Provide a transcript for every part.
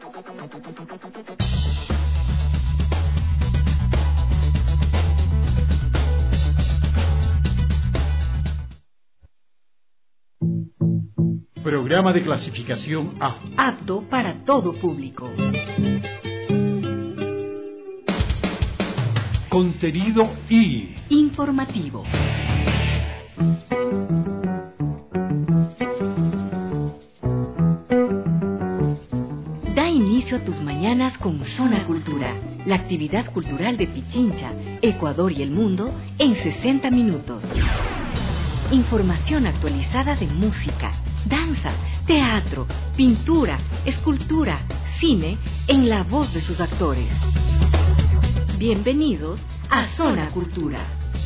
Programa de clasificación A. Apto para todo público. Contenido I. Informativo. Da inicio a tus mañanas con Zona Cultura, la actividad cultural de Pichincha, Ecuador y el mundo en 60 minutos. Información actualizada de música, danza, teatro, pintura, escultura, cine, en la voz de sus actores. Bienvenidos a Zona Cultura.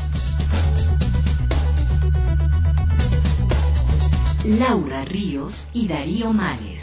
Laura Ríos y Darío Manes.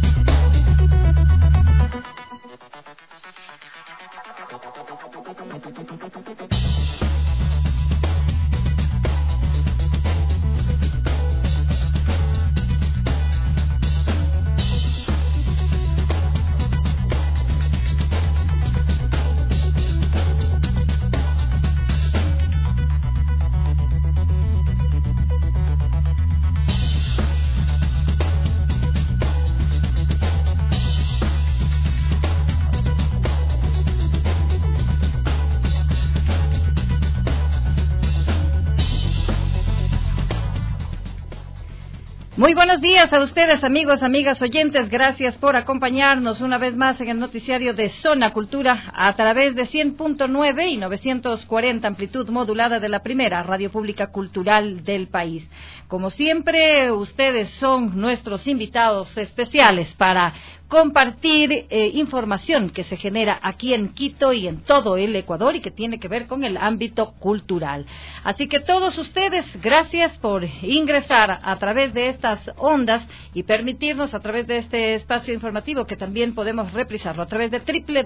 Muy buenos días a ustedes, amigos, amigas, oyentes. Gracias por acompañarnos una vez más en el noticiario de Zona Cultura a través de 100.9 y 940 amplitud modulada de la primera radio pública cultural del país. Como siempre, ustedes son nuestros invitados especiales para compartir información que se genera aquí en Quito y en todo el Ecuador y que tiene que ver con el ámbito cultural. Así que todos ustedes, gracias por ingresar a través de estas ondas y permitirnos a través de este espacio informativo que también podemos reprisarlo a través de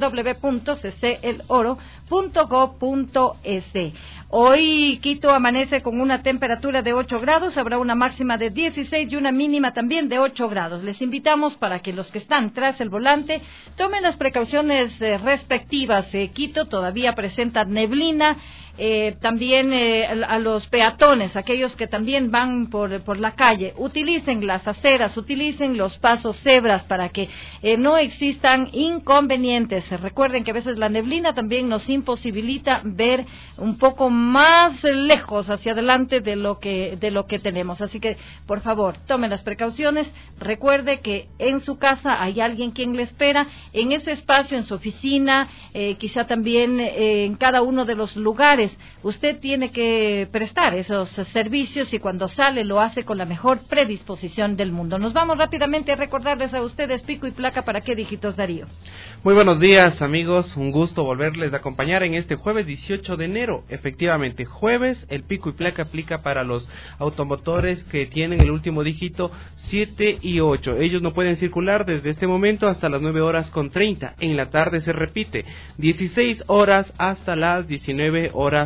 www.cceloro.go.es. Hoy Quito amanece con una temperatura de 8 grados, habrá una máxima de 16 y una mínima también de 8 grados. Les invitamos para que los que están tras el volante tomen las precauciones respectivas. Quito todavía presenta neblina. También a los peatones, aquellos que también van por la calle, utilicen las aceras, utilicen los pasos cebras para que no existan inconvenientes. Recuerden que a veces la neblina también nos imposibilita ver un poco más lejos hacia adelante de lo que tenemos. Así que, por favor, tomen las precauciones. Recuerde que en su casa hay alguien quien le espera, en ese espacio, en su oficina, quizá también en cada uno de los lugares. Usted tiene que prestar esos servicios y cuando sale lo hace con la mejor predisposición del mundo. Nos vamos rápidamente a recordarles a ustedes pico y placa para qué dígitos, Darío. Muy buenos días, amigos, un gusto volverles a acompañar en este jueves 18 de enero. Efectivamente, jueves, el pico y placa aplica para los automotores que tienen el último dígito 7 y 8. Ellos no pueden circular desde este momento hasta las 9:30. En la tarde se repite, 16 horas hasta las 19:30.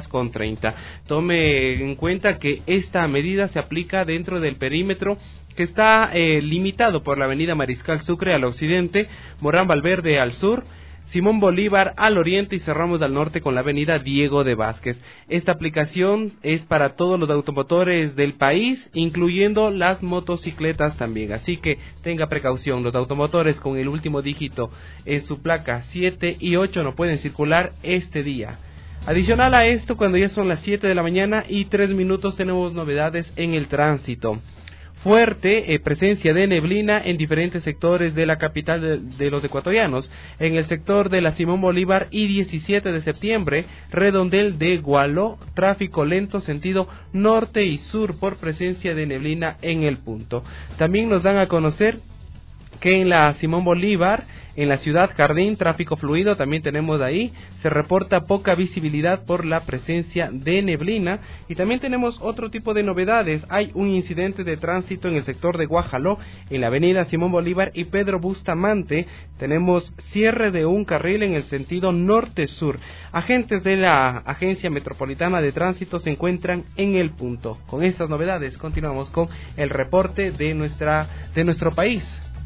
Tome en cuenta que esta medida se aplica dentro del perímetro que está limitado por la avenida Mariscal Sucre al occidente, Morán Valverde al sur, Simón Bolívar al oriente y cerramos al norte con la avenida Diego de Vázquez. Esta aplicación es para todos los automotores del país, incluyendo las motocicletas también. Así que tenga precaución, los automotores con el último dígito en su placa 7 y 8 no pueden circular este día. Adicional a esto, cuando ya son las 7 de la mañana y 3 minutos, tenemos novedades en el tránsito. Fuerte presencia de neblina en diferentes sectores de la capital de los ecuatorianos. En el sector de la Simón Bolívar y 17 de septiembre, redondel de Gualó, tráfico lento sentido norte y sur por presencia de neblina en el punto. También nos dan a conocer que en la Simón Bolívar, en la ciudad Jardín, tráfico fluido, también tenemos ahí, se reporta poca visibilidad por la presencia de neblina, y también tenemos otro tipo de novedades. Hay un incidente de tránsito en el sector de Guajaló, en la avenida Simón Bolívar y Pedro Bustamante, tenemos cierre de un carril en el sentido norte-sur. Agentes de la Agencia Metropolitana de Tránsito se encuentran en el punto. Con estas novedades continuamos con el reporte de nuestro país.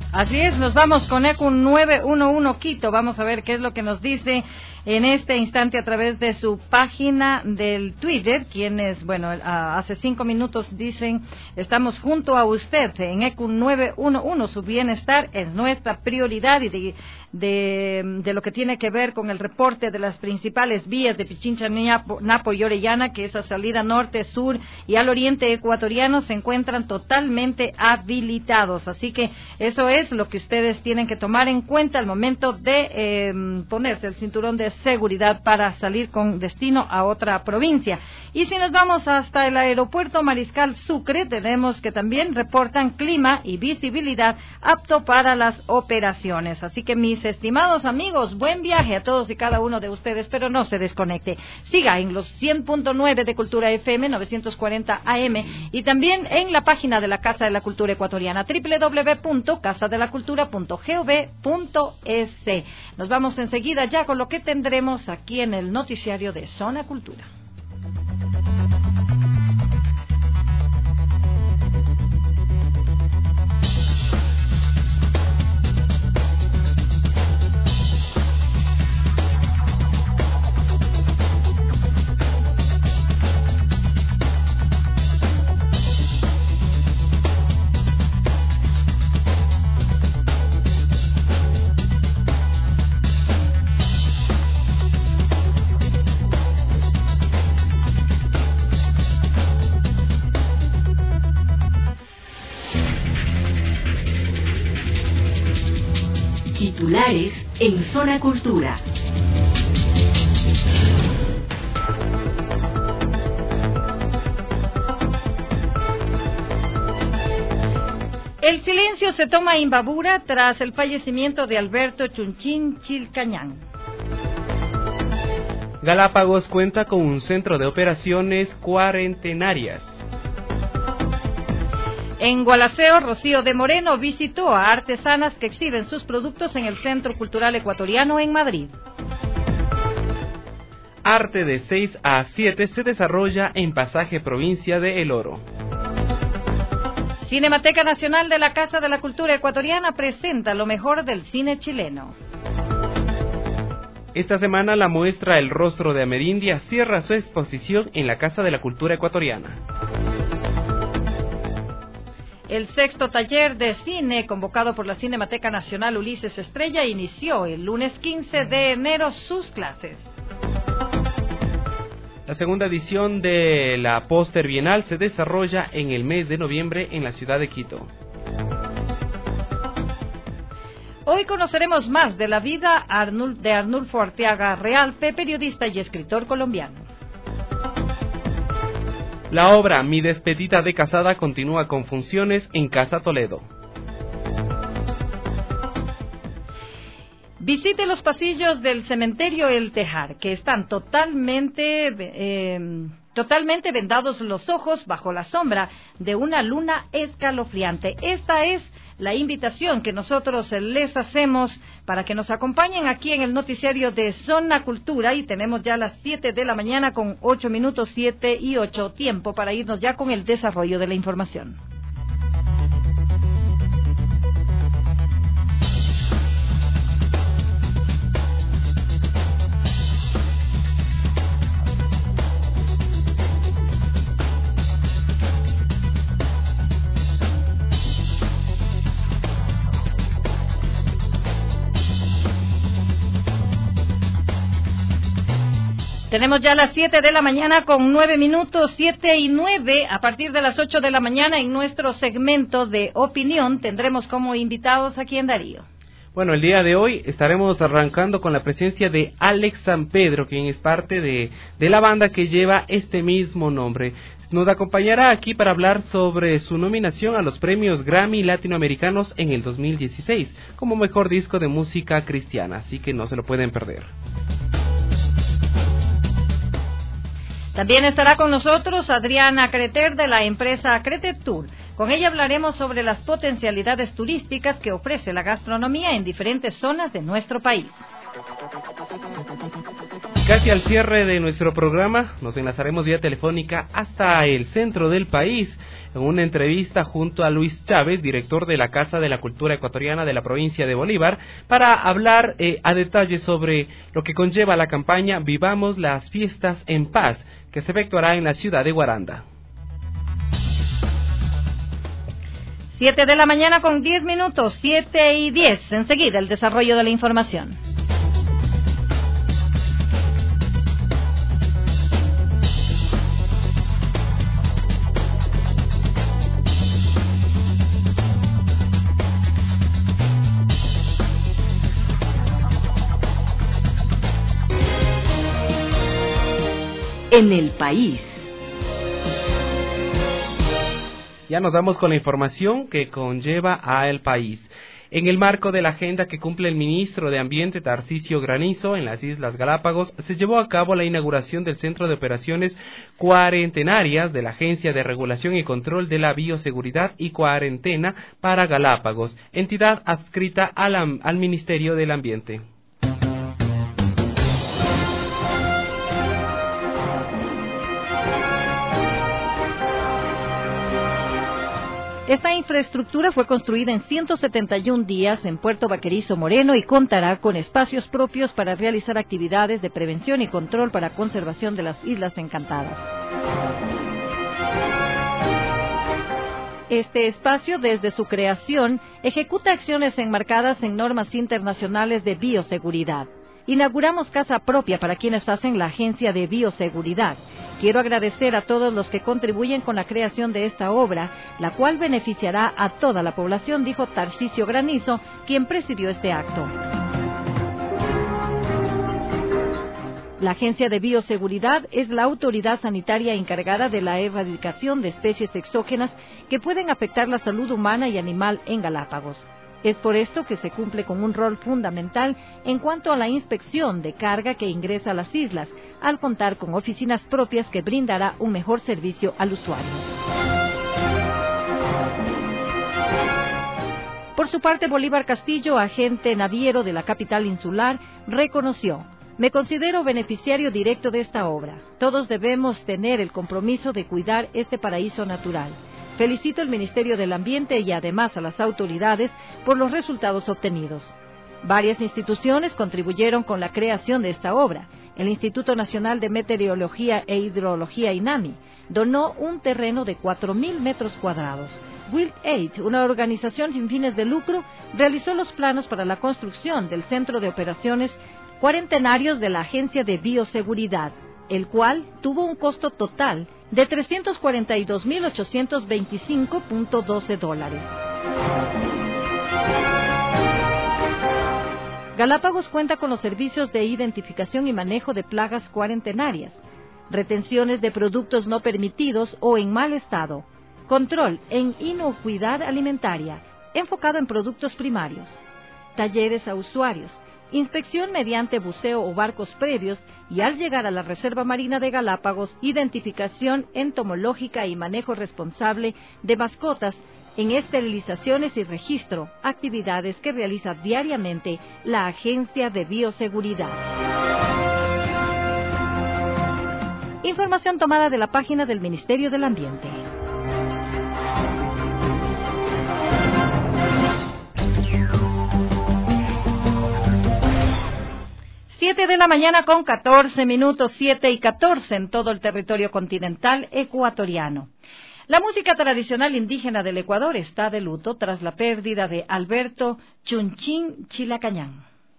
Así es, nos vamos con ECU 911 Quito. Vamos a ver qué es lo que nos dice en este instante a través de su página del Twitter, quienes, bueno, hace 5 minutos dicen, estamos junto a usted en ECU 911, su bienestar es nuestra prioridad, y de lo que tiene que ver con el reporte de las principales vías de Pichincha, Napo y Orellana, que esa salida norte, sur y al oriente ecuatoriano se encuentran totalmente habilitados. Así que eso es lo que ustedes tienen que tomar en cuenta al momento de ponerse el cinturón de seguridad para salir con destino a otra provincia. Y si nos vamos hasta el aeropuerto Mariscal Sucre, tenemos que también reportan clima y visibilidad apto para las operaciones. Así que mis estimados amigos, buen viaje a todos y cada uno de ustedes, pero no se desconecte. Siga en los 100.9 de Cultura FM, 940 AM, y también en la página de la Casa de la Cultura Ecuatoriana, www.casadelacultura.gov.es. Nos vamos enseguida ya con lo que tendremos aquí en el noticiario de Zona Cultura. Titulares en Zona Cultura. El silencio se toma a Imbabura tras el fallecimiento de Alberto Chunchín Chilcañán. Galápagos cuenta con un centro de operaciones cuarentenarias. En Gualaceo, Rocío de Moreno visitó a artesanas que exhiben sus productos en el Centro Cultural Ecuatoriano en Madrid. Arte de 6 a 7 se desarrolla en Pasaje Provincia de El Oro. Cinemateca Nacional de la Casa de la Cultura Ecuatoriana presenta lo mejor del cine chileno. Esta semana la muestra El Rostro de Amerindia cierra su exposición en la Casa de la Cultura Ecuatoriana. El 6º taller de cine convocado por la Cinemateca Nacional Ulises Estrella inició el lunes 15 de enero sus clases. La segunda edición de la Póster Bienal se desarrolla en el mes de noviembre en la ciudad de Quito. Hoy conoceremos más de la vida de Arnulfo Arteaga Realpe, periodista y escritor colombiano. La obra Mi despedida de casada continúa con funciones en Casa Toledo. Visite los pasillos del cementerio El Tejar, que están totalmente vendados los ojos bajo la sombra de una luna escalofriante. Esta es la invitación que nosotros les hacemos para que nos acompañen aquí en el noticiario de Zona Cultura, y tenemos ya las 7 de la mañana con 8 minutos, 7 y 8, tiempo para irnos ya con el desarrollo de la información. Tenemos ya las 7 de la mañana con 9 minutos, 7 y 9. A partir de las 8 de la mañana en nuestro segmento de opinión tendremos como invitados aquí en Darío. Bueno, el día de hoy estaremos arrancando con la presencia de Alex San Pedro, quien es parte de la banda que lleva este mismo nombre. Nos acompañará aquí para hablar sobre su nominación a los premios Grammy Latinoamericanos en el 2016 como mejor disco de música cristiana, así que no se lo pueden perder. También estará con nosotros Adriana Creter de la empresa Creter Tour. Con ella hablaremos sobre las potencialidades turísticas que ofrece la gastronomía en diferentes zonas de nuestro país. Casi al cierre de nuestro programa, nos enlazaremos vía telefónica hasta el centro del país, en una entrevista junto a Luis Chávez, director de la Casa de la Cultura Ecuatoriana de la provincia de Bolívar, para hablar a detalle sobre lo que conlleva la campaña Vivamos las Fiestas en Paz, que se efectuará en la ciudad de Guaranda. 7 de la mañana con 10 minutos, 7:10. Enseguida el desarrollo de la información. En el país. Ya nos vamos con la información que conlleva a El País. En el marco de la agenda que cumple el ministro de Ambiente, Tarcisio Granizo, en las Islas Galápagos, se llevó a cabo la inauguración del Centro de Operaciones Cuarentenarias de la Agencia de Regulación y Control de la Bioseguridad y Cuarentena para Galápagos, entidad adscrita al Ministerio del Ambiente. Esta infraestructura fue construida en 171 días en Puerto Vaquerizo Moreno y contará con espacios propios para realizar actividades de prevención y control para conservación de las Islas Encantadas. Este espacio, desde su creación, ejecuta acciones enmarcadas en normas internacionales de bioseguridad. Inauguramos casa propia para quienes hacen la Agencia de Bioseguridad. Quiero agradecer a todos los que contribuyen con la creación de esta obra, la cual beneficiará a toda la población, dijo Tarcisio Granizo, quien presidió este acto. La Agencia de Bioseguridad es la autoridad sanitaria encargada de la erradicación de especies exógenas que pueden afectar la salud humana y animal en Galápagos. Es por esto que se cumple con un rol fundamental en cuanto a la inspección de carga que ingresa a las islas, al contar con oficinas propias que brindará un mejor servicio al usuario. Por su parte, Bolívar Castillo, agente naviero de la capital insular, reconoció: "Me considero beneficiario directo de esta obra. Todos debemos tener el compromiso de cuidar este paraíso natural. Felicito al Ministerio del Ambiente y además a las autoridades por los resultados obtenidos". Varias instituciones contribuyeron con la creación de esta obra. El Instituto Nacional de Meteorología e Hidrología, INAMI, donó un terreno de 4.000 metros cuadrados. Wild Aid, una organización sin fines de lucro, realizó los planos para la construcción del Centro de Operaciones Cuarentenarios de la Agencia de Bioseguridad, el cual tuvo un costo total de $342.825.12. Galápagos cuenta con los servicios de identificación y manejo de plagas cuarentenarias, retenciones de productos no permitidos o en mal estado, control en inocuidad alimentaria, enfocado en productos primarios, talleres a usuarios, inspección mediante buceo o barcos previos y al llegar a la Reserva Marina de Galápagos, identificación entomológica y manejo responsable de mascotas en esterilizaciones y registro, actividades que realiza diariamente la Agencia de Bioseguridad. Información tomada de la página del Ministerio del Ambiente. 7 de la mañana con 14 minutos, 7:14 en todo el territorio continental ecuatoriano. La música tradicional indígena del Ecuador está de luto tras la pérdida de Alberto Chunchín Chilacañán.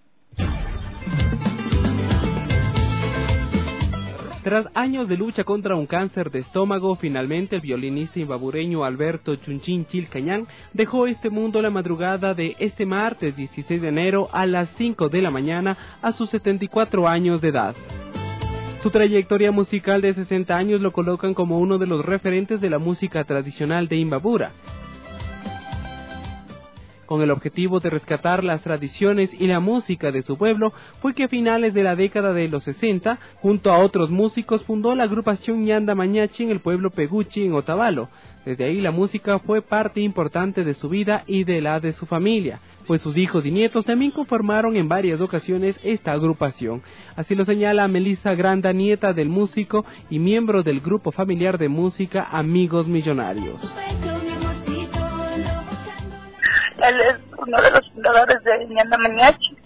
Tras años de lucha contra un cáncer de estómago, finalmente el violinista imbabureño Alberto Chunchín Chilcañán dejó este mundo la madrugada de este martes 16 de enero a las 5 de la mañana a sus 74 años de edad. Su trayectoria musical de 60 años lo colocan como uno de los referentes de la música tradicional de Imbabura. Con el objetivo de rescatar las tradiciones y la música de su pueblo, fue que a finales de la década de los 60, junto a otros músicos, fundó la agrupación Ñanda Mañachi en el pueblo Peguchi, en Otavalo. Desde ahí la música fue parte importante de su vida y de la de su familia, pues sus hijos y nietos también conformaron en varias ocasiones esta agrupación. Así lo señala Melissa Granda, nieta del músico y miembro del grupo familiar de música Amigos Millonarios. Él es uno de los fundadores de Ñanda Mañachi.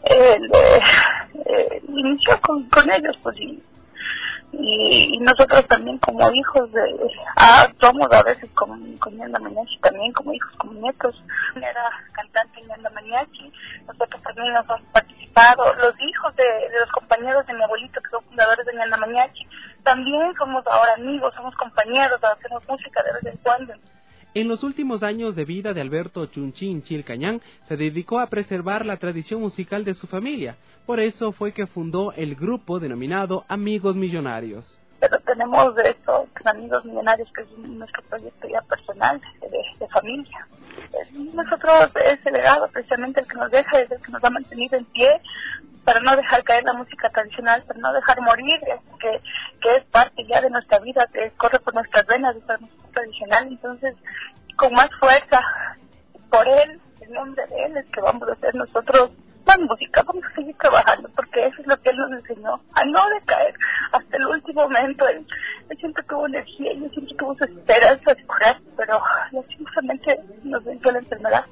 Inició con ellos, pues, y nosotros también como hijos actuamos a veces con Ñanda Mañachi también, como hijos, como nietos. Era cantante en Ñanda Mañachi, nosotros también nos hemos participado, los hijos de los compañeros de mi abuelito que son fundadores de Ñanda Mañachi, también somos ahora amigos, somos compañeros, hacemos música de vez en cuando. En los últimos años de vida de Alberto Chunchín Chilcañán, se dedicó a preservar la tradición musical de su familia. Por eso fue que fundó el grupo denominado Amigos Millonarios. Pero tenemos esto, Amigos Millonarios, que es nuestro proyecto ya personal, de familia. Nosotros, ese legado precisamente el que nos deja, es el que nos ha mantenido en pie, para no dejar caer la música tradicional, para no dejar morir, que es parte ya de nuestra vida, que corre por nuestras venas, esa música tradicional. Entonces, con más fuerza, por él, en nombre de él, es que vamos a hacer nosotros más música, vamos a seguir trabajando, porque eso es lo que él nos enseñó, a no decaer hasta el último momento. Él siempre tuvo energía, él siempre tuvo su esperanza de curar, pero lastimosamente nos venció la enfermedad.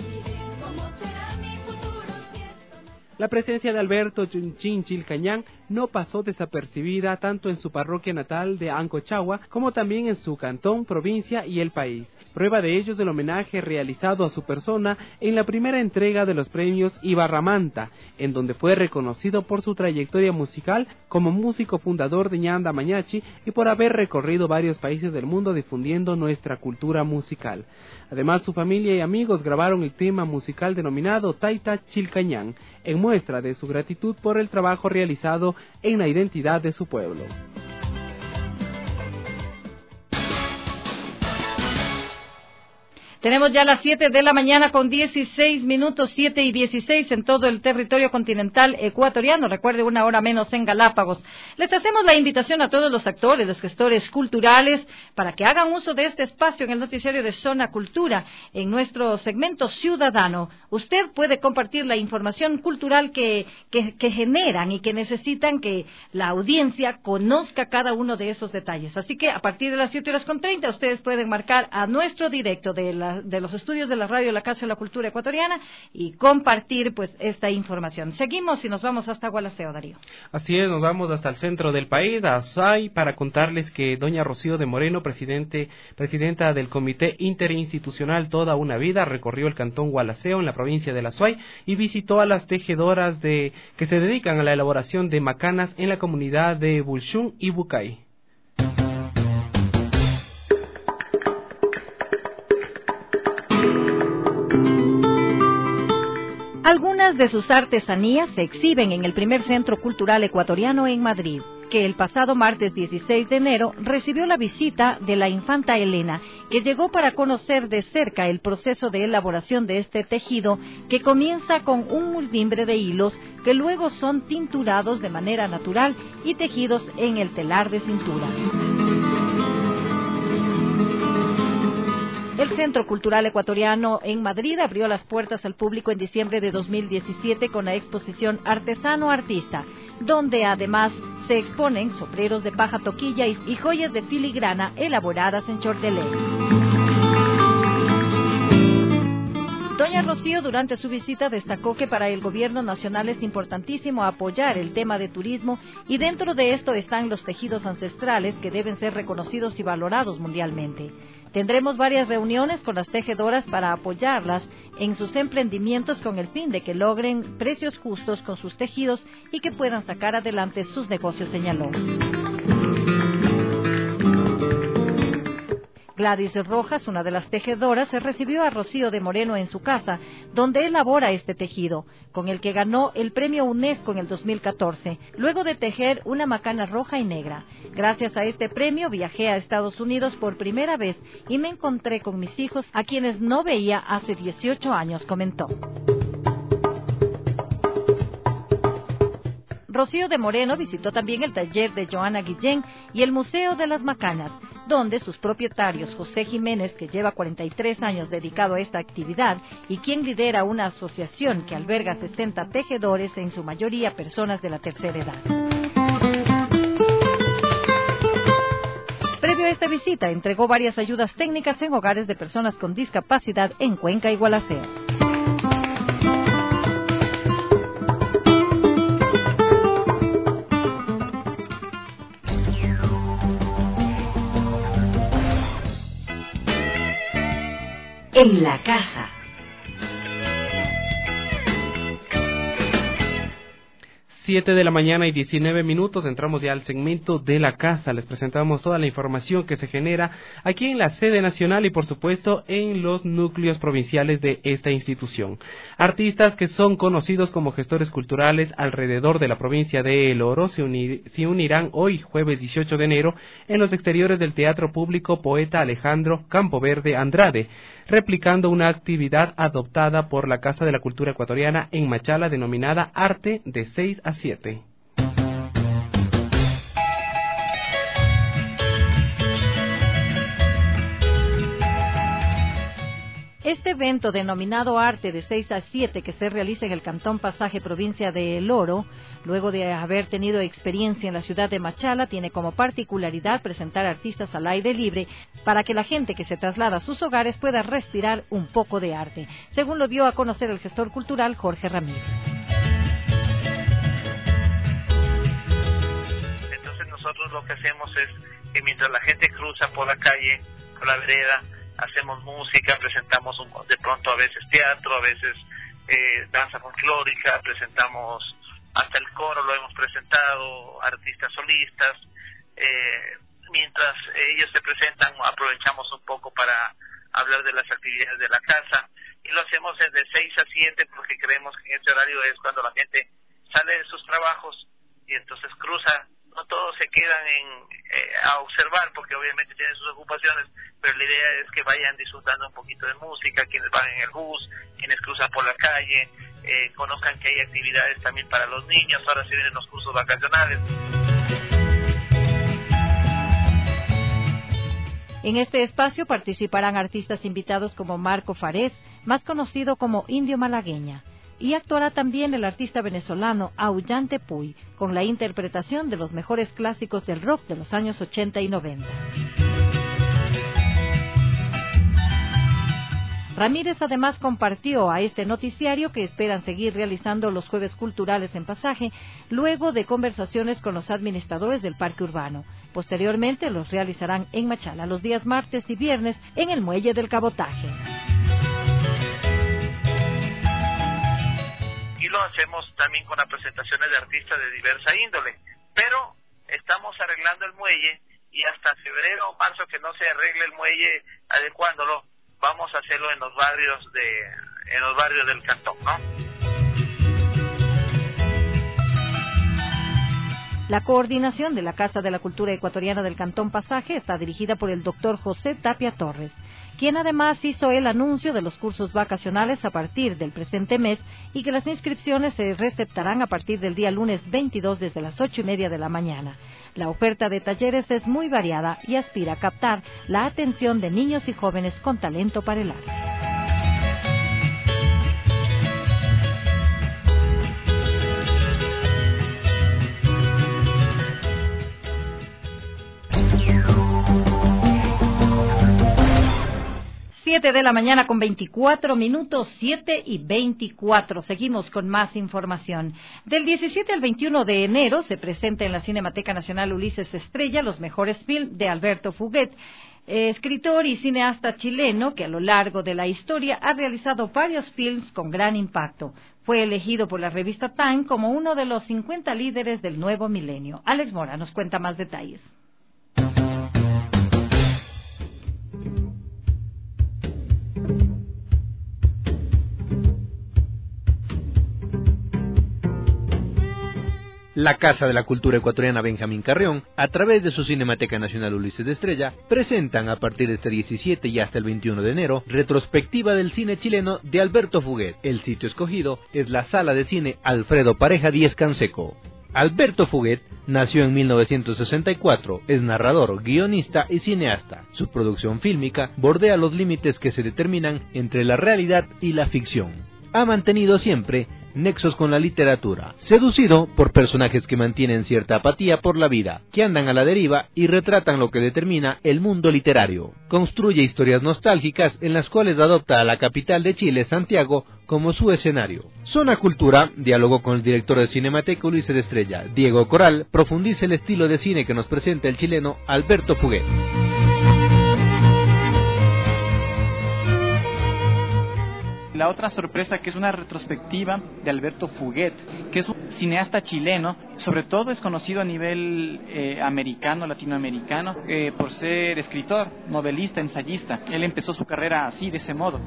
La presencia de Alberto Chunchín Chilcañán no pasó desapercibida tanto en su parroquia natal de Ancochagua como también en su cantón, provincia y el país. Prueba de ello es el homenaje realizado a su persona en la primera entrega de los premios Ibarramanta, en donde fue reconocido por su trayectoria musical como músico fundador de Ñanda Mañachi y por haber recorrido varios países del mundo difundiendo nuestra cultura musical. Además, su familia y amigos grabaron el tema musical denominado Taita Chilcañán, en muestra de su gratitud por el trabajo realizado en la identidad de su pueblo. Tenemos ya las 7 de la mañana con 16 minutos, 7 y 16 en todo el territorio continental ecuatoriano. Recuerde, 1 hora menos en Galápagos. Les hacemos la invitación a todos los actores, los gestores culturales, para que hagan uso de este espacio en el noticiario de Zona Cultura, en nuestro segmento ciudadano. Usted puede compartir la información cultural que generan y que necesitan que la audiencia conozca cada uno de esos detalles. Así que a partir de las 7:30 ustedes pueden marcar a nuestro directo de los estudios de la radio de la Casa de la Cultura Ecuatoriana y compartir pues esta información. Seguimos y nos vamos hasta Gualaceo, Darío. Así es, nos vamos hasta el centro del país, a Azuay, para contarles que doña Rocío de Moreno, presidenta del Comité Interinstitucional Toda una Vida, recorrió el cantón Gualaceo en la provincia de Azuay y visitó a las tejedoras que se dedican a la elaboración de macanas en la comunidad de Bulshún y Bucay. Algunas de sus artesanías se exhiben en el primer Centro Cultural Ecuatoriano en Madrid, que el pasado martes 16 de enero recibió la visita de la infanta Elena, que llegó para conocer de cerca el proceso de elaboración de este tejido, que comienza con un muldimbre de hilos que luego son tinturados de manera natural y tejidos en el telar de cintura. El Centro Cultural Ecuatoriano en Madrid abrió las puertas al público en diciembre de 2017 con la exposición Artesano Artista, donde además se exponen sombreros de paja toquilla y joyas de filigrana elaboradas en Chortelé. Doña Rocío, durante su visita, destacó que para el gobierno nacional es importantísimo apoyar el tema de turismo y dentro de esto están los tejidos ancestrales que deben ser reconocidos y valorados mundialmente. Tendremos varias reuniones con las tejedoras para apoyarlas en sus emprendimientos con el fin de que logren precios justos con sus tejidos y que puedan sacar adelante sus negocios, señaló. Gladys Rojas, una de las tejedoras, recibió a Rocío de Moreno en su casa, donde elabora este tejido, con el que ganó el premio UNESCO en el 2014, luego de tejer una macana roja y negra. Gracias a este premio viajé a Estados Unidos por primera vez y me encontré con mis hijos, a quienes no veía hace 18 años, comentó. Rocío de Moreno visitó también el taller de Joana Guillén y el Museo de las Macanas, donde sus propietarios, José Jiménez, que lleva 43 años dedicado a esta actividad y quien lidera una asociación que alberga 60 tejedores, en su mayoría personas de la tercera edad. Previo a esta visita, entregó varias ayudas técnicas en hogares de personas con discapacidad en Cuenca y Gualaceo. En la casa. 7 de la mañana y 19 minutos, entramos ya al segmento de la casa. Les presentamos toda la información que se genera aquí en la sede nacional y por supuesto en los núcleos provinciales de esta institución. Artistas que son conocidos como gestores culturales alrededor de la provincia de El Oro se unirán hoy, jueves 18 de enero, en los exteriores del Teatro Público Poeta Alejandro Campoverde Andrade, replicando una actividad adoptada por la Casa de la Cultura Ecuatoriana en Machala denominada Arte de 6 a 7. Este evento denominado Arte de 6 a 7, que se realiza en el Cantón Pasaje, provincia de El Oro, luego de haber tenido experiencia en la ciudad de Machala, tiene como particularidad presentar artistas al aire libre para que la gente que se traslada a sus hogares pueda respirar un poco de arte, según lo dio a conocer el gestor cultural Jorge Ramírez. Entonces nosotros lo que hacemos es que mientras la gente cruza por la calle, por la vereda, hacemos música, presentamos de pronto a veces teatro, a veces danza folclórica, presentamos hasta el coro, lo hemos presentado, artistas solistas. Mientras ellos se presentan, aprovechamos un poco para hablar de las actividades de la casa, y lo hacemos desde 6 a 7 porque creemos que en ese horario es cuando la gente sale de sus trabajos y entonces cruza. No todos se quedan a observar porque obviamente tienen sus ocupaciones, pero la idea es que vayan disfrutando un poquito de música, quienes van en el bus, quienes cruzan por la calle, conozcan que hay actividades también para los niños. Ahora se vienen los cursos vacacionales. En este espacio participarán artistas invitados como Marco Farés, más conocido como Indio Malagueña, y actuará también el artista venezolano Aullante Puy, con la interpretación de los mejores clásicos del rock de los años 80 y 90. Ramírez además compartió a este noticiario que esperan seguir realizando los jueves culturales en Pasaje, luego de conversaciones con los administradores del parque urbano. Posteriormente los realizarán en Machala los días martes y viernes en el Muelle del Cabotaje. Y lo hacemos también con las presentaciones de artistas de diversa índole, pero estamos arreglando el muelle y hasta febrero o marzo que no se arregle el muelle adecuándolo, vamos a hacerlo en los barrios del cantón, ¿no? La coordinación de la Casa de la Cultura Ecuatoriana del Cantón Pasaje está dirigida por el doctor José Tapia Torres, quien además hizo el anuncio de los cursos vacacionales a partir del presente mes y que las inscripciones se receptarán a partir del día lunes 22 desde las 8:30 de la mañana. La oferta de talleres es muy variada y aspira a captar la atención de niños y jóvenes con talento para el arte. De la mañana con 24 minutos, 7:24. Seguimos con más información. Del 17 al 21 de enero se presenta en la Cinemateca Nacional Ulises Estrella los mejores films de Alberto Fuguet, escritor y cineasta chileno que a lo largo de la historia ha realizado varios films con gran impacto. Fue elegido por la revista Time como uno de los 50 líderes del nuevo milenio. Alex Mora nos cuenta más detalles. La Casa de la Cultura Ecuatoriana Benjamín Carrión, a través de su Cinemateca Nacional Ulises de Estrella, presentan a partir de este 17 y hasta el 21 de enero, retrospectiva del cine chileno de Alberto Fuguet. El sitio escogido es la Sala de Cine Alfredo Pareja Díez Canseco. Alberto Fuguet nació en 1964, es narrador, guionista y cineasta. Su producción fílmica bordea los límites que se determinan entre la realidad y la ficción. Ha mantenido siempre nexos con la literatura, seducido por personajes que mantienen cierta apatía por la vida, que andan a la deriva y retratan lo que determina el mundo literario. Construye historias nostálgicas en las cuales adopta a la capital de Chile, Santiago, como su escenario. Zona Cultura dialogó con el director de Cinemateca Ulises de Estrella, Diego Coral, profundiza el estilo de cine que nos presenta el chileno Alberto Fuguet. La otra sorpresa, que es una retrospectiva de Alberto Fuguet, que es un cineasta chileno, sobre todo es conocido a nivel americano, latinoamericano, por ser escritor, novelista, ensayista. Él empezó su carrera así, de ese modo.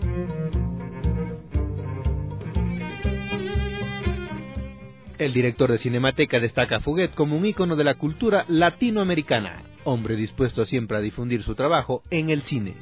El director de Cinemateca destaca a Fuguet como un ícono de la cultura latinoamericana, hombre dispuesto siempre a difundir su trabajo en el cine.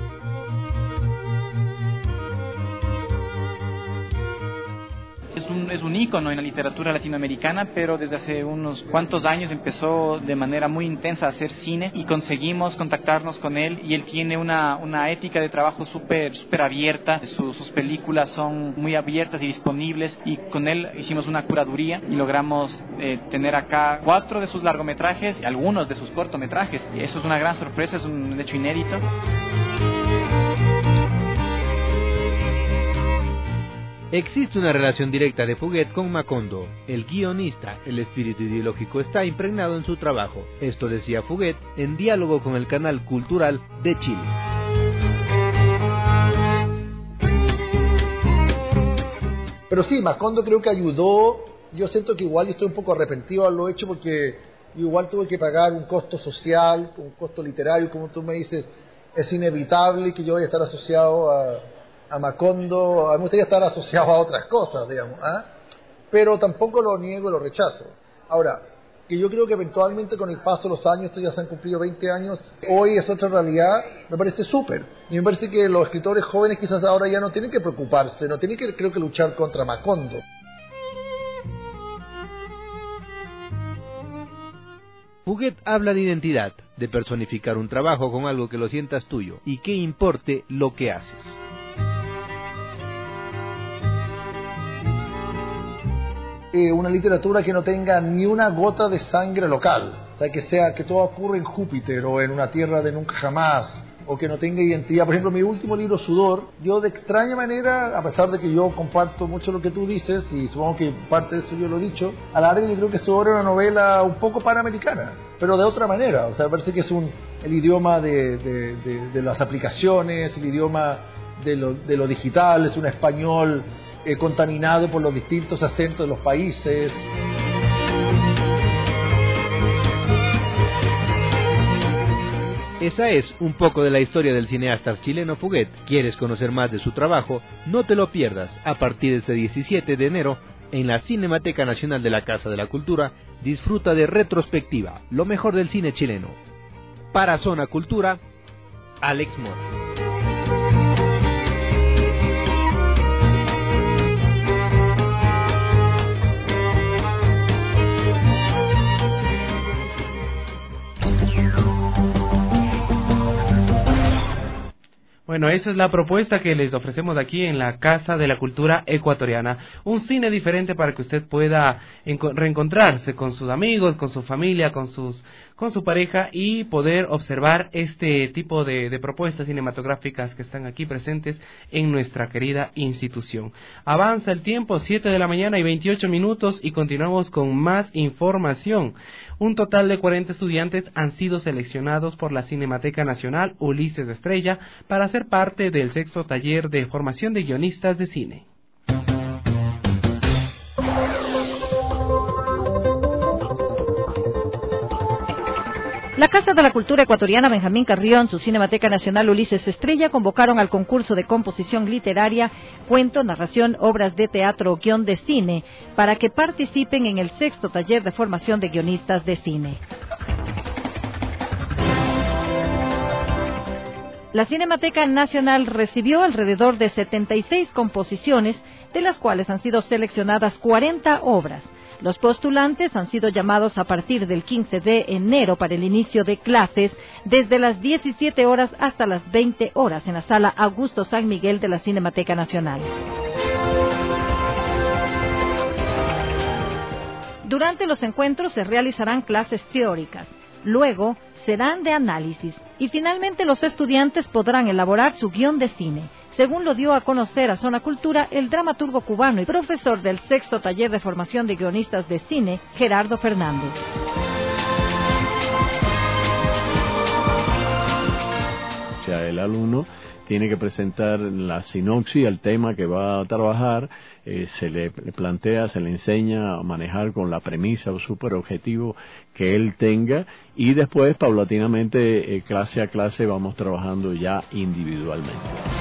Es un ícono en la literatura latinoamericana, pero desde hace unos cuantos años empezó de manera muy intensa a hacer cine y conseguimos contactarnos con él, y él tiene una ética de trabajo súper abierta. Sus películas son muy abiertas y disponibles, y con él hicimos una curaduría y logramos tener acá 4 de sus largometrajes y algunos de sus cortometrajes. Y eso es una gran sorpresa, es un hecho inédito. Existe una relación directa de Fuguet con Macondo, el guionista. El espíritu ideológico está impregnado en su trabajo. Esto decía Fuguet en diálogo con el canal Cultural de Chile. Pero sí, Macondo creo que ayudó. Yo siento que igual yo estoy un poco arrepentido de lo hecho, porque yo igual tuve que pagar un costo social, un costo literario. Como tú me dices, es inevitable que yo vaya a estar asociado a Macondo. A mí me gustaría estar asociado a otras cosas, digamos, pero tampoco lo niego, lo rechazo. Ahora, que yo creo que eventualmente con el paso de los años, esto ya se han cumplido 20 años, hoy es otra realidad, me parece súper. Y me parece que los escritores jóvenes quizás ahora ya no tienen que preocuparse, no tienen que, creo que, luchar contra Macondo. Fuguet habla de identidad, de personificar un trabajo con algo que lo sientas tuyo y que importe lo que haces. Una literatura que no tenga ni una gota de sangre local, o sea, que todo ocurre en Júpiter o en una tierra de nunca jamás, o que no tenga identidad. Por ejemplo, mi último libro, Sudor, yo de extraña manera, a pesar de que yo comparto mucho lo que tú dices, y supongo que parte de eso yo lo he dicho, a la larga yo creo que Sudor es una novela un poco panamericana, pero de otra manera. O sea, parece que es el idioma de las aplicaciones, el idioma de lo digital, es un español contaminado por los distintos acentos de los países. Esa es un poco de la historia del cineasta chileno Fuguet. ¿Quieres conocer más de su trabajo? No te lo pierdas. A partir de este 17 de enero, en la Cinemateca Nacional de la Casa de la Cultura, disfruta de retrospectiva, lo mejor del cine chileno. Para Zona Cultura, Alex Mora. Bueno, esa es la propuesta que les ofrecemos aquí en la Casa de la Cultura Ecuatoriana. Un cine diferente para que usted pueda reencontrarse con sus amigos, con su familia, con su pareja, y poder observar este tipo de propuestas cinematográficas que están aquí presentes en nuestra querida institución. Avanza el tiempo, 7 de la mañana y 28 minutos, y continuamos con más información. Un total de 40 estudiantes han sido seleccionados por la Cinemateca Nacional Ulises de Estrella para ser parte del 6º taller de formación de guionistas de cine. La Casa de la Cultura Ecuatoriana Benjamín Carrión, su Cinemateca Nacional Ulises Estrella convocaron al concurso de composición literaria, cuento, narración, obras de teatro o guión de cine, para que participen en el 6º taller de formación de guionistas de cine. La Cinemateca Nacional recibió alrededor de 76 composiciones, de las cuales han sido seleccionadas 40 obras. Los postulantes han sido llamados a partir del 15 de enero para el inicio de clases, desde las 17 horas hasta las 20 horas en la Sala Augusto San Miguel de la Cinemateca Nacional. Durante los encuentros se realizarán clases teóricas, luego serán de análisis y finalmente los estudiantes podrán elaborar su guión de cine, según lo dio a conocer a Zona Cultura el dramaturgo cubano y profesor del 6º taller de formación de guionistas de cine, Gerardo Fernández. O sea, el alumno tiene que presentar la sinopsis, el tema que va a trabajar, se le plantea, se le enseña a manejar con la premisa o super objetivo que él tenga y después paulatinamente clase a clase vamos trabajando ya individualmente.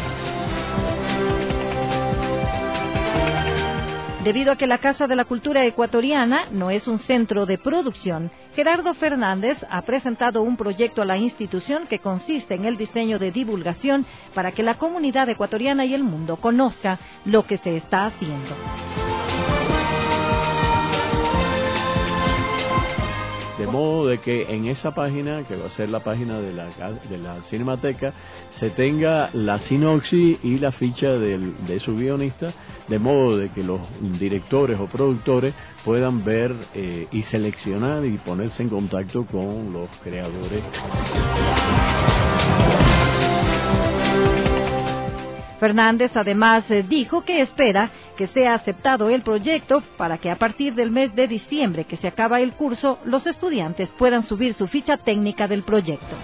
Debido a que la Casa de la Cultura Ecuatoriana no es un centro de producción, Gerardo Fernández ha presentado un proyecto a la institución que consiste en el diseño de divulgación para que la comunidad ecuatoriana y el mundo conozca lo que se está haciendo. De modo de que en esa página, que va a ser la página de la Cinemateca, se tenga la sinopsis y la ficha de su guionista, de modo de que los directores o productores puedan ver y seleccionar y ponerse en contacto con los creadores. Fernández además dijo que espera que sea aceptado el proyecto para que a partir del mes de diciembre, que se acaba el curso, los estudiantes puedan subir su ficha técnica del proyecto.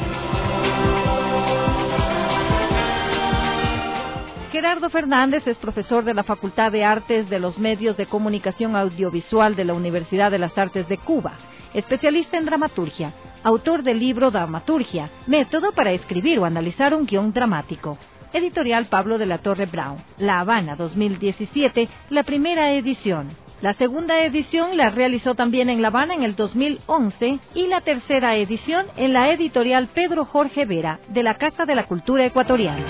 Gerardo Fernández es profesor de la Facultad de Artes de los Medios de Comunicación Audiovisual de la Universidad de las Artes de Cuba, especialista en dramaturgia, autor del libro Dramaturgia, método para escribir o analizar un guión dramático. Editorial Pablo de la Torre Brown, La Habana 2017, la primera edición. La segunda edición la realizó también en La Habana en el 2011 y la tercera edición en la editorial Pedro Jorge Vera de la Casa de la Cultura Ecuatoriana.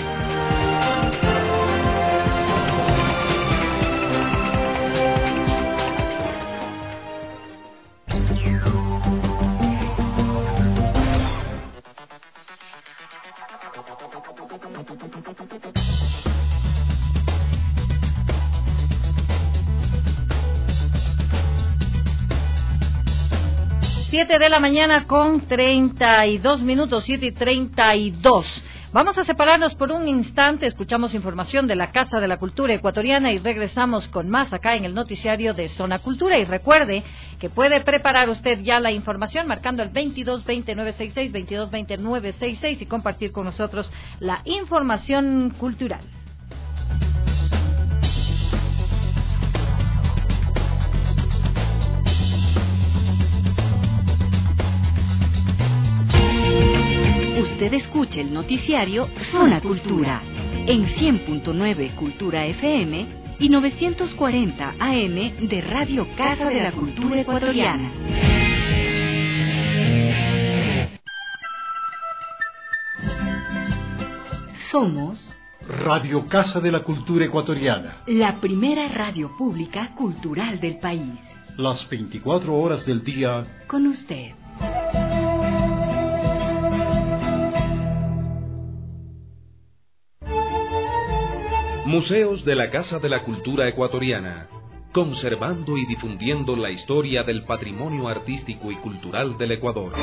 Siete de la mañana con 32 minutos, 7:32. Vamos a separarnos por un instante, escuchamos información de la Casa de la Cultura Ecuatoriana y regresamos con más acá en el noticiario de Zona Cultura. Y recuerde que puede preparar usted ya la información marcando el 2220-966, 2220-966 y compartir con nosotros la información cultural. Usted escucha el noticiario Zona Cultura en 100.9 Cultura FM y 940 AM de Radio Casa de la Cultura Ecuatoriana. Somos Radio Casa de la Cultura Ecuatoriana, la primera radio pública cultural del país. las 24 horas del día Con usted. Museos de la Casa de la Cultura Ecuatoriana, conservando y difundiendo la historia del patrimonio artístico y cultural del Ecuador.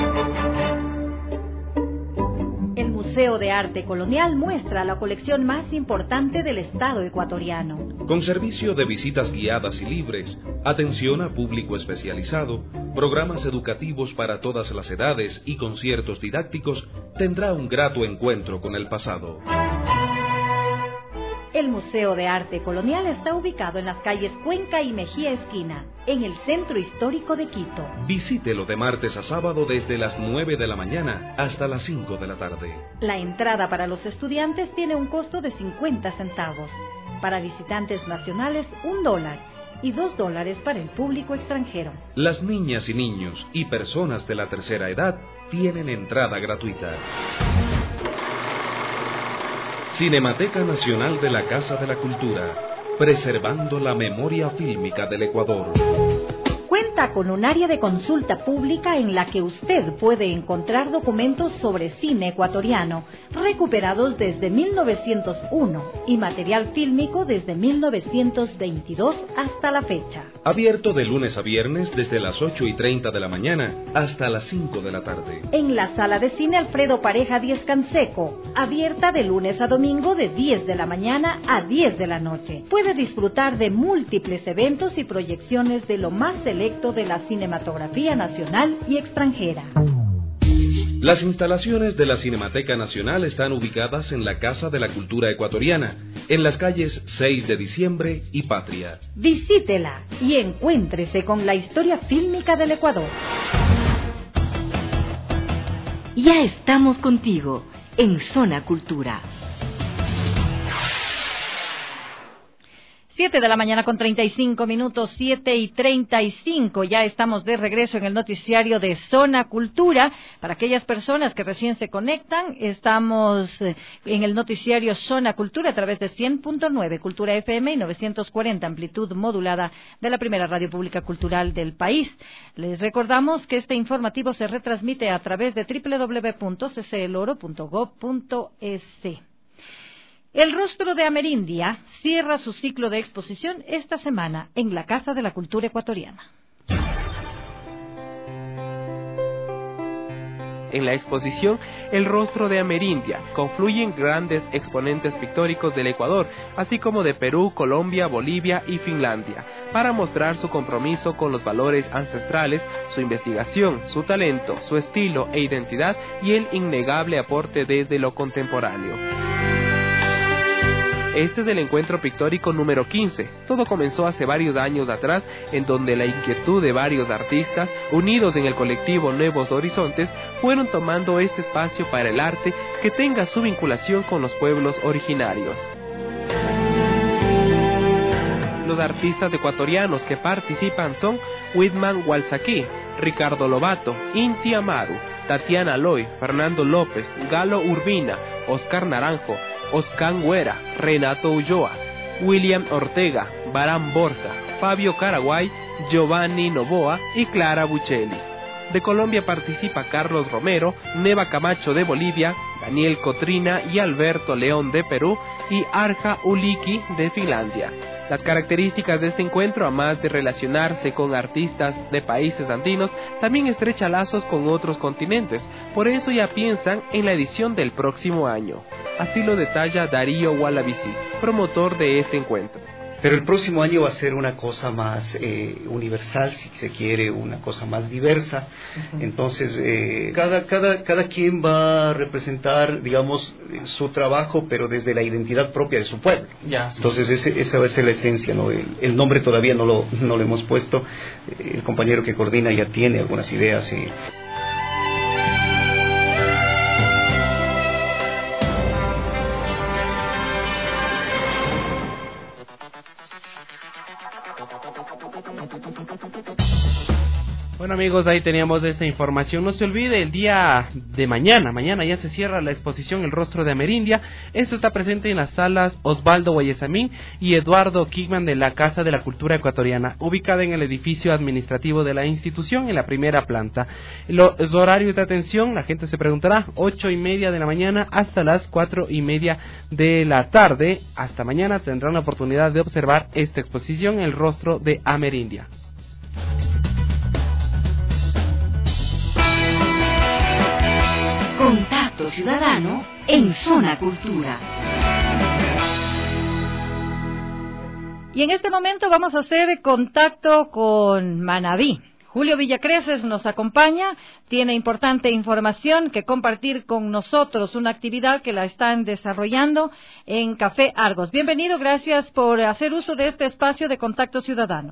El Museo de Arte Colonial muestra la colección más importante del Estado ecuatoriano. Con servicio de visitas guiadas y libres, atención a público especializado, programas educativos para todas las edades y conciertos didácticos, tendrá un grato encuentro con el pasado. El Museo de Arte Colonial está ubicado en las calles Cuenca y Mejía Esquina, en el centro histórico de Quito. Visítelo de martes a sábado desde las 9 de la mañana hasta las 5 de la tarde. La entrada para los estudiantes tiene un costo de 50 centavos. Para visitantes nacionales, $1 y $2 para el público extranjero. Las niñas y niños y personas de la tercera edad tienen entrada gratuita. Cinemateca Nacional de la Casa de la Cultura, preservando la memoria fílmica del Ecuador. Cuenta con un área de consulta pública en la que usted puede encontrar documentos sobre cine ecuatoriano, recuperados desde 1901 y material fílmico desde 1922 hasta la fecha. Abierto de lunes a viernes desde las 8:30 de la mañana hasta las 5 de la tarde. En la sala de cine Alfredo Pareja 10 Canseco, abierta de lunes a domingo de 10 de la mañana a 10 de la noche. Puede disfrutar de múltiples eventos y proyecciones de lo más selecto de la cinematografía nacional y extranjera. Las instalaciones de la Cinemateca Nacional están ubicadas en la Casa de la Cultura Ecuatoriana, en las calles 6 de Diciembre y Patria. Visítela y encuéntrese con la historia fílmica del Ecuador. Ya estamos contigo en Zona Cultura. 7 de la mañana con 35 minutos, 7:35. Ya estamos de regreso en el noticiario de Zona Cultura. Para aquellas personas que recién se conectan, estamos en el noticiario Zona Cultura a través de 100.9 Cultura FM y 940 amplitud modulada de la primera radio pública cultural del país. Les recordamos que este informativo se retransmite a través de www.ccloro.gov.es. El rostro de Amerindia cierra su ciclo de exposición esta semana en la Casa de la Cultura Ecuatoriana. En la exposición El rostro de Amerindia confluyen grandes exponentes pictóricos del Ecuador, así como de Perú, Colombia, Bolivia y Finlandia, para mostrar su compromiso con los valores ancestrales, su investigación, su talento, su estilo e identidad y el innegable aporte desde lo contemporáneo. Este es el encuentro pictórico número 15. Todo comenzó hace varios años atrás, en donde la inquietud de varios artistas, unidos en el colectivo Nuevos Horizontes, fueron tomando este espacio para el arte que tenga su vinculación con los pueblos originarios. Los artistas ecuatorianos que participan son Whitman Walsaqui, Ricardo Lobato, Inti Amaru, Tatiana Loy, Fernando López, Galo Urbina, Oscar Naranjo, Oscar Güera, Renato Ulloa, William Ortega, Barán Borja, Fabio Caraguay, Giovanni Novoa y Clara Buccelli. De Colombia participa Carlos Romero, Neva Camacho de Bolivia, Daniel Cotrina y Alberto León de Perú y Arja Uliki de Finlandia. Las características de este encuentro, además de relacionarse con artistas de países andinos, también estrecha lazos con otros continentes. Por eso ya piensan en la edición del próximo año. Así lo detalla Darío Wallabici, promotor de este encuentro. Pero el próximo año va a ser una cosa más universal, si se quiere, una cosa más diversa. Entonces, cada quien va a representar, digamos, su trabajo, pero desde la identidad propia de su pueblo. Entonces, esa va a ser la esencia, ¿no? El nombre todavía no lo hemos puesto. El compañero que coordina ya tiene algunas ideas. Bueno amigos, ahí teníamos esa información. No se olvide, el día de mañana ya se cierra la exposición El rostro de Amerindia. Esto está presente en las salas Osvaldo Guayesamín y Eduardo Kigman de la Casa de la Cultura Ecuatoriana, ubicada en el edificio administrativo de la institución en la primera planta. Los horarios de atención, la gente se preguntará, 8:30 de la mañana hasta las 4:30 de la tarde. Hasta mañana tendrán la oportunidad de observar esta exposición El rostro de Amerindia. Contacto Ciudadano en Zona Cultura. Y en este momento vamos a hacer contacto con Manabí. Julio Villacreces nos acompaña, tiene importante información que compartir con nosotros, una actividad que la están desarrollando en Café Argos. Bienvenido, gracias por hacer uso de este espacio de contacto ciudadano.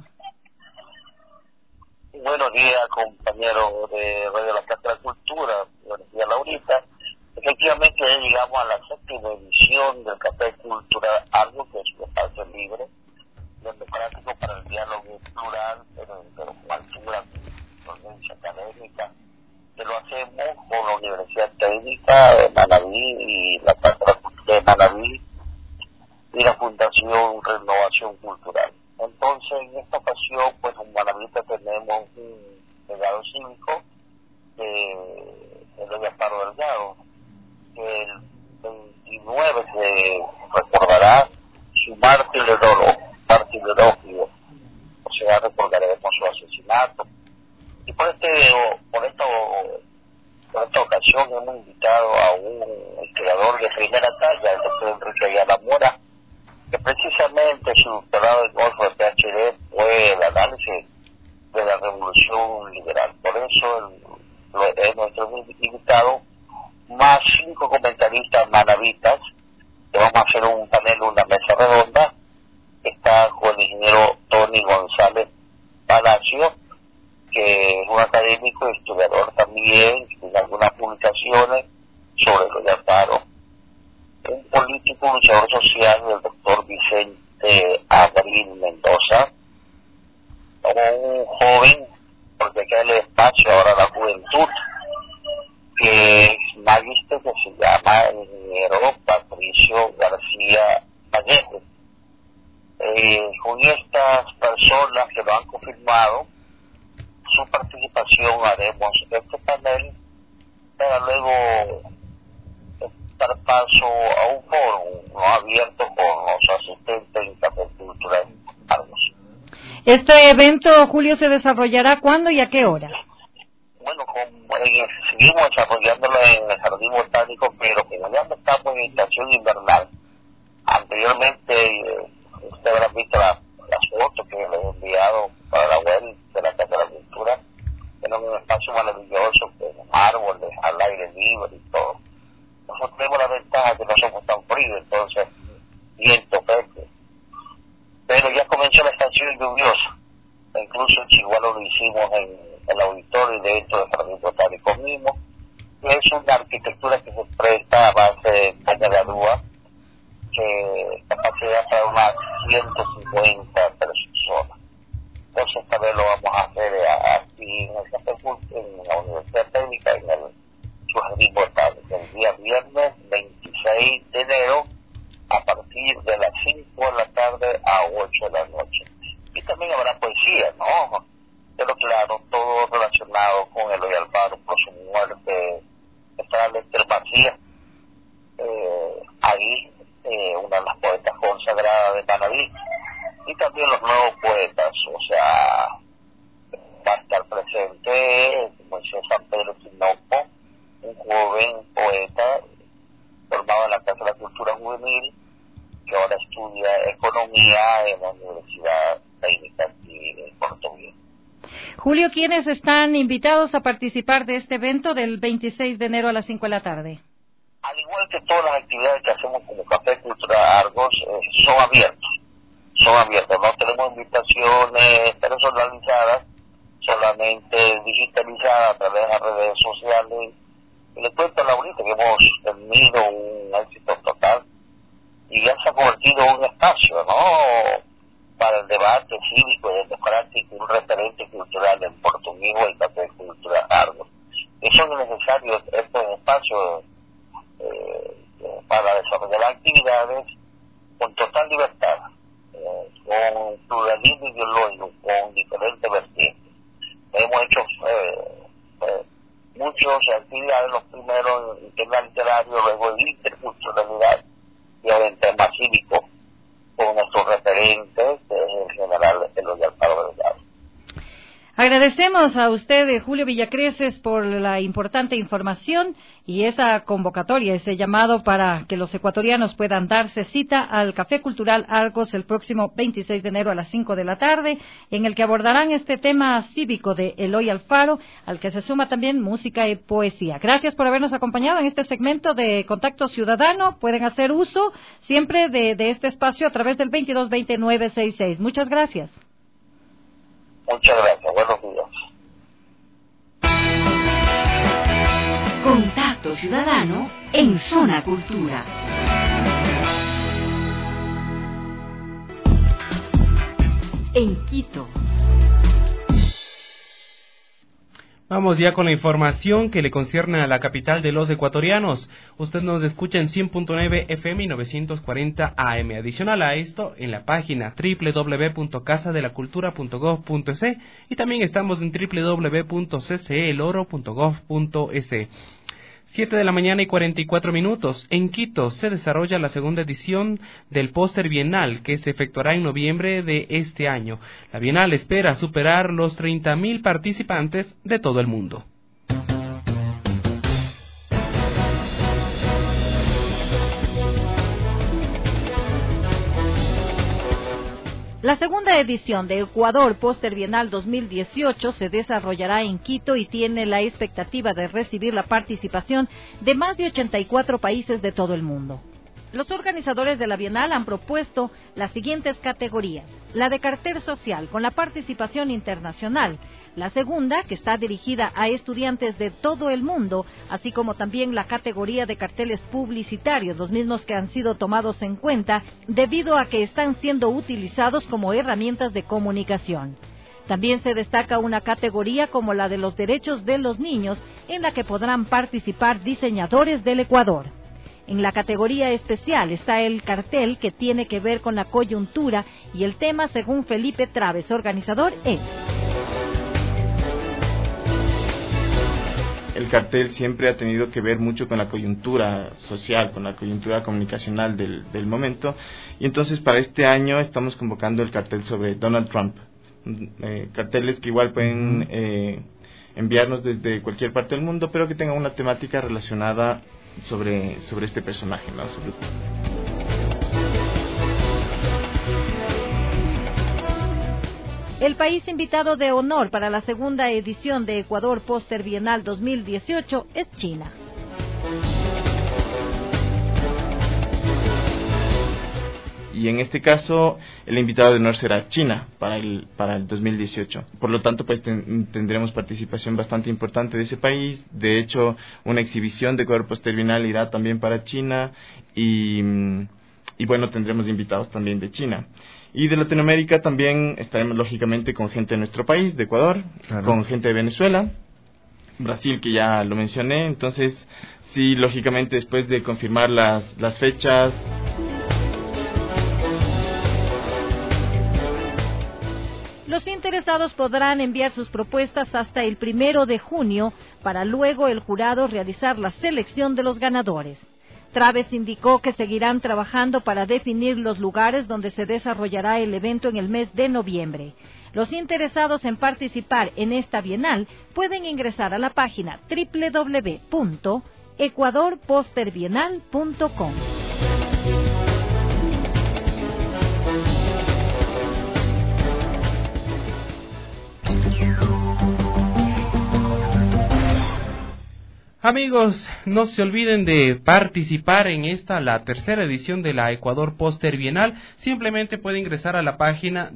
Buenos días, compañeros de Radio La Casa de la Cultura. Buenos días, Laurita. Efectivamente, ya llegamos a la 7ª edición del Café Cultura Argos, que es un espacio libre, democrático para el diálogo plural, pero con altura, con ciencia académica, que lo hacemos con la Universidad Técnica de Manabí y la Casa de la Cultura de Manabí y la Fundación Renovación Cultural. Entonces, en esta ocasión, pues en Manabí tenemos un legado cívico de Doña Paro Delgado, que el 29 se recordará su martirologio, o sea, recordaremos su asesinato. Y por esta ocasión hemos invitado a un historiador de primera talla, el doctor Enrique Ayala Mora, que precisamente su doctorado en Oxford PhD fue el análisis de la revolución liberal. Por eso es nuestro invitado, más 5 comentaristas manavitas, que vamos a hacer un panel, una mesa redonda. Está con el ingeniero Tony González Palacio, que es un académico y historiador también, que tiene algunas publicaciones sobre Doña Paro. Un político luchador social, el doctor Vicente Abril Mendoza, un joven, porque acá el espacio ahora la juventud, que es magíster, que se llama el ingeniero Patricio García Vallejo. Con estas personas que lo han confirmado, su participación haremos este panel para luego dar paso a un foro no abierto con los asistentes en Café Cultura Argos. ¿Este evento, Julio, se desarrollará cuándo y a qué hora? Bueno, seguimos desarrollándolo en el Jardín Botánico, pero como ya estamos en estación invernal, anteriormente usted habrá visto las fotos que les he enviado para la web de la Casa de la Cultura. Tenemos un espacio maravilloso con árboles al aire libre y todo. Nosotros tenemos la ventaja que no somos tan fríos, entonces viento fresco. Pero ya comenzó la estación lluviosa. Incluso en Chihuahua lo hicimos en el auditorio dentro del Jardín Botánico mismo. Es una arquitectura que se presta a base de caña de arúa, que capacidad para unas 150 personas. Entonces esta vez lo vamos a hacer aquí en el Café Cultura, en la Universidad Técnica, en su Jardín Botánico, el día viernes 26 de enero, a partir de las 5 de la tarde a 8 de la noche. Y también habrá poesía, ¿no? Pero claro, todo relacionado con Eloy Alfaro por su muerte, está Lester Macías, ahí una de las poetas consagradas de Manabí, y también los nuevos poetas, o sea, va a estar presente Moisés San Pedro Tinoco, un joven poeta formado en la Casa de la Cultura Juvenil, que ahora estudia economía en la Universidad Técnica en Puerto Viejo. Julio, ¿quiénes están invitados a participar de este evento del 26 de enero a las 5 de la tarde? Al igual que todas las actividades que hacemos como Café Cultura Argos, son abiertas, no tenemos invitaciones personalizadas, solamente digitalizadas a través de las redes sociales. Y le cuento a Laurita que hemos tenido un éxito total y ya se ha convertido en un espacio, ¿no?, para el debate cívico y democrático, un referente cultural en Puerto Viejo y Café Cultura Argos. Y son necesarios estos espacios para desarrollar actividades con total libertad, con pluralismo ideológico, con diferentes vertientes. Hemos hecho muchas actividades, los primeros en tema literario, luego en interculturalidad y ahora en tema cívico, con nuestros referentes, que es el general Eloy Alfaro Delgado. Agradecemos a usted, Julio Villacreces, por la importante información y esa convocatoria, ese llamado para que los ecuatorianos puedan darse cita al Café Cultural Argos el próximo 26 de enero a las 5 de la tarde, en el que abordarán este tema cívico de Eloy Alfaro, al que se suma también música y poesía. Gracias por habernos acompañado en este segmento de Contacto Ciudadano. Pueden hacer uso siempre de este espacio a través del 2220-966. Muchas gracias. Muchas gracias, buenos días. Contacto Ciudadano en Zona Cultura. En Quito. Vamos ya con la información que le concierne a la capital de los ecuatorianos. Usted nos escucha en 100.9 FM y 940 AM. Adicional a esto, en la página www.casadelacultura.gov.es y también estamos en www.cceloro.gov.es. 7 de la mañana y 44 minutos. En Quito se desarrolla la segunda edición del Póster Bienal, que se efectuará en noviembre de este año. La Bienal espera superar los 30.000 participantes de todo el mundo. La segunda edición de Ecuador Póster Bienal 2018 se desarrollará en Quito y tiene la expectativa de recibir la participación de más de 84 países de todo el mundo. Los organizadores de la Bienal han propuesto las siguientes categorías: la de cartel social, con la participación internacional; la segunda, que está dirigida a estudiantes de todo el mundo, así como también la categoría de carteles publicitarios, los mismos que han sido tomados en cuenta debido a que están siendo utilizados como herramientas de comunicación. También se destaca una categoría como la de los derechos de los niños, en la que podrán participar diseñadores del Ecuador. En la categoría especial está el cartel que tiene que ver con la coyuntura y el tema, según Felipe Traves, organizador, es: el cartel siempre ha tenido que ver mucho con la coyuntura social, con la coyuntura comunicacional del momento, y entonces para este año estamos convocando el cartel sobre Donald Trump. Carteles que igual pueden enviarnos desde cualquier parte del mundo, pero que tengan una temática relacionada sobre este personaje, ¿no? El país invitado de honor para la segunda edición de Ecuador Póster Bienal 2018 es China. Y en este caso, el invitado de honor será China para el 2018. Por lo tanto, pues tendremos participación bastante importante de ese país. De hecho, una exhibición de Ecuador Póster Bienal irá también para China y bueno, tendremos invitados también de China. Y de Latinoamérica también estaremos lógicamente con gente de nuestro país, de Ecuador, claro, con gente de Venezuela, Brasil, que ya lo mencioné. Entonces, sí, lógicamente después de confirmar las fechas. Los interesados podrán enviar sus propuestas hasta el 1 de junio para luego el jurado realizar la selección de los ganadores. Traves indicó que seguirán trabajando para definir los lugares donde se desarrollará el evento en el mes de noviembre. Los interesados en participar en esta bienal pueden ingresar a la página www.ecuadorposterbienal.com. Amigos, no se olviden de participar en la tercera edición de la Ecuador Póster Bienal. Simplemente puede ingresar a la página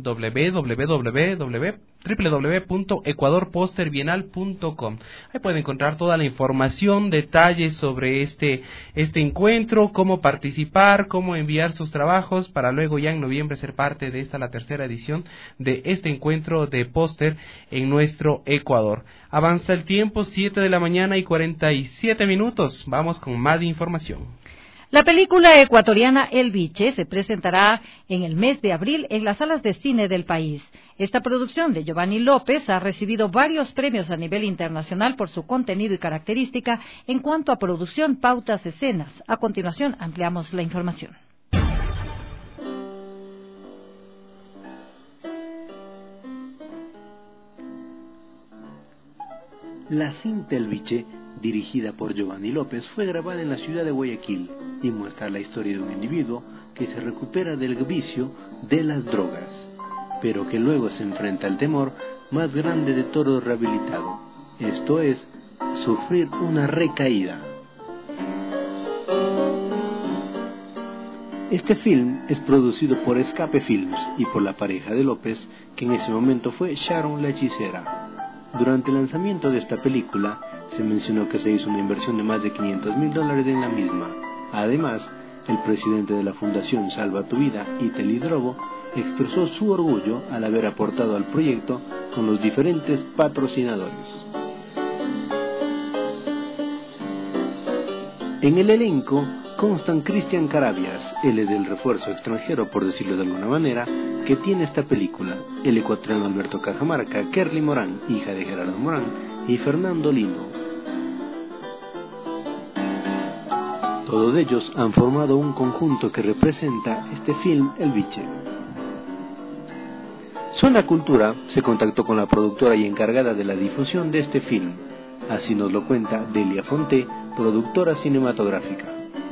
www.ecuadorposterbienal.com. Ahí puede encontrar toda la información, detalles sobre este encuentro, cómo participar, cómo enviar sus trabajos para luego ya en noviembre ser parte de la tercera edición de este encuentro de póster en nuestro Ecuador. Avanza el tiempo, 7 de la mañana y 47 minutos. Vamos con más información. La película ecuatoriana El Biche se presentará en el mes de abril en las salas de cine del país. Esta producción de Giovanni López ha recibido varios premios a nivel internacional por su contenido y característica en cuanto a producción, pautas, escenas. A continuación ampliamos la información. La cinta El Biche, dirigida por Giovanni López, fue grabada en la ciudad de Guayaquil y muestra la historia de un individuo que se recupera del vicio de las drogas, pero que luego se enfrenta al temor más grande de todo rehabilitado, esto es, sufrir una recaída. Este film es producido por Escape Films y por la pareja de López, que en ese momento fue Sharon la hechicera. Durante el lanzamiento de esta película, se mencionó que se hizo una inversión de más de $500,000 en la misma. Además, el presidente de la Fundación Salva tu Vida, Iteli Drobo, expresó su orgullo al haber aportado al proyecto con los diferentes patrocinadores. En el elenco constan Cristian Carabias, él es el refuerzo extranjero, por decirlo de alguna manera, que tiene esta película, el ecuatoriano Alberto Cajamarca, Kerly Morán, hija de Gerardo Morán, y Fernando Lino. Todos ellos han formado un conjunto que representa este film El Biche. Zona Cultura se contactó con la productora y encargada de la difusión de este film. Así nos lo cuenta Delia Fonté, productora cinematográfica.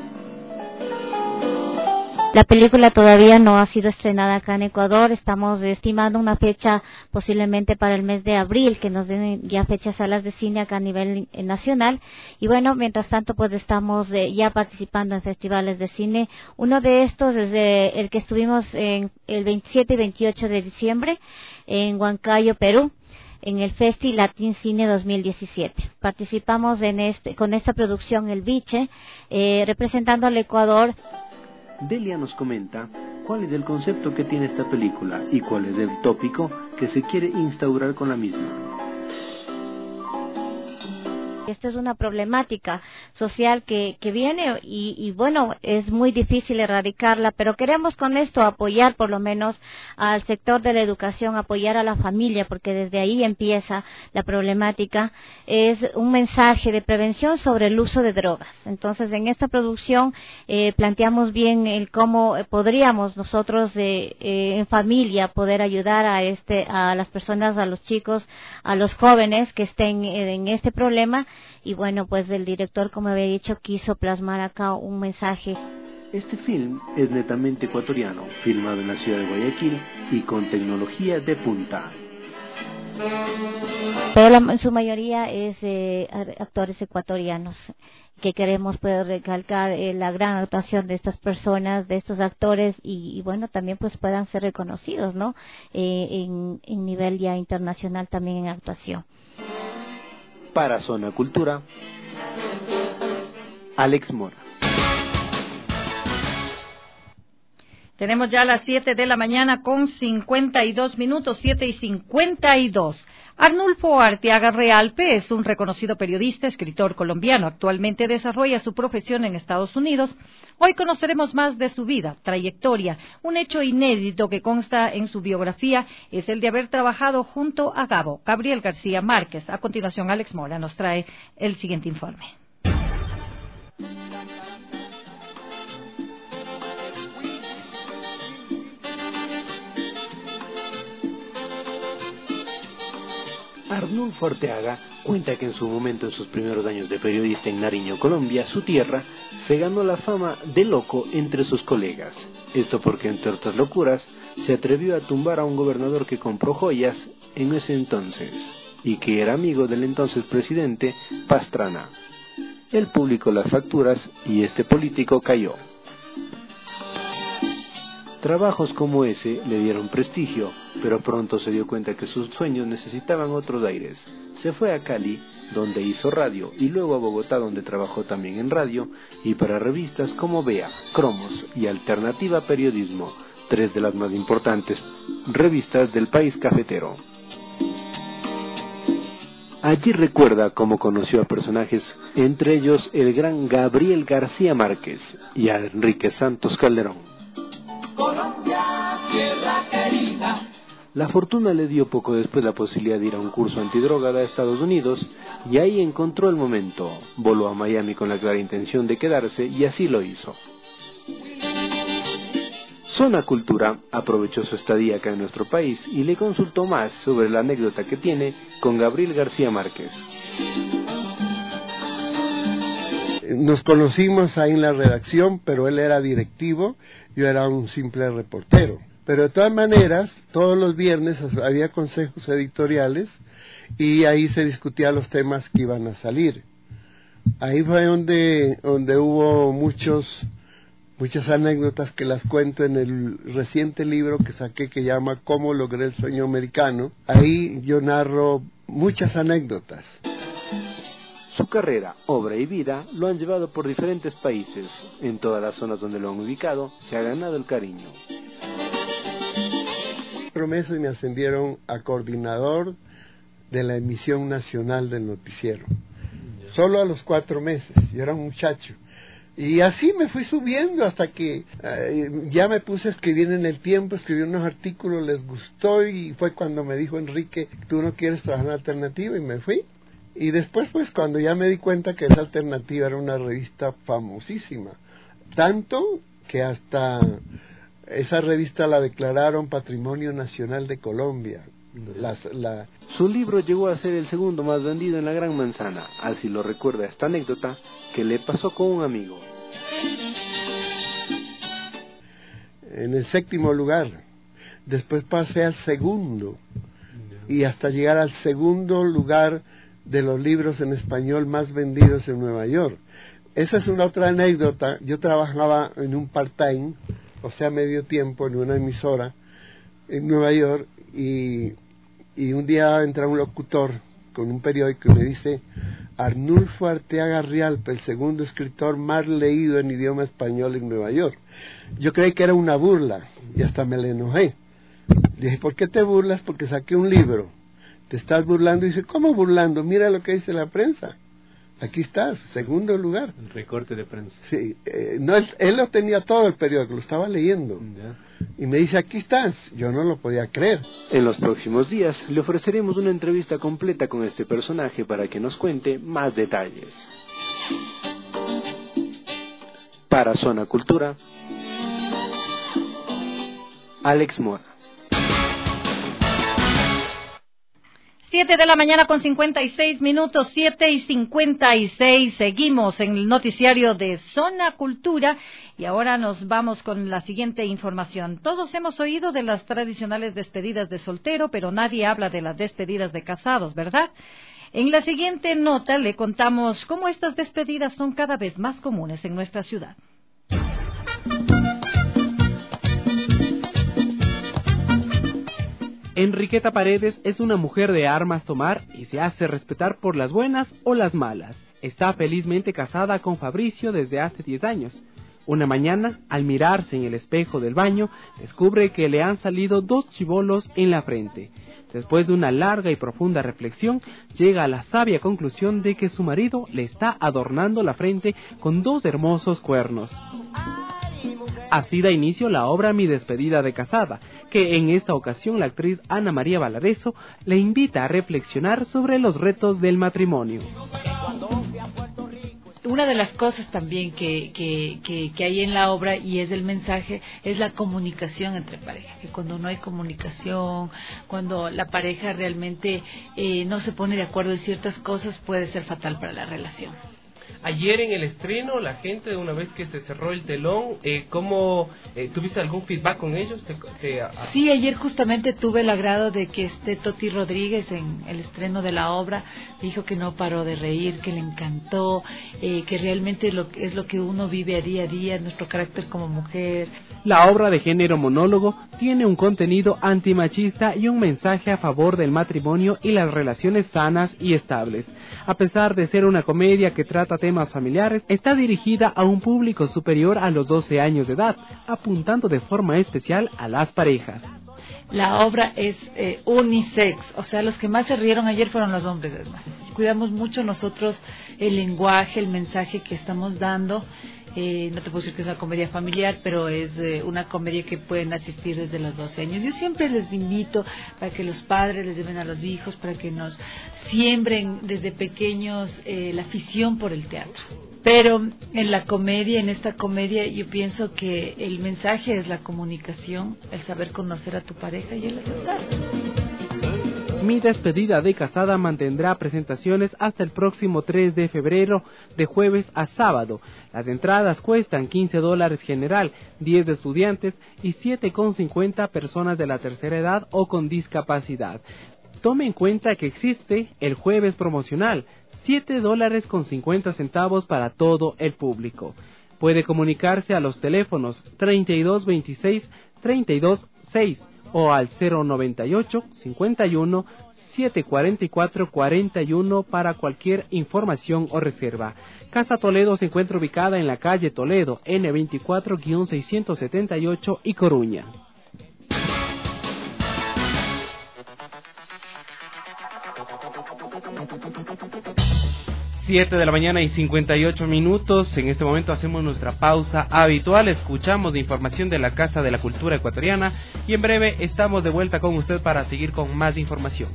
La película todavía no ha sido estrenada acá en Ecuador. Estamos estimando una fecha posiblemente para el mes de abril, que nos den ya fechas salas de cine acá a nivel nacional. Y bueno, mientras tanto, pues estamos ya participando en festivales de cine. Uno de estos es el que estuvimos en el 27 y 28 de diciembre en Huancayo, Perú, en el Festi Latin Cine 2017. Participamos con esta producción El Biche, representando al Ecuador. Delia nos comenta cuál es el concepto que tiene esta película y cuál es el tópico que se quiere instaurar con la misma. Esta es una problemática social que viene y bueno, es muy difícil erradicarla, pero queremos con esto apoyar por lo menos al sector de la educación, apoyar a la familia, porque desde ahí empieza la problemática. Es un mensaje de prevención sobre el uso de drogas. Entonces, en esta producción planteamos bien el cómo podríamos nosotros en familia poder ayudar a las personas, a los chicos, a los jóvenes que estén en este problema. Y bueno, pues el director, como había dicho, quiso plasmar acá un mensaje. Este film es netamente ecuatoriano, filmado en la ciudad de Guayaquil y con tecnología de punta. Pero en su mayoría es actores ecuatorianos, que queremos poder recalcar la gran actuación de estas personas, de estos actores, y bueno, también pues puedan ser reconocidos, ¿no? En nivel ya internacional también en actuación. Para Zona Cultura, Alex Mora. Tenemos ya las 7 de la mañana con 52 minutos, 7:52. Arnulfo Arteaga Realpe es un reconocido periodista, escritor colombiano. Actualmente desarrolla su profesión en Estados Unidos. Hoy conoceremos más de su vida, trayectoria. Un hecho inédito que consta en su biografía es el de haber trabajado junto a Gabriel García Márquez. A continuación, Alex Mora nos trae el siguiente informe. Arnulfo Arteaga cuenta que en su momento, en sus primeros años de periodista en Nariño, Colombia, su tierra, se ganó la fama de loco entre sus colegas. Esto porque, entre otras locuras, se atrevió a tumbar a un gobernador que compró joyas en ese entonces y que era amigo del entonces presidente Pastrana. Él publicó las facturas y este político cayó. Trabajos como ese le dieron prestigio, pero pronto se dio cuenta que sus sueños necesitaban otros aires. Se fue a Cali, donde hizo radio, y luego a Bogotá, donde trabajó también en radio y para revistas como Vea, Cromos y Alternativa Periodismo, 3 de las más importantes revistas del país cafetero. Allí recuerda cómo conoció a personajes, entre ellos el gran Gabriel García Márquez y a Enrique Santos Calderón. Colombia, tierra querida. La fortuna le dio poco después la posibilidad de ir a un curso antidroga a Estados Unidos y ahí encontró el momento. Voló a Miami con la clara intención de quedarse y así lo hizo. Zona Cultura aprovechó su estadía acá en nuestro país y le consultó más sobre la anécdota que tiene con Gabriel García Márquez. Nos conocimos ahí en la redacción, pero él era directivo, yo era un simple reportero. Pero de todas maneras, todos los viernes había consejos editoriales y ahí se discutían los temas que iban a salir. Ahí fue donde hubo muchas anécdotas que las cuento en el reciente libro que saqué que llama Cómo logré el sueño americano. Ahí yo narro muchas anécdotas. Su carrera, obra y vida lo han llevado por diferentes países. En todas las zonas donde lo han ubicado, se ha ganado el cariño. 4 meses me ascendieron a coordinador de la emisión nacional del noticiero. Solo a los 4 meses, yo era un muchacho. Y así me fui subiendo hasta que ya me puse a escribir en El Tiempo, escribí unos artículos, les gustó y fue cuando me dijo Enrique, ¿tú no quieres trabajar en Alternativa? Y me fui. Y después, pues, cuando ya me di cuenta que esa Alternativa era una revista famosísima, tanto que hasta esa revista la declararon Patrimonio Nacional de Colombia. Su libro llegó a ser el segundo más vendido en la Gran Manzana, así lo recuerda esta anécdota que le pasó con un amigo. En el 7º lugar, después pasé al 2º, y hasta llegar al 2º lugar de los libros en español más vendidos en Nueva York. Esa es una otra anécdota. Yo trabajaba en un part-time, o sea, medio tiempo, en una emisora en Nueva York, y un día entra un locutor con un periódico y me dice: Arnulfo Arteaga Rialpe, el segundo escritor más leído en idioma español en Nueva York. Yo creí que era una burla y hasta me le enojé. Le dije: ¿por qué te burlas? Porque saqué un libro. ¿Te estás burlando? Y dice: ¿cómo burlando? Mira lo que dice la prensa. Aquí estás, 2º lugar. El recorte de prensa. Sí, no, él lo tenía todo el periódico, lo estaba leyendo. Ya. Y me dice: aquí estás. Yo no lo podía creer. En los próximos días le ofreceremos una entrevista completa con este personaje para que nos cuente más detalles. Para Zona Cultura, Alex Mora. 7 de la mañana con 56 minutos, 7:56. Seguimos en el noticiario de Zona Cultura y ahora nos vamos con la siguiente información. Todos hemos oído de las tradicionales despedidas de soltero, pero nadie habla de las despedidas de casados, ¿verdad? En la siguiente nota le contamos cómo estas despedidas son cada vez más comunes en nuestra ciudad. Enriqueta Paredes es una mujer de armas tomar y se hace respetar por las buenas o las malas. Está felizmente casada con Fabricio desde hace 10 años. Una mañana, al mirarse en el espejo del baño, descubre que le han salido 2 chibolos en la frente. Después de una larga y profunda reflexión, llega a la sabia conclusión de que su marido le está adornando la frente con 2 hermosos cuernos. Así da inicio la obra Mi despedida de casada, que en esta ocasión la actriz Ana María Valareso le invita a reflexionar sobre los retos del matrimonio. Una de las cosas también que hay en la obra, y es el mensaje, es la comunicación entre pareja, que cuando no hay comunicación, cuando la pareja realmente no se pone de acuerdo en ciertas cosas, puede ser fatal para la relación. Ayer en el estreno, la gente, una vez que se cerró el telón, ¿cómo tuviste algún feedback con ellos? Sí, ayer justamente tuve el agrado de que Toti Rodríguez en el estreno de la obra dijo que no paró de reír, que le encantó, que realmente es lo que uno vive a día, nuestro carácter como mujer. La obra de género monólogo tiene un contenido antimachista y un mensaje a favor del matrimonio y las relaciones sanas y estables. A pesar de ser una comedia que trata temas familiares, está dirigida a un público superior a los 12 años de edad, apuntando de forma especial a las parejas. La obra es unisex, o sea, los que más se rieron ayer fueron los hombres, además. Cuidamos mucho nosotros el lenguaje, el mensaje que estamos dando. no te puedo decir que es una comedia familiar, pero es una comedia que pueden asistir desde los 12 años. Yo siempre les invito para que los padres les lleven a los hijos, para que nos siembren desde pequeños la afición por el teatro. Pero en la comedia, en esta comedia, yo pienso que el mensaje es la comunicación, el saber conocer a tu pareja y el aceptar. Mi despedida de casada mantendrá presentaciones hasta el próximo 3 de febrero, de jueves a sábado. Las entradas cuestan $15 general, 10 de estudiantes y 7,50 personas de la tercera edad o con discapacidad. Tome en cuenta que existe el jueves promocional, $7.50 para todo el público. Puede comunicarse a los teléfonos 3226-326 o al 098-51-744-41 para cualquier información o reserva. Casa Toledo se encuentra ubicada en la calle Toledo, N24-678 y Coruña. 7 de la mañana y 58 minutos. En este momento hacemos nuestra pausa habitual. Escuchamos información de la Casa de la Cultura Ecuatoriana y en breve estamos de vuelta con usted para seguir con más información.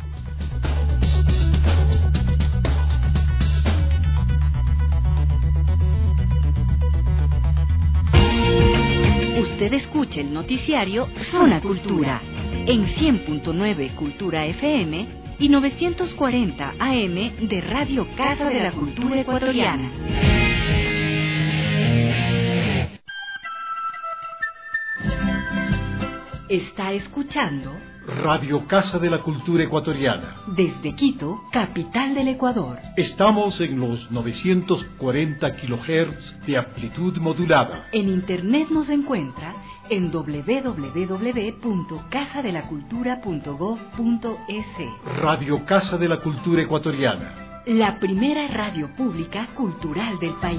Usted escucha el noticiario Zona Cultura en 100.9 Cultura FM y 940 AM de Radio Casa de la Cultura Ecuatoriana. Está escuchando Radio Casa de la Cultura Ecuatoriana. Desde Quito, capital del Ecuador. Estamos en los 940 kHz de amplitud modulada. En internet nos encuentra en www.casadelacultura.gov.es. Radio Casa de la Cultura Ecuatoriana. La primera radio pública cultural del país.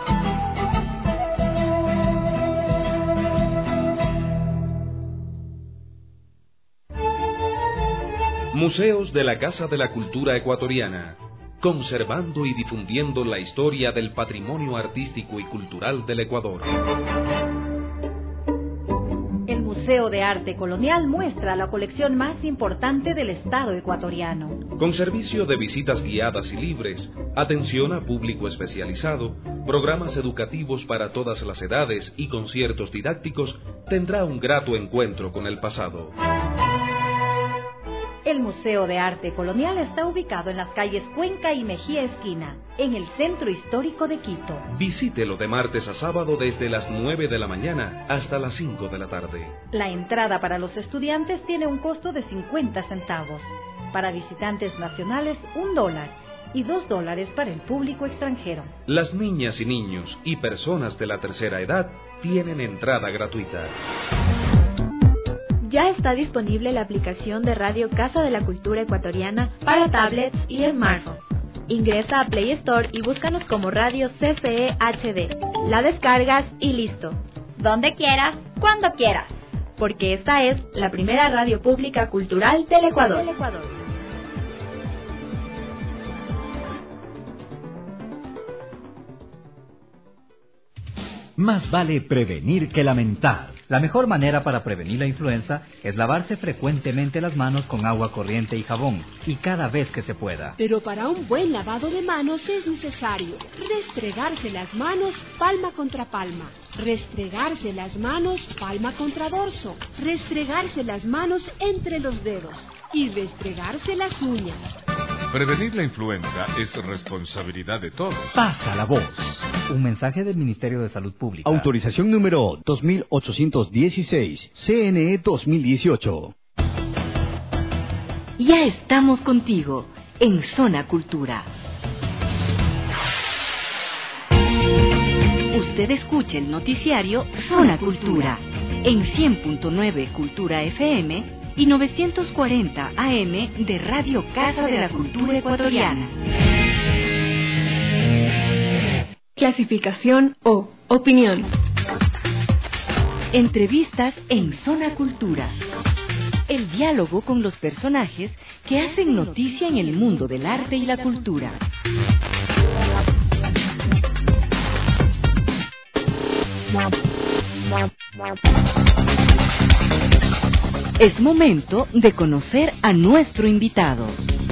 Museos de la Casa de la Cultura Ecuatoriana, conservando y difundiendo la historia del patrimonio artístico y cultural del Ecuador. El Museo de Arte Colonial muestra la colección más importante del Estado ecuatoriano. Con servicio de visitas guiadas y libres, atención a público especializado, programas educativos para todas las edades y conciertos didácticos, tendrá un grato encuentro con el pasado. El Museo de Arte Colonial está ubicado en las calles Cuenca y Mejía Esquina, en el centro histórico de Quito. Visítelo de martes a sábado desde las 9 de la mañana hasta las 5 de la tarde. La entrada para los estudiantes tiene un costo de 50 centavos. Para visitantes nacionales, $1 y $2 para el público extranjero. Las niñas y niños y personas de la tercera edad tienen entrada gratuita. Ya está disponible la aplicación de Radio Casa de la Cultura Ecuatoriana para tablets y smartphones. Ingresa a Play Store y búscanos como Radio CCE HD. La descargas y listo. Donde quieras, cuando quieras. Porque esta es la primera radio pública cultural del Ecuador. Más vale prevenir que lamentar. La mejor manera para prevenir la influenza es lavarse frecuentemente las manos con agua corriente y jabón, y cada vez que se pueda. Pero para un buen lavado de manos es necesario restregarse las manos palma contra palma, restregarse las manos palma contra dorso, restregarse las manos entre los dedos y restregarse las uñas. Prevenir la influenza es responsabilidad de todos. Pasa la voz. Un mensaje del Ministerio de Salud Pública. Autorización número 2816, CNE 2018. Ya estamos contigo en Zona Cultura. Usted escucha el noticiario Zona Cultura en 100.9 Cultura FM y 940 AM de Radio Casa de la Cultura Ecuatoriana. Clasificación O. Opinión. Entrevistas en Zona Cultura. El diálogo con los personajes que hacen noticia en el mundo del arte y la cultura. Es momento de conocer a nuestro invitado.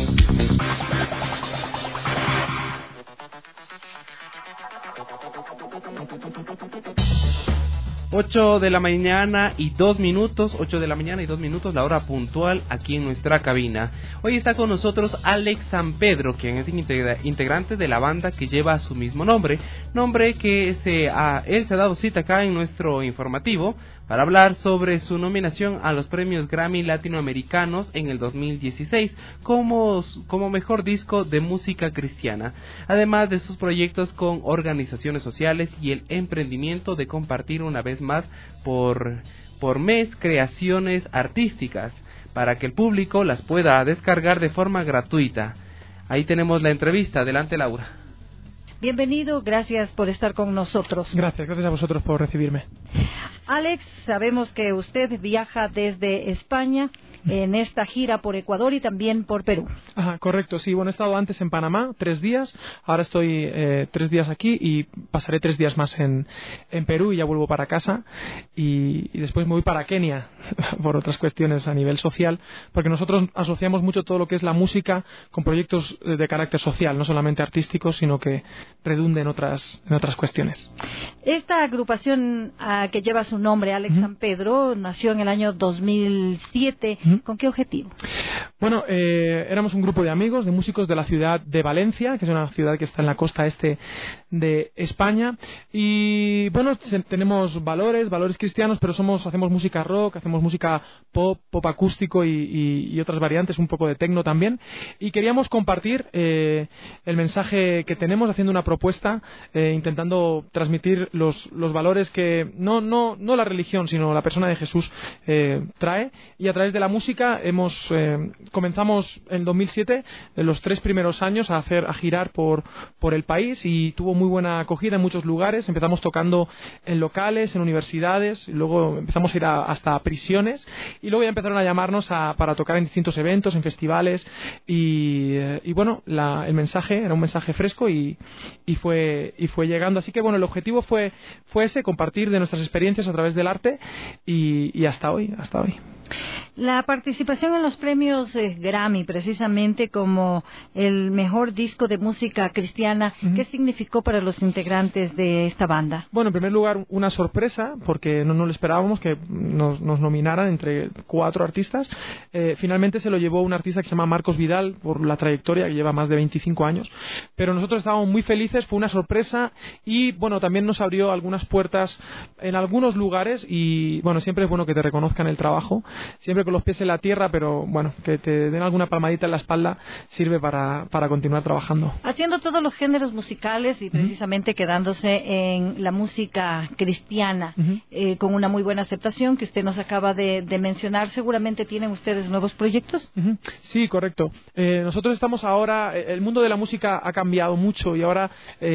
Ocho de la mañana y 2 minutos, la hora puntual aquí en nuestra cabina. Hoy está con nosotros Alex San Pedro, quien es integrante de la banda que lleva su mismo nombre que él se ha dado cita acá en nuestro informativo para hablar sobre su nominación a los premios Grammy Latinoamericanos en el 2016 como mejor disco de música cristiana, además de sus proyectos con organizaciones sociales y el emprendimiento de compartir una vez más por mes creaciones artísticas para que el público las pueda descargar de forma gratuita. Ahí tenemos la entrevista. Adelante, Laura. Bienvenido, gracias por estar con nosotros. Gracias a vosotros por recibirme. Alex, sabemos que usted viaja desde España en esta gira por Ecuador y también por Perú. Ajá, correcto, sí. Bueno, he estado antes en Panamá 3 días, ahora estoy 3 días aquí y pasaré 3 días más en Perú y ya vuelvo para casa y después me voy para Kenia por otras cuestiones a nivel social, porque nosotros asociamos mucho todo lo que es la música con proyectos de carácter social, no solamente artísticos, sino que redunde en otras cuestiones. Esta agrupación que lleva su nombre, Alex San Pedro, nació en el año 2007. ¿Con qué objetivo? Bueno, éramos un grupo de amigos, de músicos de la ciudad de Valencia, que es una ciudad que está en la costa este de España, y bueno, tenemos valores cristianos, pero hacemos música rock, hacemos música pop acústico y otras variantes, un poco de techno también, y queríamos compartir el mensaje que tenemos, haciendo una propuesta, intentando transmitir los valores que no la religión, sino la persona de Jesús trae, y a través de la música comenzamos en 2007, en los 3 primeros años, a girar por el país, y tuvo muy buena acogida en muchos lugares. Empezamos tocando en locales, en universidades, y luego empezamos a ir hasta prisiones, y luego ya empezaron a llamarnos para tocar en distintos eventos, en festivales, y bueno, el mensaje era un mensaje fresco y fue llegando. Así que bueno, el objetivo fue ese, compartir de nuestras experiencias a través del arte, y hasta hoy. La participación en los premios Grammy, precisamente como el mejor disco de música cristiana, ¿qué significó para los integrantes de esta banda? Bueno, en primer lugar, una sorpresa, porque no lo esperábamos que nos nominaran entre 4 artistas. Finalmente se lo llevó un artista que se llama Marcos Vidal, por la trayectoria, que lleva más de 25 años. Pero nosotros estábamos muy felices, fue una sorpresa, y bueno, también nos abrió algunas puertas en algunos lugares, y bueno, siempre es bueno que te reconozcan el trabajo, siempre con los pies en la tierra, pero bueno, que te den alguna palmadita en la espalda sirve para continuar trabajando. Haciendo todos los géneros musicales y precisamente quedándose en la música cristiana, con una muy buena aceptación que usted nos acaba de mencionar, ¿seguramente tienen ustedes nuevos proyectos? Sí, correcto. Nosotros estamos ahora, el mundo de la música ha cambiado mucho, y ahora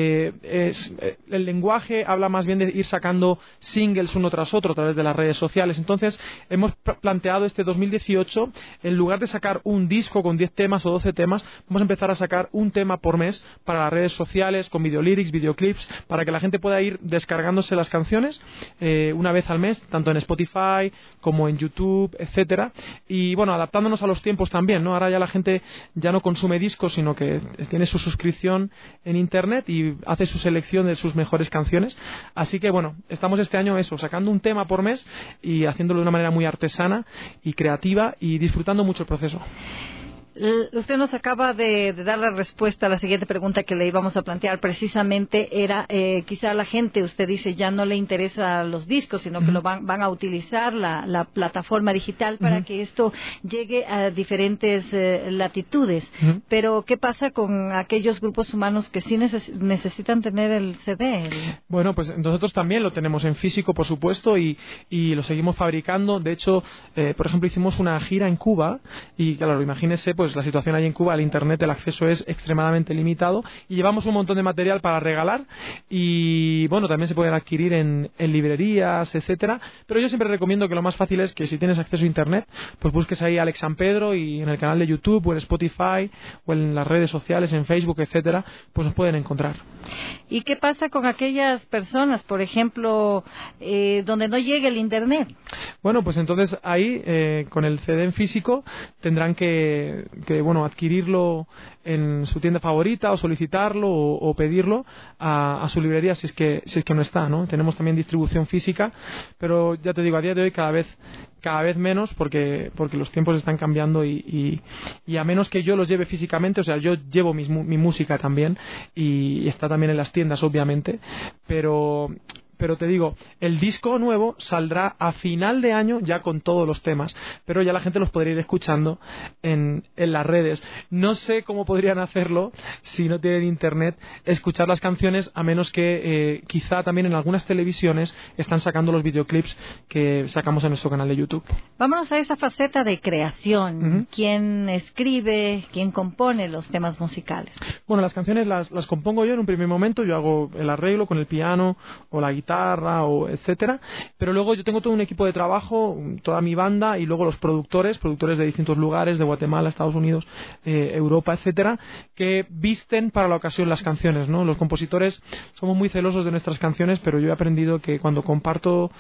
el lenguaje habla más bien de ir sacando singles uno tras otro a través de las redes sociales. Entonces hemos planteado este 2018, en lugar de sacar un disco con 10 temas o 12 temas, vamos a empezar a sacar un tema por mes para las redes sociales, con videolyrics, videoclips, para que la gente pueda ir descargándose las canciones una vez al mes, tanto en Spotify como en YouTube, etcétera, y bueno, adaptándonos a los tiempos también, ¿no? Ahora ya la gente ya no consume discos, sino que tiene su suscripción en internet y hace su selección de sus mejores canciones. Así que bueno, estamos este año sacando un tema por mes y haciéndolo de una manera muy artesana y creativa, y disfrutando mucho el proceso. Usted nos acaba de dar la respuesta a la siguiente pregunta que le íbamos a plantear. Precisamente era, quizá la gente, usted dice, ya no le interesa los discos, sino que lo van a utilizar la plataforma digital para que esto llegue a diferentes latitudes. Pero, ¿qué pasa con aquellos grupos humanos que sí necesitan tener el CD? Bueno, pues nosotros también lo tenemos en físico, por supuesto, y lo seguimos fabricando. De hecho, por ejemplo, hicimos una gira en Cuba, y claro, imagínese, pues pues la situación ahí en Cuba, el internet, el acceso es extremadamente limitado y llevamos un montón de material para regalar y bueno, también se pueden adquirir en librerías, etcétera, pero yo siempre recomiendo que lo más fácil es que si tienes acceso a internet, pues busques ahí Alex San Pedro y en el canal de YouTube o en Spotify o en las redes sociales, en Facebook, etcétera, pues nos pueden encontrar. ¿Y qué pasa con aquellas personas, por ejemplo, donde no llegue el internet? Bueno, pues entonces ahí con el CD en físico tendrán que adquirirlo en su tienda favorita o solicitarlo o pedirlo a su librería si es que no está, ¿no? Tenemos también distribución física, pero ya te digo, a día de hoy cada vez menos porque los tiempos están cambiando y a menos que yo los lleve físicamente, o sea, yo llevo mi música también y está también en las tiendas, obviamente, pero te digo, el disco nuevo saldrá a final de año ya con todos los temas, pero ya la gente los podría ir escuchando en las redes. No sé cómo podrían hacerlo si no tienen internet, escuchar las canciones, a menos que quizá también en algunas televisiones están sacando los videoclips que sacamos en nuestro canal de YouTube. Vámonos a esa faceta de creación. ¿Quién escribe, quién compone los temas musicales? Bueno, las canciones las compongo yo en un primer momento, yo hago el arreglo con el piano o la guitarra o etcétera, pero luego yo tengo todo un equipo de trabajo, toda mi banda y luego los productores de distintos lugares, de Guatemala, Estados Unidos, Europa, etcétera, que visten para la ocasión las canciones, ¿no? Los compositores somos muy celosos de nuestras canciones, pero yo he aprendido que cuando comparto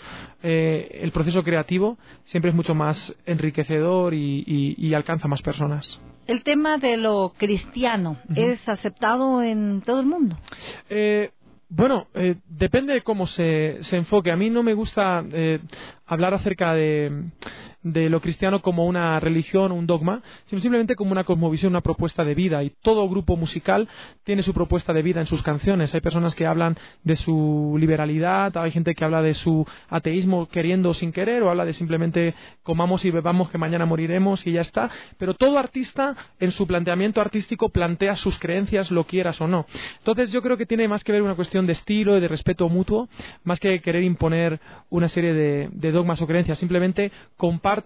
el proceso creativo siempre es mucho más enriquecedor y alcanza más personas. El tema de lo cristiano, ¿es aceptado en todo el mundo? Bueno, depende de cómo se enfoque. A mí no me gusta hablar acerca de lo cristiano como una religión o un dogma, sino simplemente como una cosmovisión, una propuesta de vida. Y todo grupo musical tiene su propuesta de vida en sus canciones. Hay personas que hablan de su liberalidad, hay gente que habla de su ateísmo queriendo o sin querer, o habla de simplemente comamos y bebamos que mañana moriremos y ya está. Pero todo artista en su planteamiento artístico plantea sus creencias, lo quieras o no. Entonces yo creo que tiene más que ver una cuestión de estilo y de respeto mutuo, más que querer imponer una serie de dogmas o creencias. Simplemente comparto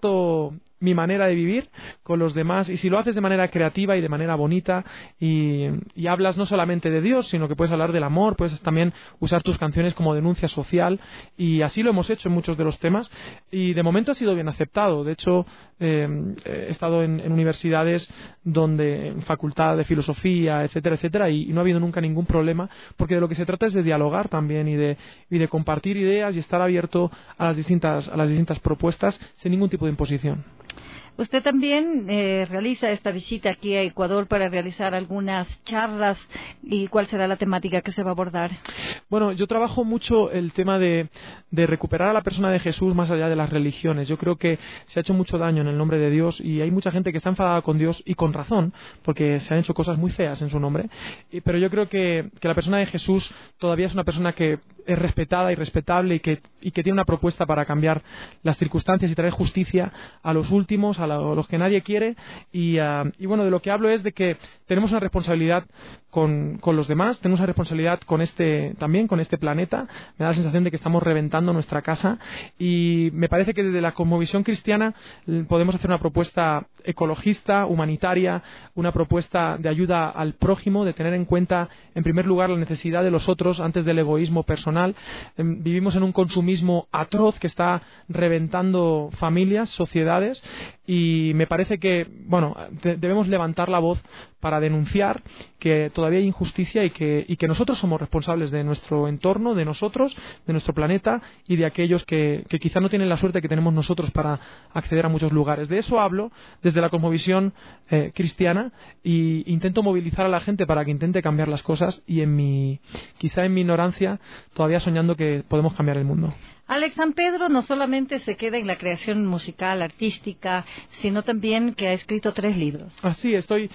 mi manera de vivir con los demás, y si lo haces de manera creativa y de manera bonita y hablas no solamente de Dios, sino que puedes hablar del amor, puedes también usar tus canciones como denuncia social, y así lo hemos hecho en muchos de los temas y de momento ha sido bien aceptado. De hecho, he estado en universidades en facultad de filosofía, etcétera, etcétera, y no ha habido nunca ningún problema, porque de lo que se trata es de dialogar también y de compartir ideas y estar abierto a las distintas propuestas sin ningún tipo de imposición. Usted también realiza esta visita aquí a Ecuador para realizar algunas charlas. ¿Y cuál será la temática que se va a abordar? Bueno, yo trabajo mucho el tema de recuperar a la persona de Jesús más allá de las religiones. Yo creo que se ha hecho mucho daño en el nombre de Dios y hay mucha gente que está enfadada con Dios y con razón, porque se han hecho cosas muy feas en su nombre. Pero yo creo que la persona de Jesús todavía es una persona que es respetada y respetable y que tiene una propuesta para cambiar las circunstancias y traer justicia a los últimos, a los que nadie quiere, y bueno, de lo que hablo es de que tenemos una responsabilidad con los demás, tenemos una responsabilidad con este planeta. Me da la sensación de que estamos reventando nuestra casa y me parece que desde la cosmovisión cristiana podemos hacer una propuesta ecologista, humanitaria, una propuesta de ayuda al prójimo, de tener en cuenta en primer lugar la necesidad de los otros antes del egoísmo personal. Vivimos en un consumismo atroz que está reventando familias, sociedades, y me parece que debemos levantar la voz para denunciar que todavía hay injusticia y que nosotros somos responsables de nuestro entorno, de nosotros, de nuestro planeta y de aquellos que quizá no tienen la suerte que tenemos nosotros para acceder a muchos lugares. De eso hablo desde la cosmovisión cristiana, y intento movilizar a la gente para que intente cambiar las cosas, y quizá en mi ignorancia todavía soñando que podemos cambiar el mundo. Alex San Pedro no solamente se queda en la creación musical, artística, sino también que ha escrito 3 libros. Sí, soy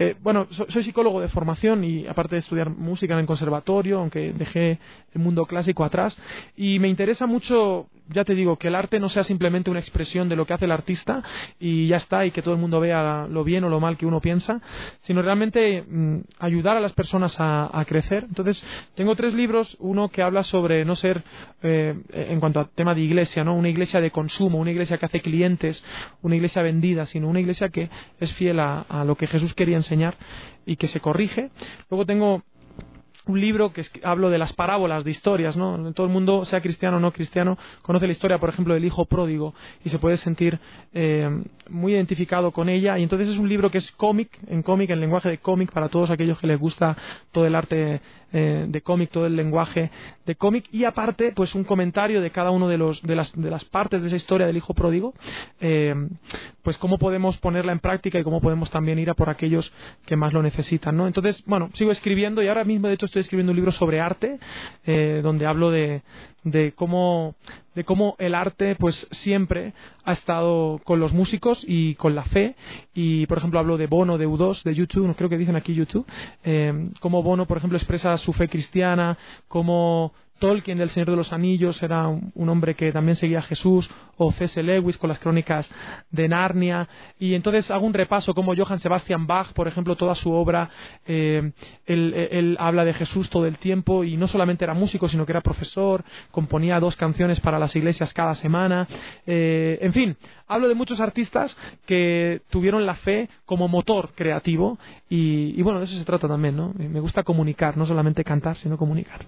psicólogo de formación y aparte de estudiar música en el conservatorio, aunque dejé el mundo clásico atrás, y me interesa mucho, ya te digo, que el arte no sea simplemente una expresión de lo que hace el artista y ya está, y que todo el mundo vea lo bien o lo mal que uno piensa, sino realmente ayudar a las personas a crecer. Entonces, tengo 3 libros, uno que habla sobre no ser, en cuanto a tema de iglesia, ¿no? Una iglesia de consumo, una iglesia que hace clientes, una iglesia vendida, sino una iglesia que es fiel a lo que Jesús quería enseñar y que se corrige. Luego tengo un libro que hablo de las parábolas de historias, ¿no? Todo el mundo, sea cristiano o no cristiano, conoce la historia, por ejemplo, del hijo pródigo y se puede sentir muy identificado con ella. Y entonces es un libro que es en lenguaje de cómic, para todos aquellos que les gusta todo el arte de cómic, todo el lenguaje de cómic, y aparte, pues un comentario de cada uno de las partes de esa historia del hijo pródigo, pues cómo podemos ponerla en práctica y cómo podemos también ir a por aquellos que más lo necesitan, ¿no? Entonces, bueno, sigo escribiendo y ahora mismo, de hecho, estoy escribiendo un libro sobre arte, donde hablo de cómo el arte pues siempre ha estado con los músicos y con la fe. Y por ejemplo hablo de Bono, de U2, de U2, creo que dicen aquí U2, cómo Bono por ejemplo expresa su fe cristiana, cómo Tolkien del Señor de los Anillos era un hombre que también seguía a Jesús, o C.S. Lewis con las crónicas de Narnia. Y entonces hago un repaso como Johann Sebastian Bach, por ejemplo, toda su obra, él habla de Jesús todo el tiempo, y no solamente era músico, sino que era profesor, componía 2 canciones para las iglesias cada semana. En fin, hablo de muchos artistas que tuvieron la fe como motor creativo, y bueno, de eso se trata también, ¿no? Me gusta comunicar, no solamente cantar, sino comunicar.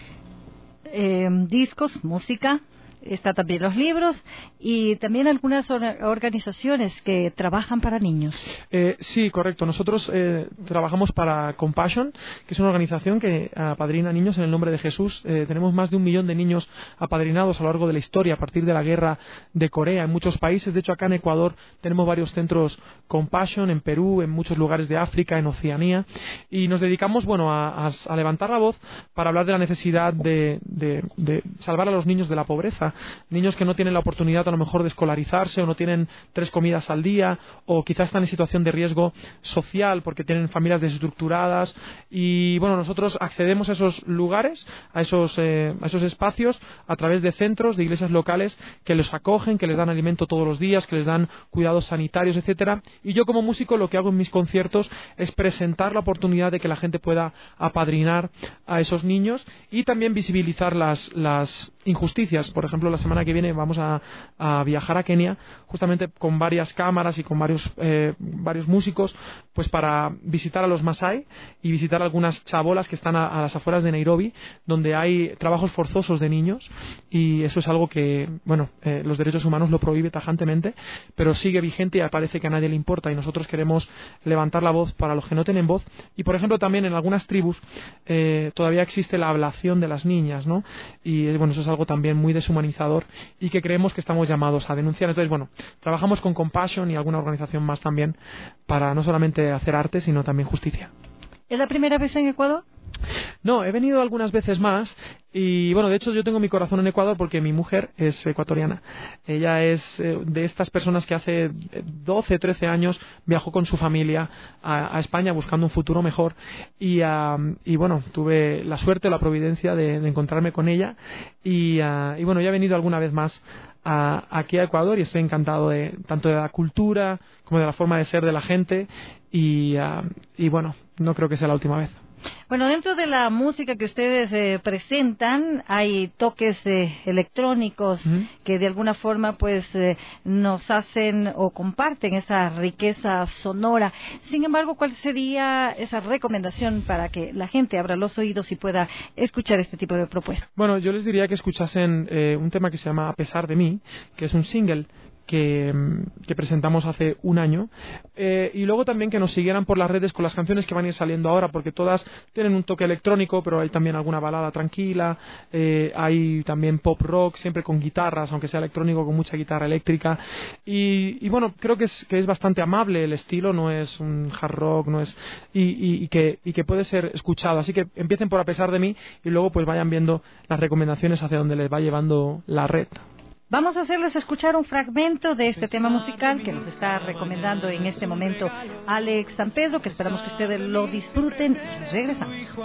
Discos, música, está también los libros y también algunas organizaciones que trabajan para niños. Sí, correcto. Nosotros trabajamos para Compassion, que es una organización que apadrina niños en el nombre de Jesús. Tenemos más de 1 millón de niños apadrinados a lo largo de la historia, a partir de la guerra de Corea, en muchos países. De hecho, acá en Ecuador tenemos varios centros Compassion, en Perú, en muchos lugares de África, en Oceanía, y nos dedicamos, bueno, a levantar la voz para hablar de la necesidad de salvar a los niños de la pobreza. Niños que no tienen la oportunidad a lo mejor de escolarizarse, o no tienen 3 comidas al día, o quizás están en situación de riesgo social porque tienen familias desestructuradas. Y bueno, nosotros accedemos a esos lugares, a esos espacios, a través de centros, de iglesias locales que los acogen, que les dan alimento todos los días, que les dan cuidados sanitarios, etcétera. Y yo como músico lo que hago en mis conciertos es presentar la oportunidad de que la gente pueda apadrinar a esos niños y también visibilizar las injusticias. Por ejemplo, la semana que viene vamos a viajar a Kenia, justamente con varias cámaras y con varios músicos, pues para visitar a los Masái y visitar algunas chabolas que están a las afueras de Nairobi, donde hay trabajos forzosos de niños, y eso es algo que, bueno, los derechos humanos lo prohíbe tajantemente, pero sigue vigente y parece que a nadie le importa, y nosotros queremos levantar la voz para los que no tienen voz. Y por ejemplo también en algunas tribus todavía existe la ablación de las niñas, ¿no? Y bueno, eso es algo también muy deshumanizador y que creemos que estamos llamados a denunciar. Entonces, bueno, trabajamos con Compassion y alguna organización más también para no solamente hacer arte, sino también justicia. ¿Es la primera vez en Ecuador? No, he venido algunas veces más, y bueno, de hecho yo tengo mi corazón en Ecuador porque mi mujer es ecuatoriana. Ella es de estas personas que hace 12, 13 años viajó con su familia a España buscando un futuro mejor, y bueno, tuve la suerte o la providencia de encontrarme con ella, y bueno, ya he venido alguna vez más aquí a Ecuador, y estoy encantado tanto de la cultura como de la forma de ser de la gente, y bueno, no creo que sea la última vez. Bueno, dentro de la música que ustedes presentan hay toques electrónicos que de alguna forma pues nos hacen o comparten esa riqueza sonora. Sin embargo, ¿cuál sería esa recomendación para que la gente abra los oídos y pueda escuchar este tipo de propuestas? Bueno, yo les diría que escuchasen un tema que se llama A pesar de mí, que es un single que presentamos hace un año, y luego también que nos siguieran por las redes con las canciones que van a ir saliendo ahora, porque todas tienen un toque electrónico, pero hay también alguna balada tranquila, hay también pop rock, siempre con guitarras, aunque sea electrónico, con mucha guitarra eléctrica, y bueno, creo que es bastante amable el estilo, no es un hard rock, no es y que puede ser escuchado, así que empiecen por A pesar de mí y luego pues vayan viendo las recomendaciones hacia donde les va llevando la red. Vamos a hacerles escuchar un fragmento de este tema musical que nos está recomendando en este momento Alex San Pedro, que esperamos que ustedes lo disfruten, y regresamos.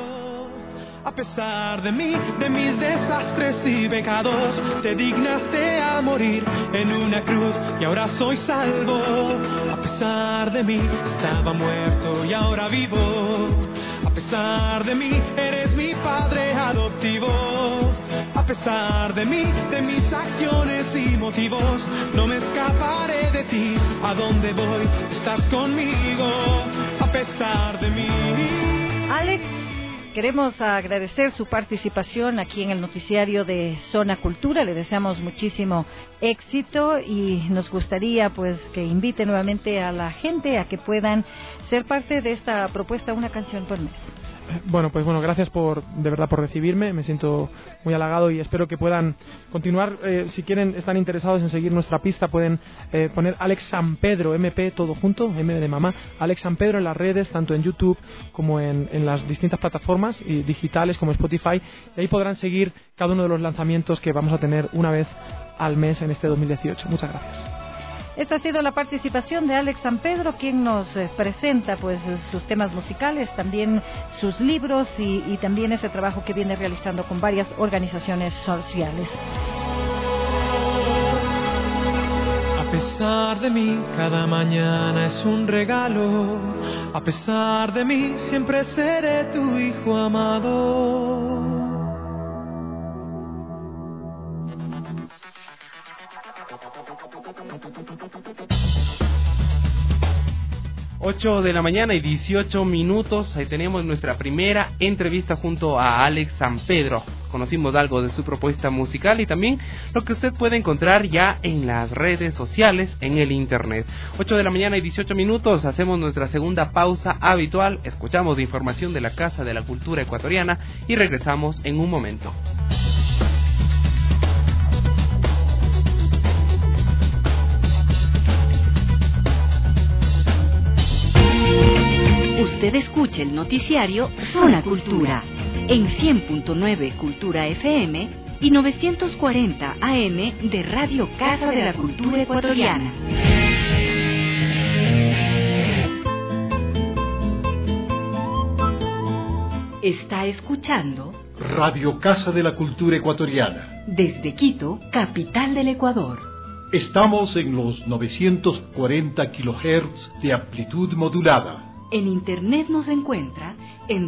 A pesar de mí, de mis desastres y pecados, te dignaste a morir en una cruz y ahora soy salvo. A pesar de mí, estaba muerto y ahora vivo. A pesar de mí, eres mi padre adoptivo. A pesar de mí, de mis acciones y motivos, no me escaparé de ti. A donde voy, estás conmigo, a pesar de mí. Alex, queremos agradecer su participación aquí en el noticiario de Zona Cultura. Le deseamos muchísimo éxito y nos gustaría pues que invite nuevamente a la gente a que puedan ser parte de esta propuesta Una Canción por Mes. Bueno, gracias de verdad por recibirme, me siento muy halagado y espero que puedan continuar, si quieren, están interesados en seguir nuestra pista, pueden poner Alex San Pedro, MP todo junto, M de mamá, Alex San Pedro en las redes, tanto en YouTube como en las distintas plataformas digitales como Spotify, y ahí podrán seguir cada uno de los lanzamientos que vamos a tener una vez al mes en este 2018. Muchas gracias. Esta ha sido la participación de Alex San Pedro, quien nos presenta pues sus temas musicales, también sus libros y también ese trabajo que viene realizando con varias organizaciones sociales. A pesar de mí, cada mañana es un regalo. A pesar de mí, siempre seré tu hijo amado. 8 de la mañana y 18 minutos, ahí tenemos nuestra primera entrevista junto a Alex San Pedro. Conocimos algo de su propuesta musical y también lo que usted puede encontrar ya en las redes sociales, en el internet. 8 de la mañana y 18 minutos, hacemos nuestra segunda pausa habitual, escuchamos información de la Casa de la Cultura Ecuatoriana y regresamos en un momento. Usted escucha el noticiario Zona Cultura en 100.9 Cultura FM y 940 AM de Radio Casa de la Cultura Ecuatoriana. Está escuchando Radio Casa de la Cultura Ecuatoriana. Desde Quito, capital del Ecuador. Estamos en los 940 kHz de amplitud modulada. En internet nos encuentra en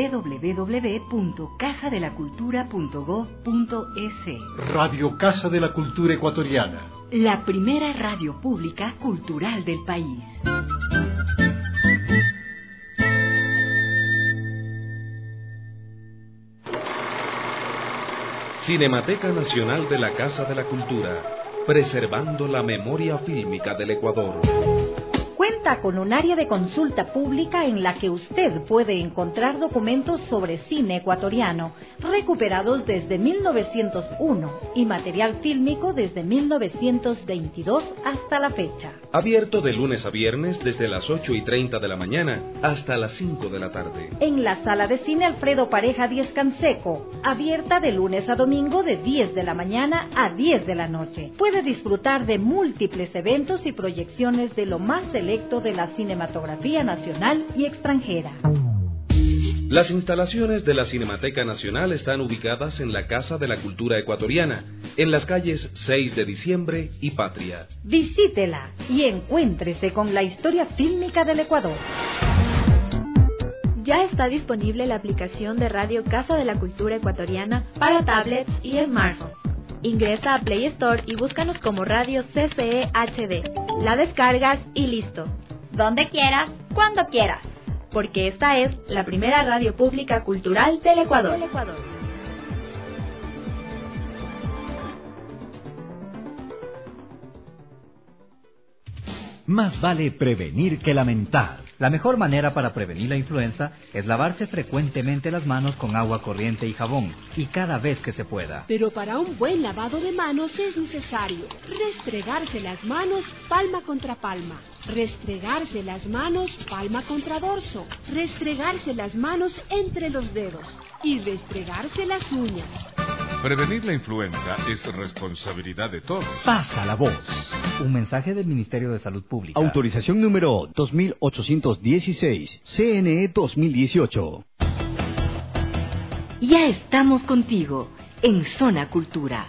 www.casadelacultura.go.es. Radio Casa de la Cultura Ecuatoriana. La primera radio pública cultural del país. Cinemateca Nacional de la Casa de la Cultura, preservando la memoria fílmica del Ecuador. Cuenta con un área de consulta pública en la que usted puede encontrar documentos sobre cine ecuatoriano recuperados desde 1901 y material fílmico desde 1922 hasta la fecha. Abierto de lunes a viernes desde las 8:30 de la mañana hasta las 5 de la tarde. En la sala de cine Alfredo Pareja 10 Canseco, abierta de lunes a domingo de 10 de la mañana a 10 de la noche. Puede disfrutar de múltiples eventos y proyecciones de lo más selecto de la cinematografía nacional y extranjera. Las instalaciones de la Cinemateca Nacional están ubicadas en la Casa de la Cultura Ecuatoriana, en las calles 6 de Diciembre y Patria. Visítela y encuéntrese con la historia fílmica del Ecuador. Ya está disponible la aplicación de Radio Casa de la Cultura Ecuatoriana para tablets y smartphones. Ingresa a Play Store y búscanos como Radio CCE HD. La descargas y listo. Donde quieras, cuando quieras. Porque esta es la primera radio pública cultural del Ecuador. Más vale prevenir que lamentar. La mejor manera para prevenir la influenza es lavarse frecuentemente las manos con agua corriente y jabón, y cada vez que se pueda. Pero para un buen lavado de manos es necesario restregarse las manos palma contra palma, restregarse las manos palma contra dorso, restregarse las manos entre los dedos y restregarse las uñas. Prevenir la influenza es responsabilidad de todos. Pasa la voz. Un mensaje del Ministerio de Salud Pública. Autorización número 2816, CNE 2018. Ya estamos contigo en Zona Cultura.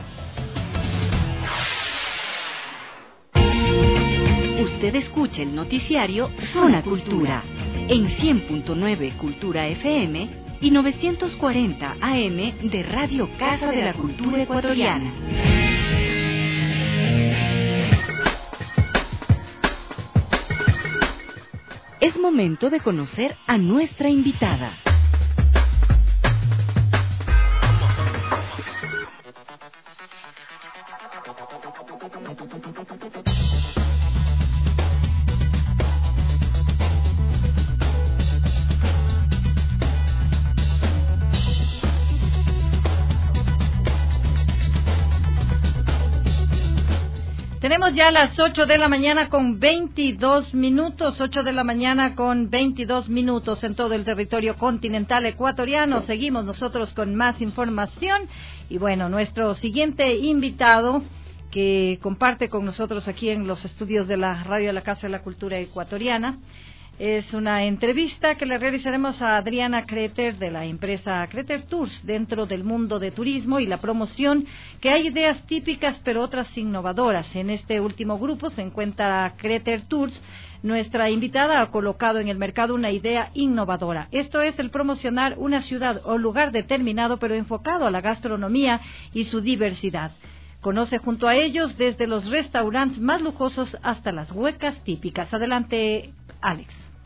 Usted escucha el noticiario Zona Cultura en 100.9 Cultura FM y 940 AM de Radio Casa de la Cultura Ecuatoriana. Es momento de conocer a nuestra invitada. Tenemos ya las 8 de la mañana con 22 minutos, 8 de la mañana con 22 minutos en todo el territorio continental ecuatoriano. Seguimos nosotros con más información y bueno, nuestro siguiente invitado que comparte con nosotros aquí en los estudios de la radio de la Casa de la Cultura Ecuatoriana es una entrevista que le realizaremos a Adriana Kreter de la empresa Kreter Tours dentro del mundo de turismo y la promoción, que hay ideas típicas pero otras innovadoras. En este último grupo se encuentra Kreter Tours. Nuestra invitada ha colocado en el mercado una idea innovadora. Esto es el promocionar una ciudad o lugar determinado pero enfocado a la gastronomía y su diversidad. Conoce junto a ellos desde los restaurantes más lujosos hasta las huecas típicas. Adelante, Alex.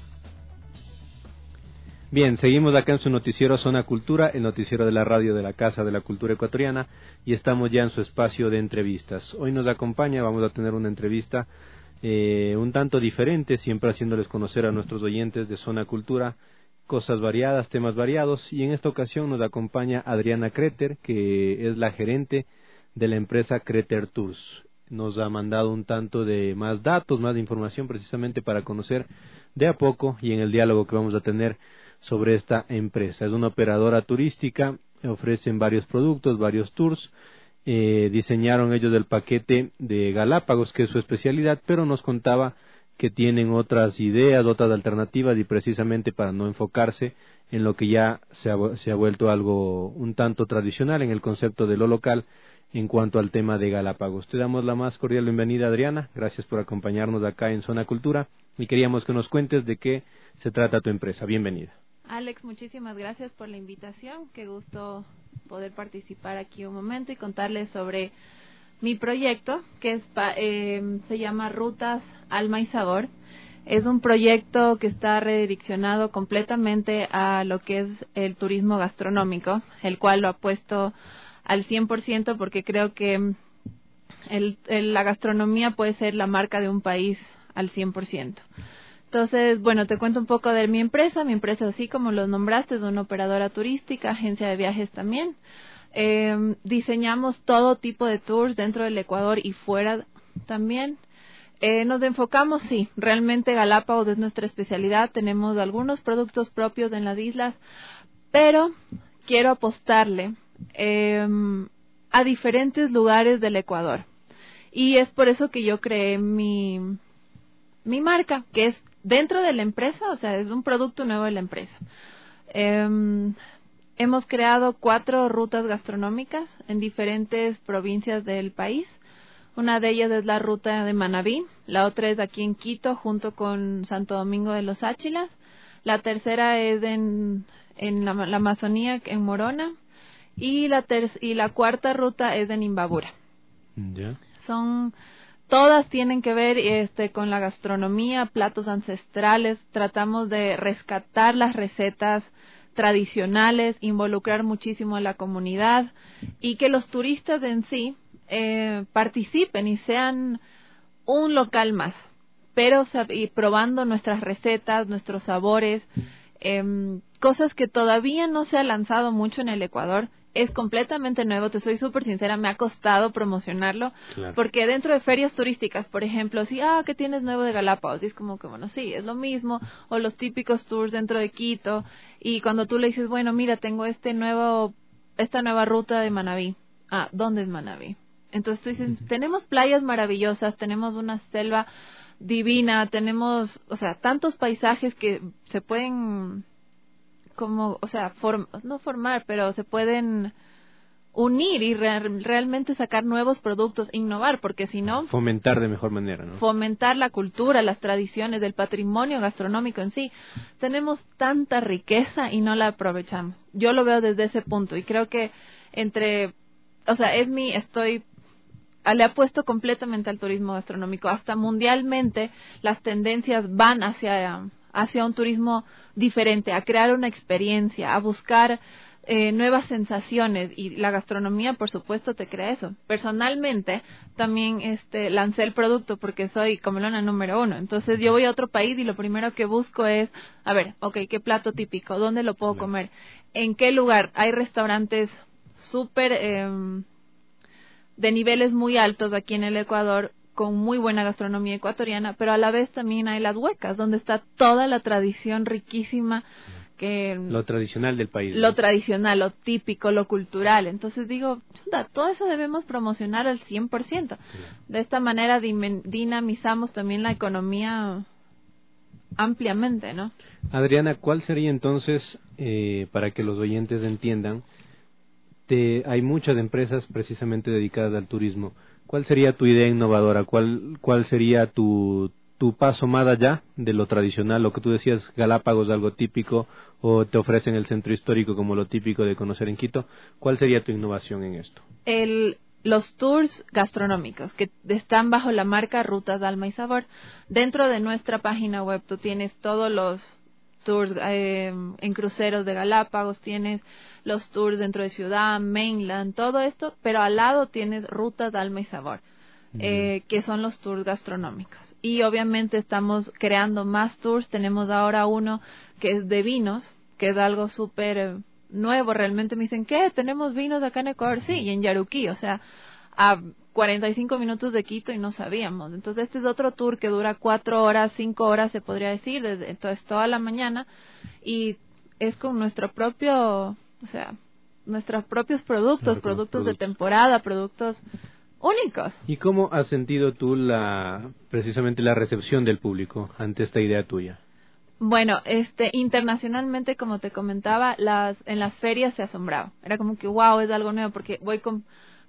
Bien, seguimos acá en su noticiero Zona Cultura, el noticiero de la radio de la Casa de la Cultura Ecuatoriana, y estamos ya en su espacio de entrevistas. Hoy nos acompaña, vamos a tener una entrevista un tanto diferente, siempre haciéndoles conocer a nuestros oyentes de Zona Cultura cosas variadas, temas variados, y en esta ocasión nos acompaña Adriana Kreter, que es la gerente de la empresa Kreter Tours. Nos ha mandado un tanto de más datos, más de información precisamente para conocer de a poco y en el diálogo que vamos a tener sobre esta empresa. Es una operadora turística, ofrecen varios productos, varios tours, diseñaron ellos el paquete de Galápagos, que es su especialidad, pero nos contaba que tienen otras ideas, otras alternativas, y precisamente para no enfocarse en lo que ya se ha vuelto algo un tanto tradicional en el concepto de lo local en cuanto al tema de Galápagos. Te damos la más cordial bienvenida, Adriana, gracias por acompañarnos acá en Zona Cultura, y queríamos que nos cuentes de qué se trata tu empresa. Bienvenida. Alex, muchísimas gracias por la invitación. Qué gusto poder participar aquí un momento y contarles sobre mi proyecto, que es se llama Rutas, Alma y Sabor. Es un proyecto que está redireccionado completamente a lo que es el turismo gastronómico, el cual lo apuesto al 100% porque creo que la gastronomía puede ser la marca de un país al 100%. Entonces, bueno, te cuento un poco de mi empresa. Mi empresa, así como lo nombraste, es una operadora turística, agencia de viajes también. Diseñamos todo tipo de tours dentro del Ecuador y fuera también. Nos enfocamos, sí, realmente Galápagos es nuestra especialidad. Tenemos algunos productos propios en las islas, pero quiero apostarle a diferentes lugares del Ecuador. Y es por eso que yo creé mi marca, que es dentro de la empresa, o sea, es un producto nuevo de la empresa. Hemos creado 4 rutas gastronómicas en diferentes provincias del país. Una de ellas es la ruta de Manabí, la otra es aquí en Quito, junto con Santo Domingo de los Áchilas. La tercera es en la Amazonía, en Morona. Y la cuarta ruta es en Imbabura. Ya. Todas tienen que ver con la gastronomía, platos ancestrales. Tratamos de rescatar las recetas tradicionales, involucrar muchísimo a la comunidad y que los turistas en sí participen y sean un local más, pero y probando nuestras recetas, nuestros sabores, cosas que todavía no se ha lanzado mucho en el Ecuador. Es completamente nuevo, te soy súper sincera, me ha costado promocionarlo, claro. Porque dentro de ferias turísticas, por ejemplo, sí, ¿qué tienes nuevo de Galápagos? Y es como que, bueno, sí, es lo mismo, o los típicos tours dentro de Quito, y cuando tú le dices, bueno, mira, tengo esta nueva ruta de Manabí. ¿Dónde es Manabí? Entonces tú dices, tenemos playas maravillosas, tenemos una selva divina, tenemos, o sea, tantos paisajes que se pueden... no formar, pero se pueden unir y realmente sacar nuevos productos, innovar, porque si no... Fomentar de mejor manera, ¿no? Fomentar la cultura, las tradiciones, del patrimonio gastronómico en sí. Tenemos tanta riqueza y no la aprovechamos. Yo lo veo desde ese punto y creo que le apuesto completamente al turismo gastronómico. Hasta mundialmente las tendencias van hacia un turismo diferente, a crear una experiencia, a buscar nuevas sensaciones, y la gastronomía, por supuesto, te crea eso. Personalmente, también lancé el producto porque soy comelona número 1. Entonces, yo voy a otro país y lo primero que busco es, a ver, ¿qué plato típico? ¿Dónde lo puedo comer? ¿En qué lugar? Hay restaurantes súper de niveles muy altos aquí en el Ecuador, con muy buena gastronomía ecuatoriana, pero a la vez también hay las huecas, donde está toda la tradición riquísima, lo tradicional del país. Lo tradicional, lo típico, lo cultural. Entonces digo, todo eso debemos promocionar al 100%. De esta manera dinamizamos también la economía ampliamente, ¿no? Adriana, ¿cuál sería entonces, para que los oyentes entiendan, hay muchas empresas precisamente dedicadas al turismo? ¿Cuál sería tu idea innovadora? ¿Cuál sería tu paso más allá de lo tradicional? Lo que tú decías, Galápagos, algo típico, o te ofrecen el centro histórico como lo típico de conocer en Quito. ¿Cuál sería tu innovación en esto? Los tours gastronómicos que están bajo la marca Rutas Alma y Sabor. Dentro de nuestra página web tú tienes todos los tours en cruceros de Galápagos, tienes los tours dentro de ciudad, mainland, todo esto, pero al lado tienes Rutas Alma y Sabor. Que son los tours gastronómicos. Y obviamente estamos creando más tours. Tenemos ahora uno que es de vinos, que es algo súper nuevo. Realmente me dicen, ¿qué? ¿Tenemos vinos acá en Ecuador? Sí, y en Yaruquí, o sea, a 45 minutos de Quito, y no sabíamos. Entonces este es otro tour que dura 4 horas, 5 horas se podría decir, entonces toda la mañana, y es con nuestros propios productos de temporada, productos únicos. ¿Y cómo has sentido tú precisamente la recepción del público ante esta idea tuya? Bueno, internacionalmente, como te comentaba, en las ferias se asombraba. Era como que, wow, es algo nuevo, porque voy con,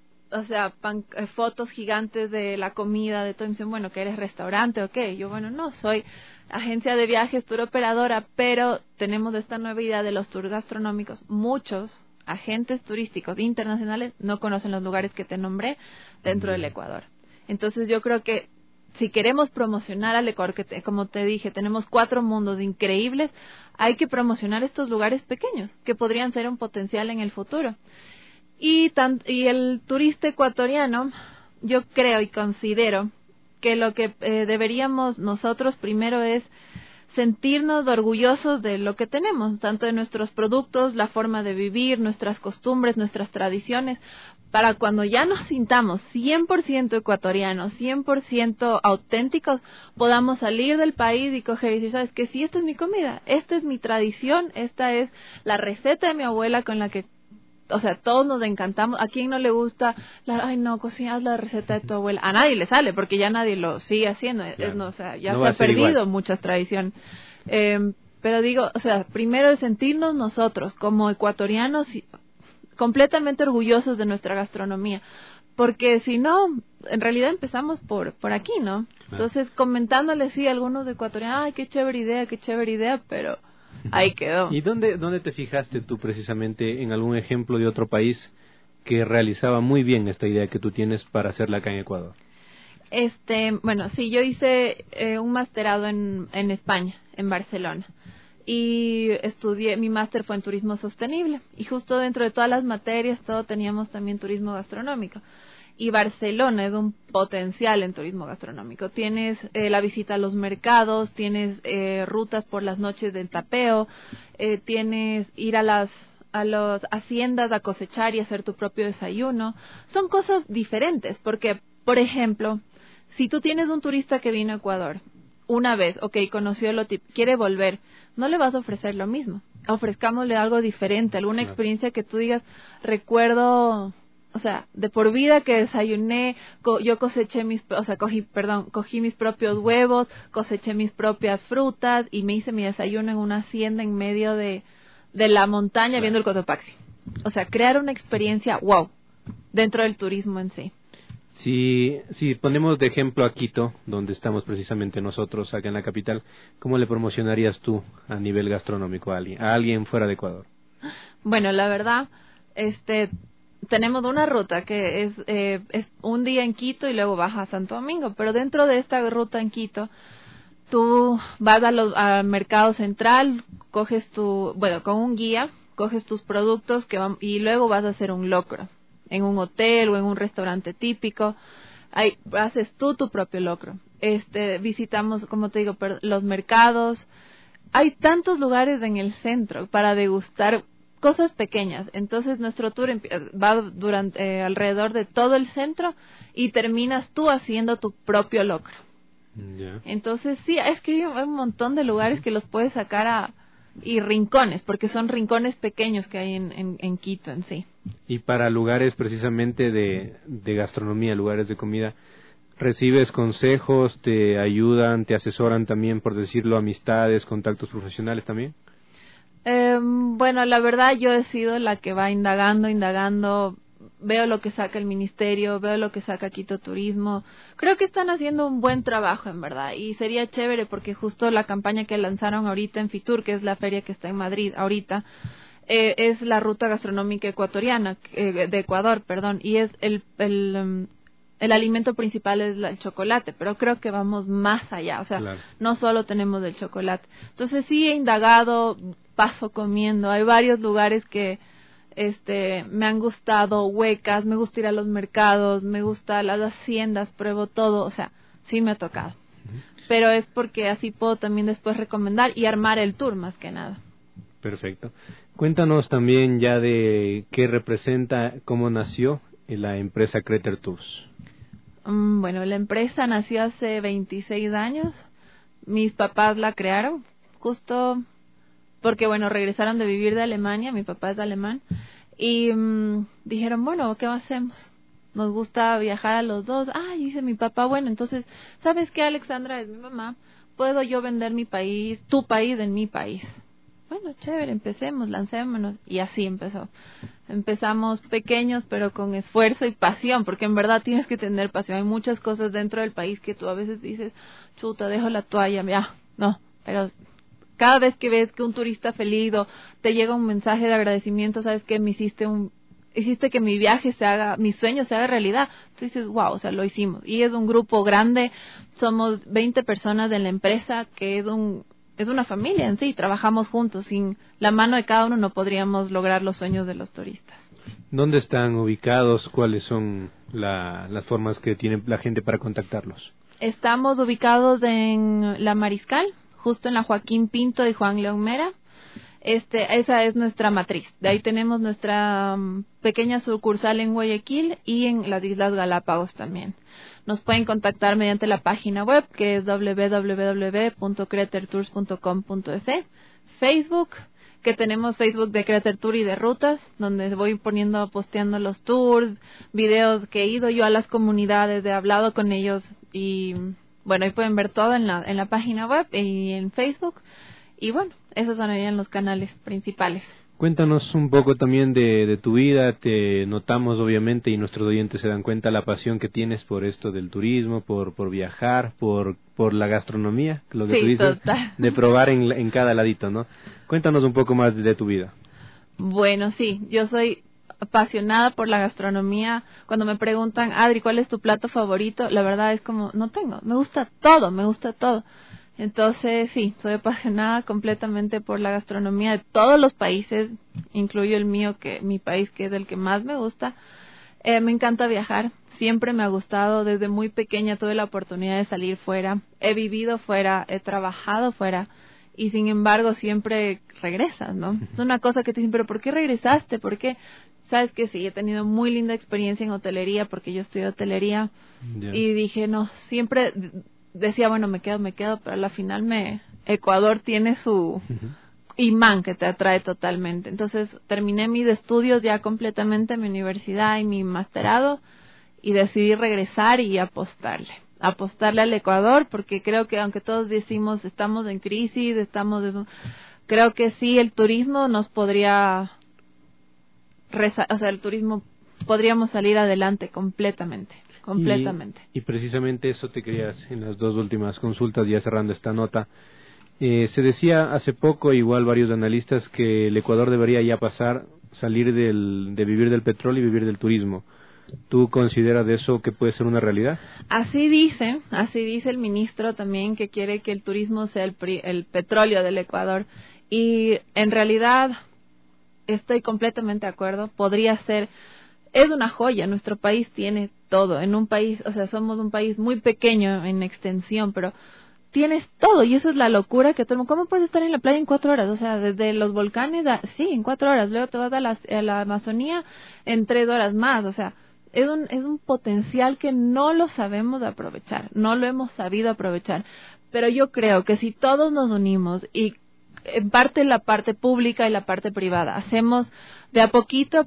fotos gigantes de la comida, de todo, y me dicen, bueno, ¿que eres restaurante o qué? Yo, bueno, no, soy agencia de viajes, tour operadora, pero tenemos esta nueva idea de los tours gastronómicos. Muchos agentes turísticos internacionales no conocen los lugares que te nombré dentro del Ecuador. Entonces yo creo que si queremos promocionar al Ecuador, como te dije, tenemos 4 mundos increíbles, hay que promocionar estos lugares pequeños que podrían ser un potencial en el futuro. Y el turista ecuatoriano, yo creo y considero que lo que deberíamos nosotros primero es sentirnos orgullosos de lo que tenemos, tanto de nuestros productos, la forma de vivir, nuestras costumbres, nuestras tradiciones, para cuando ya nos sintamos 100% ecuatorianos, 100% auténticos, podamos salir del país y coger y decir, ¿sabes qué? Sí, esta es mi comida, esta es mi tradición, esta es la receta de mi abuela con la que, todos nos encantamos. ¿A quién no le gusta cocinas la receta de tu abuela? A nadie le sale, porque ya nadie lo sigue haciendo. Claro. Ya no se ha perdido igual. Muchas tradiciones. Pero digo, primero de sentirnos nosotros como ecuatorianos completamente orgullosos de nuestra gastronomía. Porque si no, en realidad empezamos por aquí, ¿no? Claro. Entonces, comentándole a algunos ecuatorianos, ¡ay, qué chévere idea! Pero ahí quedó. ¿Y dónde te fijaste tú precisamente en algún ejemplo de otro país que realizaba muy bien esta idea que tú tienes para hacerla acá en Ecuador? Bueno, sí, yo hice un masterado en España, en Barcelona. Y mi máster fue en turismo sostenible. Y justo dentro de todas las materias, teníamos también turismo gastronómico. Y Barcelona es un potencial en turismo gastronómico. Tienes la visita a los mercados, tienes rutas por las noches del tapeo, tienes ir a las haciendas a cosechar y hacer tu propio desayuno. Son cosas diferentes porque, por ejemplo, si tú tienes un turista que vino a Ecuador una vez, conoció lo típico, quiere volver, no le vas a ofrecer lo mismo. Ofrezcámosle algo diferente, alguna experiencia que tú digas, recuerdo... de por vida que desayuné, yo coseché cogí mis propios huevos, coseché mis propias frutas y me hice mi desayuno en una hacienda en medio de la montaña viendo el Cotopaxi. Crear una experiencia wow, dentro del turismo en sí. Si ponemos de ejemplo a Quito, donde estamos precisamente nosotros, acá en la capital, ¿cómo le promocionarías tú a nivel gastronómico a alguien fuera de Ecuador? Bueno, la verdad, tenemos una ruta que es un día en Quito y luego baja a Santo Domingo, pero dentro de esta ruta en Quito, tú vas al mercado central, con un guía, coges tus productos y luego vas a hacer un locro en un hotel o en un restaurante típico. Ahí haces tú tu propio locro. Visitamos, como te digo, los mercados. Hay tantos lugares en el centro para degustar cosas pequeñas. Entonces nuestro tour va durante alrededor de todo el centro y terminas tú haciendo tu propio locro. Yeah. Entonces sí, es que hay un montón de lugares que los puedes sacar y rincones, porque son rincones pequeños que hay en Quito en sí. Y para lugares precisamente de gastronomía, lugares de comida, ¿recibes consejos, te ayudan, te asesoran también, por decirlo, amistades, contactos profesionales también? Bueno, la verdad yo he sido la que va indagando, veo lo que saca el ministerio, veo lo que saca Quito Turismo. Creo que están haciendo un buen trabajo, en verdad, y sería chévere porque justo la campaña que lanzaron ahorita en Fitur, que es la feria que está en Madrid ahorita, es la ruta gastronómica ecuatoriana, de Ecuador, perdón, y es el alimento principal es el chocolate, pero creo que vamos más allá, o sea, claro, no solo tenemos el chocolate. Entonces sí he indagado, paso comiendo, hay varios lugares que me han gustado, Huecas, me gusta ir a los mercados, me gusta las haciendas, pruebo todo, o sea, sí me ha tocado. Pero es porque así puedo también después recomendar y armar el tour más que nada. Perfecto. Cuéntanos también ya de qué representa, cómo nació la empresa Crater Tours. Bueno, la empresa nació hace 26 años. Mis papás la crearon justo porque, bueno, regresaron de vivir de Alemania, mi papá es alemán, y dijeron, bueno, ¿qué hacemos? Nos gusta viajar a los dos. Dice mi papá, bueno, entonces, ¿sabes qué, Alexandra? Es mi mamá, ¿puedo yo vender mi país, tu país en mi país? Bueno, chévere, empecemos, lancémonos, y así empezó. Empezamos pequeños, pero con esfuerzo y pasión, porque en verdad tienes que tener pasión. Hay muchas cosas dentro del país que tú a veces dices, chuta, dejo la toalla, ya, no, pero cada vez que ves que un turista feliz o te llega un mensaje de agradecimiento, sabes que me hiciste que mi viaje mi sueño se haga realidad. Tú dices, wow, o sea, lo hicimos. Y es un grupo grande, somos 20 personas de la empresa, que es una familia en sí, trabajamos juntos. Sin la mano de cada uno no podríamos lograr los sueños de los turistas. ¿Dónde están ubicados? ¿Cuáles son las formas que tiene la gente para contactarlos? Estamos ubicados en La Mariscal, justo en la Joaquín Pinto y Juan León Mera. Esa es nuestra matriz. De ahí tenemos nuestra pequeña sucursal en Guayaquil y en las Islas Galápagos también. Nos pueden contactar mediante la página web, que es www.cratertours.com.es. Facebook, que tenemos Facebook de Crater Tour y de rutas, donde voy posteando los tours, videos que he ido yo a las comunidades, he hablado con ellos y bueno, ahí pueden ver todo en la página web y en Facebook. Y bueno, esos serían los canales principales. Cuéntanos un poco también de tu vida. Te notamos obviamente y nuestros oyentes se dan cuenta la pasión que tienes por esto del turismo, por viajar, por la gastronomía, lo que tú dices, de probar en cada ladito, ¿no? Cuéntanos un poco más de tu vida. Bueno, sí, yo soy apasionada por la gastronomía. Cuando me preguntan, Adri, ¿cuál es tu plato favorito? La verdad es como, no tengo, me gusta todo. Entonces, sí, soy apasionada completamente por la gastronomía de todos los países, incluyo el mío, mi país, que es el que más me gusta. Me encanta viajar, siempre me ha gustado, desde muy pequeña tuve la oportunidad de salir fuera, he vivido fuera, he trabajado fuera, y sin embargo siempre regresas, ¿no? Es una cosa que te dicen, pero ¿por qué regresaste? ¿Por qué? Sabes que sí, he tenido muy linda experiencia en hotelería, porque yo estudié hotelería, y dije, no, siempre decía, bueno, me quedo, pero a la final Ecuador tiene su imán que te atrae totalmente. Entonces terminé mis estudios ya completamente, mi universidad y mi masterado, y decidí regresar y apostarle al Ecuador, porque creo que aunque todos decimos estamos en crisis, creo que sí, el turismo nos podría, el turismo podríamos salir adelante completamente. Y precisamente eso te querías en las dos últimas consultas, ya cerrando esta nota. Se decía hace poco, igual varios analistas, que el Ecuador debería ya salir de vivir del petróleo y vivir del turismo. ¿Tú consideras de eso que puede ser una realidad? Así dice el ministro también, que quiere que el turismo sea el petróleo del Ecuador. Y en realidad estoy completamente de acuerdo. Podría ser, es una joya. Nuestro país tiene todo. En un país, o sea, somos un país muy pequeño en extensión, pero tienes todo, y eso es la locura que todo el mundo. ¿Cómo puedes estar en la playa en 4 horas? O sea, desde los volcanes, sí, en 4 horas. Luego te vas a la Amazonía en 3 horas más. O sea, es un potencial que no lo sabemos aprovechar, no lo hemos sabido aprovechar. Pero yo creo que si todos nos unimos, y en parte la parte pública y la parte privada, hacemos de a poquito,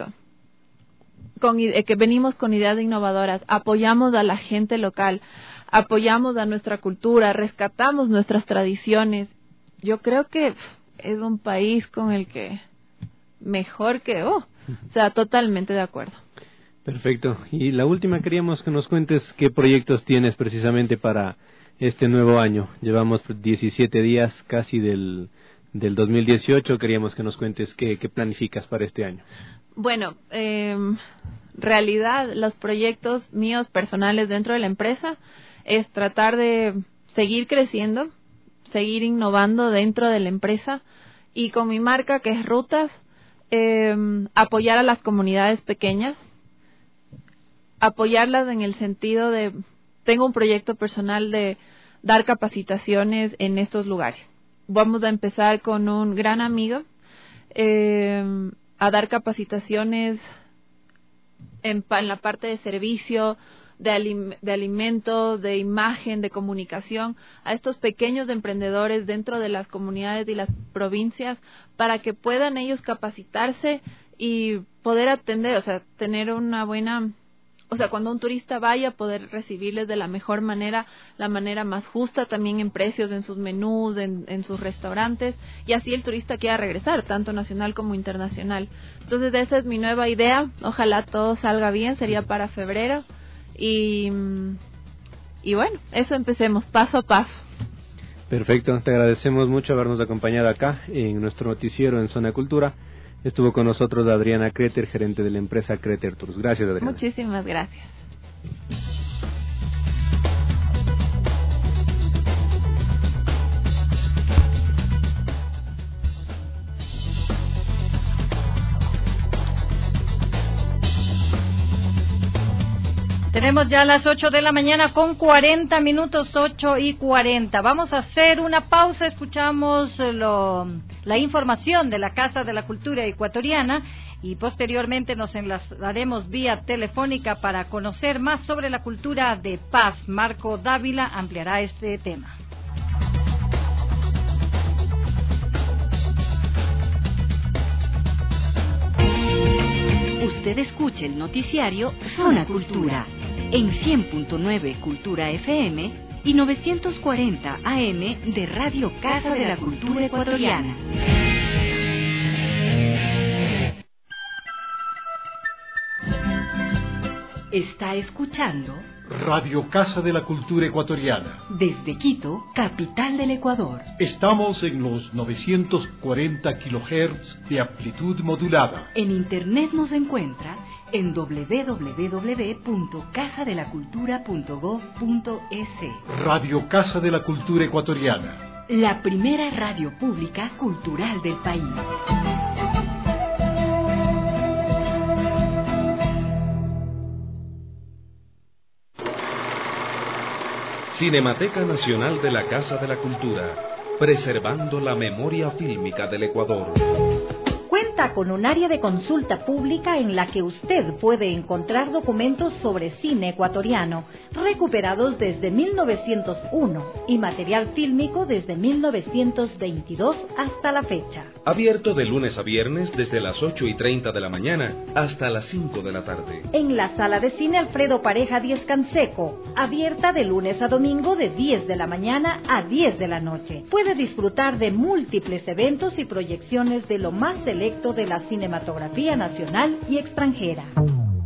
que venimos con ideas innovadoras, apoyamos a la gente local, apoyamos a nuestra cultura, rescatamos nuestras tradiciones, yo creo que es un país con el que mejor que, o sea, totalmente de acuerdo. Perfecto. Y la última, queríamos que nos cuentes qué proyectos tienes precisamente para este nuevo año. Llevamos 17 días casi del 2018, queríamos que nos cuentes qué planificas para este año. Bueno, realidad, los proyectos míos personales dentro de la empresa es tratar de seguir creciendo, seguir innovando dentro de la empresa, y con mi marca, que es Rutas, apoyar a las comunidades pequeñas, apoyarlas en el sentido de, tengo un proyecto personal de dar capacitaciones en estos lugares. Vamos a empezar con un gran amigo a dar capacitaciones en la parte de servicio, de alimentos, de imagen, de comunicación, a estos pequeños emprendedores dentro de las comunidades y las provincias, para que puedan ellos capacitarse y poder atender, o sea, tener una buena, o sea, cuando un turista vaya, poder recibirles de la mejor manera, la manera más justa también en precios, en sus menús, en sus restaurantes, y así el turista quiera regresar, tanto nacional como internacional. Entonces esa es mi nueva idea, ojalá todo salga bien, sería para febrero, y bueno, eso, empecemos paso a paso. Perfecto, te agradecemos mucho habernos acompañado acá en nuestro noticiero en Zona Cultura. Estuvo con nosotros Adriana Kreter, gerente de la empresa Kreter Tours. Gracias, Adriana. Muchísimas gracias. Tenemos ya las 8 de la mañana con 40 minutos, 8:40. Vamos a hacer una pausa, escuchamos la información de la Casa de la Cultura Ecuatoriana y posteriormente nos enlazaremos vía telefónica para conocer más sobre la cultura de paz. Marco Dávila ampliará este tema. Usted escucha el noticiario Zona Cultura en 100.9 Cultura FM y 940 AM de Radio Casa de la Cultura Ecuatoriana. Está escuchando Radio Casa de la Cultura Ecuatoriana. Desde Quito, capital del Ecuador. Estamos en los 940 kHz de amplitud modulada. En internet nos encuentra en www.casadelacultura.gov.es. Radio Casa de la Cultura Ecuatoriana. La primera radio pública cultural del país. Cinemateca Nacional de la Casa de la Cultura, preservando la memoria fílmica del Ecuador. Cuenta con un área de consulta pública en la que usted puede encontrar documentos sobre cine ecuatoriano, recuperados desde 1901 y material fílmico desde 1922 hasta la fecha. Abierto de lunes a viernes desde las 8:30 de la mañana hasta las 5 de la tarde. En la sala de cine Alfredo Pareja 10 Canseco, abierta de lunes a domingo de 10 de la mañana a 10 de la noche. Puede disfrutar de múltiples eventos y proyecciones de lo más selecto de la cinematografía nacional y extranjera.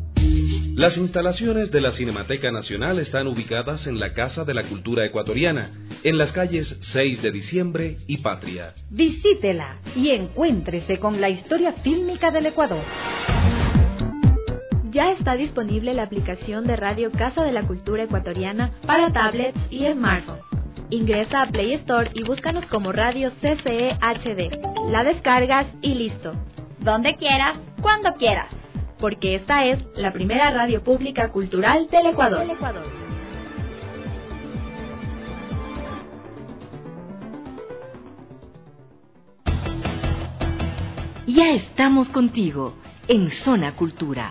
Las instalaciones de la Cinemateca Nacional están ubicadas en la Casa de la Cultura Ecuatoriana, en las calles 6 de Diciembre y Patria. Visítela y encuéntrese con la historia fílmica del Ecuador. Ya está disponible la aplicación de Radio Casa de la Cultura Ecuatoriana para tablets y smartphones. Ingresa a Play Store y búscanos como Radio CCE HD. La descargas y listo. Donde quieras, cuando quieras. Porque esta es la primera radio pública cultural del Ecuador. Ya estamos contigo en Zona Cultura.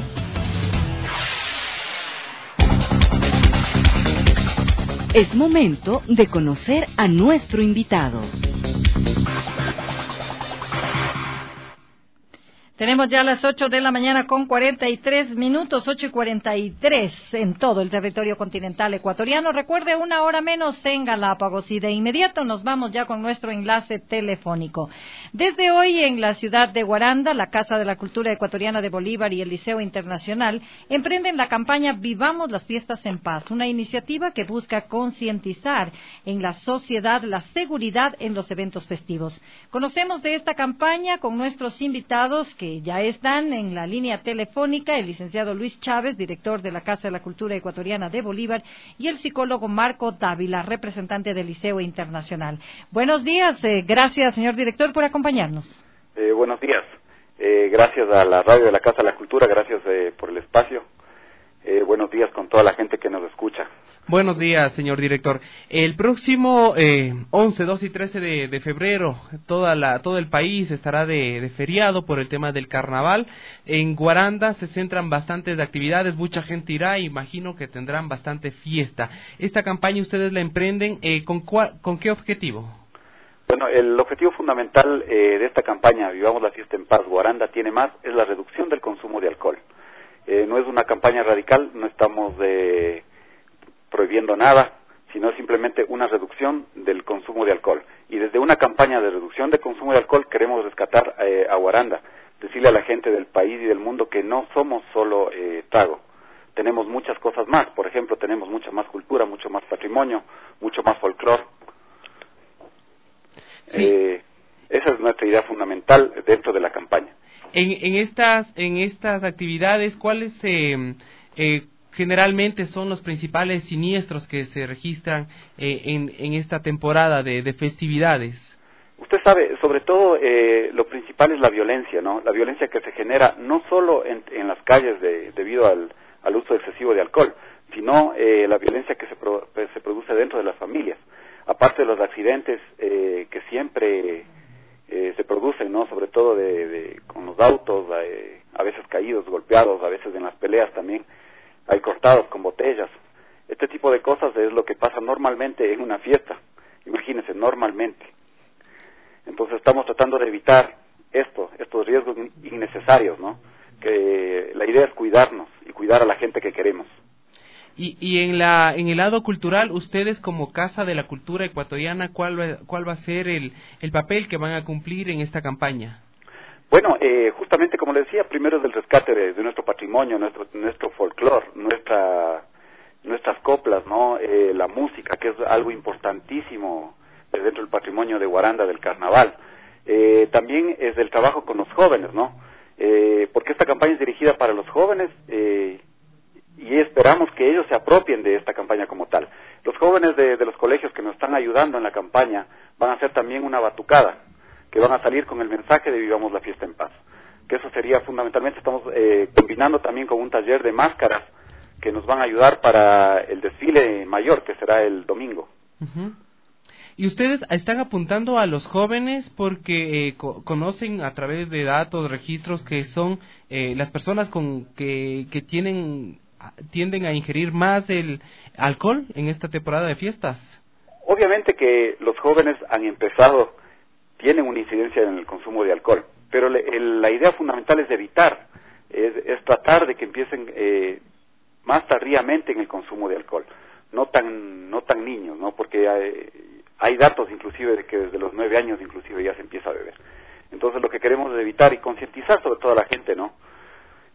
Es momento de conocer a nuestro invitado. Tenemos ya las 8 de la mañana con 43 minutos, 8:43 en todo el territorio continental ecuatoriano. Recuerde, 1 hora menos en Galápagos y de inmediato nos vamos ya con nuestro enlace telefónico. Desde hoy en la ciudad de Guaranda, la Casa de la Cultura Ecuatoriana de Bolívar y el Liceo Internacional emprenden la campaña Vivamos las Fiestas en Paz, una iniciativa que busca concientizar en la sociedad la seguridad en los eventos festivos. Conocemos de esta campaña con nuestros invitados que ya están en la línea telefónica, el licenciado Luis Chávez, director de la Casa de la Cultura Ecuatoriana de Bolívar, y el psicólogo Marco Dávila, representante del Liceo Internacional. Buenos días, gracias señor director por acompañarnos. Buenos días, gracias a la radio de la Casa de la Cultura, gracias por el espacio. Buenos días con toda la gente que nos escucha. Buenos días, señor director. El próximo 11, 12 y 13 de febrero, todo el país estará de feriado por el tema del carnaval. En Guaranda se centran bastantes actividades, mucha gente irá, imagino que tendrán bastante fiesta. Esta campaña ustedes la emprenden, ¿con qué objetivo? Bueno, el objetivo fundamental de esta campaña, Vivamos la Fiesta en Paz, Guaranda tiene más, es la reducción del consumo de alcohol. No es una campaña radical, no estamos prohibiendo nada, sino simplemente una reducción del consumo de alcohol. Y desde una campaña de reducción de consumo de alcohol queremos rescatar a Guaranda, decirle a la gente del país y del mundo que no somos solo trago, tenemos muchas cosas más. Por ejemplo, tenemos mucha más cultura, mucho más patrimonio, mucho más folclore. Sí. Esa es nuestra idea fundamental dentro de la campaña. En estas actividades, ¿cuáles generalmente son los principales siniestros que se registran en esta temporada de festividades? Usted sabe, sobre todo lo principal es la violencia, ¿no? La violencia que se genera no solo en las calles debido al uso excesivo de alcohol, sino la violencia que se produce dentro de las familias. Aparte de los accidentes que siempre se producen, ¿no? Sobre todo con los autos, a veces caídos, golpeados, a veces en las peleas también. Hay cortados con botellas. Este tipo de cosas es lo que pasa normalmente en una fiesta. Imagínense, normalmente. Entonces estamos tratando de evitar estos riesgos innecesarios, ¿no? Que la idea es cuidarnos y cuidar a la gente que queremos. Y en el lado cultural, ustedes como Casa de la Cultura Ecuatoriana, ¿cuál va a ser el papel que van a cumplir en esta campaña? Bueno, justamente como le decía, primero es el rescate de nuestro patrimonio, nuestro folclore, nuestras coplas, ¿no? La música, que es algo importantísimo dentro del patrimonio de Guaranda, del carnaval. También es el trabajo con los jóvenes, ¿no? Porque esta campaña es dirigida para los jóvenes y esperamos que ellos se apropien de esta campaña como tal. Los jóvenes de los colegios que nos están ayudando en la campaña van a hacer también una batucada, que van a salir con el mensaje de Vivamos la Fiesta en Paz. Que eso sería fundamentalmente, estamos combinando también con un taller de máscaras que nos van a ayudar para el desfile mayor, que será el domingo. Uh-huh. Y ustedes están apuntando a los jóvenes porque conocen a través de datos, registros, que son las personas que tienden a ingerir más el alcohol en esta temporada de fiestas. Obviamente que los jóvenes tienen una incidencia en el consumo de alcohol, pero la idea fundamental es evitar, es tratar de que empiecen más tardíamente en el consumo de alcohol, no tan niños, ¿no? Porque hay datos inclusive de que desde los 9 años inclusive ya se empieza a beber. Entonces lo que queremos es evitar y concientizar sobre todo a la gente, ¿no?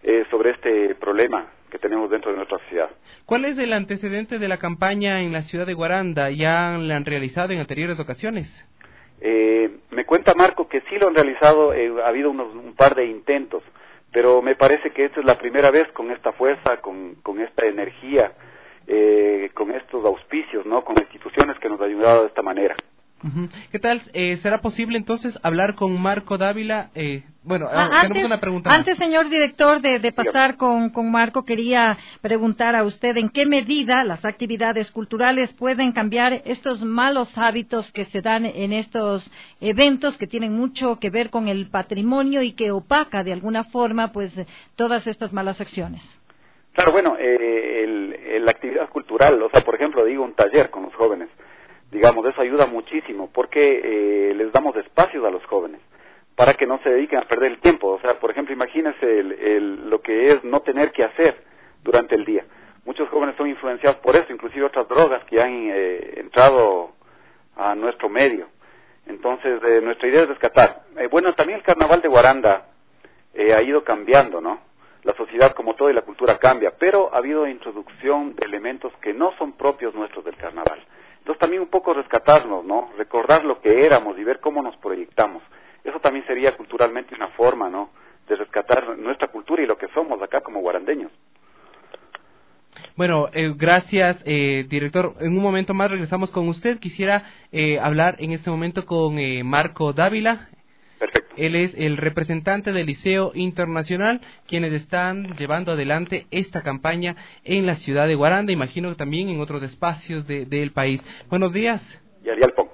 sobre este problema que tenemos dentro de nuestra sociedad. ¿Cuál es el antecedente de la campaña en la ciudad de Guaranda? ¿Ya la han realizado en anteriores ocasiones? Me cuenta Marco que sí lo han realizado, ha habido un par de intentos, pero me parece que esta es la primera vez con esta fuerza, con esta energía, con estos auspicios, ¿no? Con instituciones que nos han ayudado de esta manera. ¿Qué tal? ¿Será posible entonces hablar con Marco Dávila? Tenemos una pregunta más. Antes, señor director, de pasar con Marco, quería preguntar a usted en qué medida las actividades culturales pueden cambiar estos malos hábitos que se dan en estos eventos que tienen mucho que ver con el patrimonio y que opaca de alguna forma pues todas estas malas acciones. Claro, bueno, la actividad cultural, o sea, por ejemplo, digo un taller con los jóvenes, digamos, eso ayuda muchísimo porque les damos espacios a los jóvenes para que no se dediquen a perder el tiempo. O sea, por ejemplo, imagínense lo que es no tener que hacer durante el día. Muchos jóvenes son influenciados por eso, inclusive otras drogas que han entrado a nuestro medio. Entonces, nuestra idea es rescatar. Bueno, también el carnaval de Guaranda ha ido cambiando, ¿no? La sociedad como todo y la cultura cambia, pero ha habido introducción de elementos que no son propios nuestros del carnaval. Entonces también un poco rescatarnos, ¿no? Recordar lo que éramos y ver cómo nos proyectamos. Eso también sería culturalmente una forma, ¿no? De rescatar nuestra cultura y lo que somos acá como guarandeños. Bueno, gracias, director. En un momento más regresamos con usted. Quisiera hablar en este momento con Marco Dávila. Perfecto. Él es el representante del Liceo Internacional, quienes están llevando adelante esta campaña en la ciudad de Guaranda, imagino que también en otros espacios del país. Buenos días. Y Ariel Pong.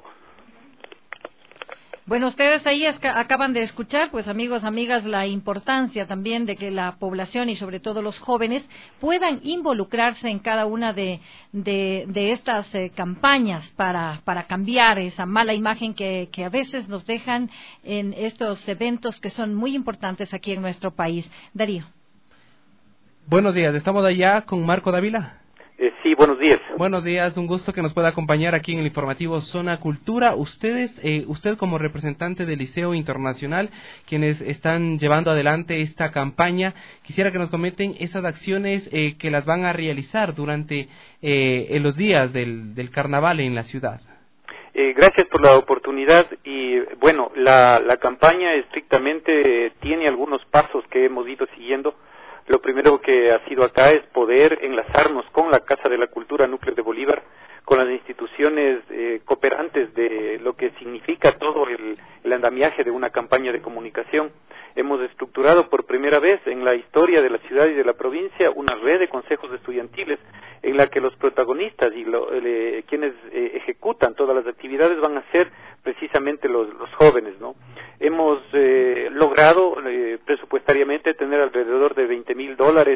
Bueno, ustedes ahí acaban de escuchar, pues amigos, amigas, la importancia también de que la población y sobre todo los jóvenes puedan involucrarse en cada una de estas campañas para cambiar esa mala imagen que a veces nos dejan en estos eventos que son muy importantes aquí en nuestro país. Darío. Buenos días, estamos allá con Marco Dávila. Sí, buenos días. Buenos días, un gusto que nos pueda acompañar aquí en el informativo Zona Cultura. Usted como representante del Liceo Internacional, quienes están llevando adelante esta campaña, quisiera que nos comenten esas acciones que las van a realizar durante en los días del carnaval en la ciudad. Gracias por la oportunidad y bueno, la campaña estrictamente tiene algunos pasos que hemos ido siguiendo. Lo primero que ha sido acá es poder enlazarnos con la Casa de la Cultura Núcleo de Bolívar, con las instituciones cooperantes de lo que significa todo el andamiaje de una campaña de comunicación. Hemos estructurado por primera vez en la historia de la ciudad y de la provincia una red de consejos estudiantiles en la que los protagonistas y quienes ejecutan todas las actividades van a ser precisamente los jóvenes, ¿no? Hemos logrado presupuestariamente tener alrededor de $20,000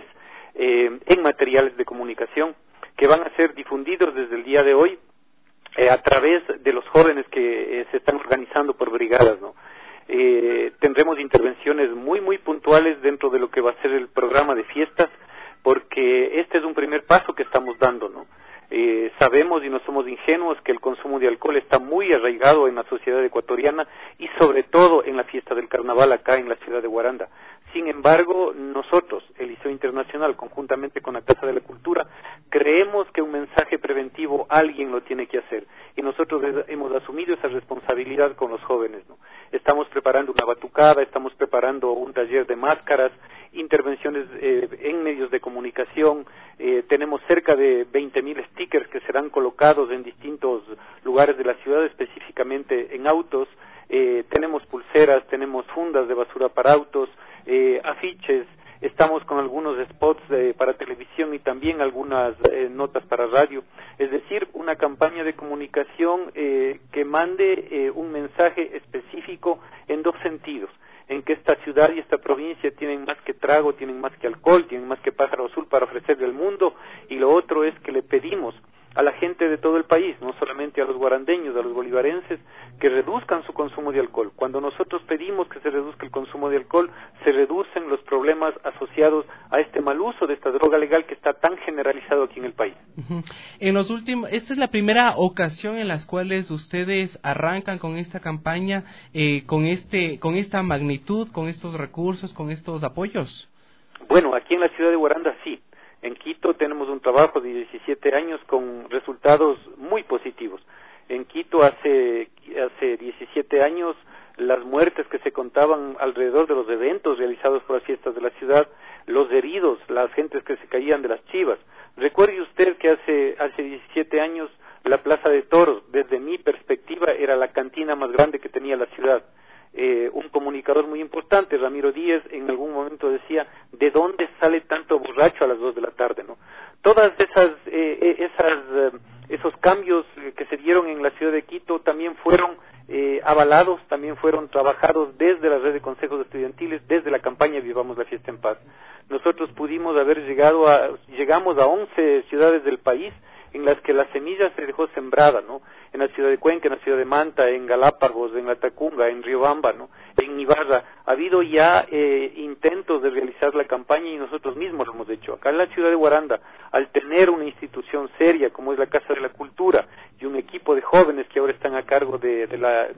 en materiales de comunicación que van a ser difundidos desde el día de hoy a través de los jóvenes que se están organizando por brigadas, ¿no? Tendremos intervenciones muy puntuales dentro de lo que va a ser el programa de fiestas, porque este es un primer paso que estamos dando, ¿no? Sabemos y no somos ingenuos que el consumo de alcohol está muy arraigado en la sociedad ecuatoriana y sobre todo en la fiesta del carnaval acá en la ciudad de Guaranda. Sin embargo, nosotros, el Liceo Internacional, conjuntamente con la Casa de la Cultura, creemos que un mensaje preventivo alguien lo tiene que hacer y nosotros hemos asumido esa responsabilidad con los jóvenes, ¿no? Estamos preparando una batucada, estamos preparando un taller de máscaras, intervenciones en medios de comunicación, tenemos cerca de 20,000 stickers que serán colocados en distintos lugares de la ciudad, específicamente en autos, tenemos pulseras, tenemos fundas de basura para autos, afiches, estamos con algunos spots para televisión y también algunas notas para radio, es decir, una campaña de comunicación que mande un mensaje específico en dos sentidos, en que esta ciudad y esta provincia tienen más que trago, tienen más que alcohol, tienen más que pájaro azul para ofrecerle al mundo, y lo otro es que le pedimos a la gente de todo el país, no solamente a los guarandeños, a los bolivarenses, que reduzcan su consumo de alcohol. Cuando nosotros pedimos que se reduzca el consumo de alcohol, se reducen los problemas asociados a este mal uso de esta droga legal que está tan generalizado aquí en el país. Esta es la primera ocasión en las cuales ustedes arrancan con esta campaña, con esta magnitud, con estos recursos, con estos apoyos. Bueno, aquí en la ciudad de Guaranda sí. En Quito tenemos un trabajo de 17 años con resultados muy positivos. En Quito hace 17 años las muertes que se contaban alrededor de los eventos realizados por las fiestas de la ciudad, los heridos, las gentes que se caían de las chivas. Recuerde usted que hace 17 años la Plaza de Toros, desde mi perspectiva, era la cantina más grande que tenía la ciudad. Un comunicador muy importante, Ramiro Díez, en algún momento decía, ¿de dónde sale tanto borracho a las 2 de la tarde, no? Todas esos cambios que se dieron en la ciudad de Quito también fueron avalados, también fueron trabajados desde la red de consejos estudiantiles, desde la campaña Vivamos la Fiesta en Paz. Nosotros llegamos a 11 ciudades del país en las que la semilla se dejó sembrada, ¿no? En la ciudad de Cuenca, en la ciudad de Manta, en Galápagos, en La Tacunga, en Riobamba, ¿no? En Ibarra. Ha habido ya intentos de realizar la campaña y nosotros mismos lo hemos hecho. Acá en la ciudad de Guaranda, al tener una institución seria como es la Casa de la Cultura y un equipo de jóvenes que ahora están a cargo del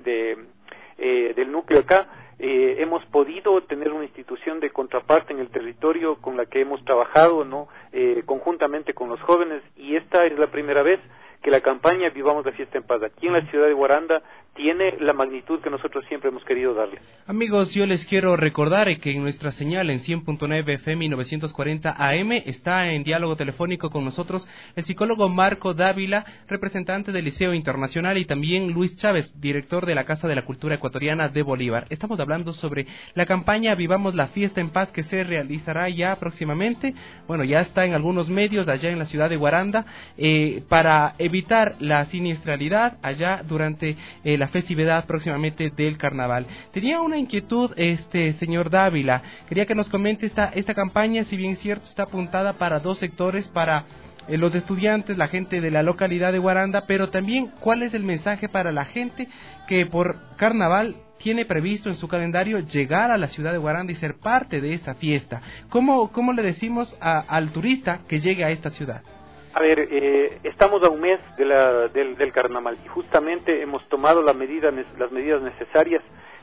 núcleo acá, hemos podido tener una institución de contraparte en el territorio con la que hemos trabajado, ¿no? Conjuntamente con los jóvenes, y esta es la primera vez que la campaña Vivamos la Fiesta en Paz aquí en la ciudad de Guaranda tiene la magnitud que nosotros siempre hemos querido darle. Amigos, yo les quiero recordar que en nuestra señal en 100.9 FM y 940 AM está en diálogo telefónico con nosotros el psicólogo Marco Dávila, representante del Liceo Internacional, y también Luis Chávez, director de la Casa de la Cultura Ecuatoriana de Bolívar. Estamos hablando sobre la campaña Vivamos la Fiesta en Paz que se realizará ya próximamente. Bueno, ya está en algunos medios allá en la ciudad de Guaranda, para evitar la siniestralidad allá durante la festividad próximamente del carnaval. Tenía una inquietud, señor Dávila, quería que nos comente esta campaña, si bien es cierto, está apuntada para dos sectores, para los estudiantes, la gente de la localidad de Guaranda, pero también cuál es el mensaje para la gente que por carnaval tiene previsto en su calendario llegar a la ciudad de Guaranda y ser parte de esa fiesta. ¿Cómo le decimos al turista que llegue a esta ciudad? A ver, estamos a un mes del carnaval y justamente hemos tomado las medidas necesarias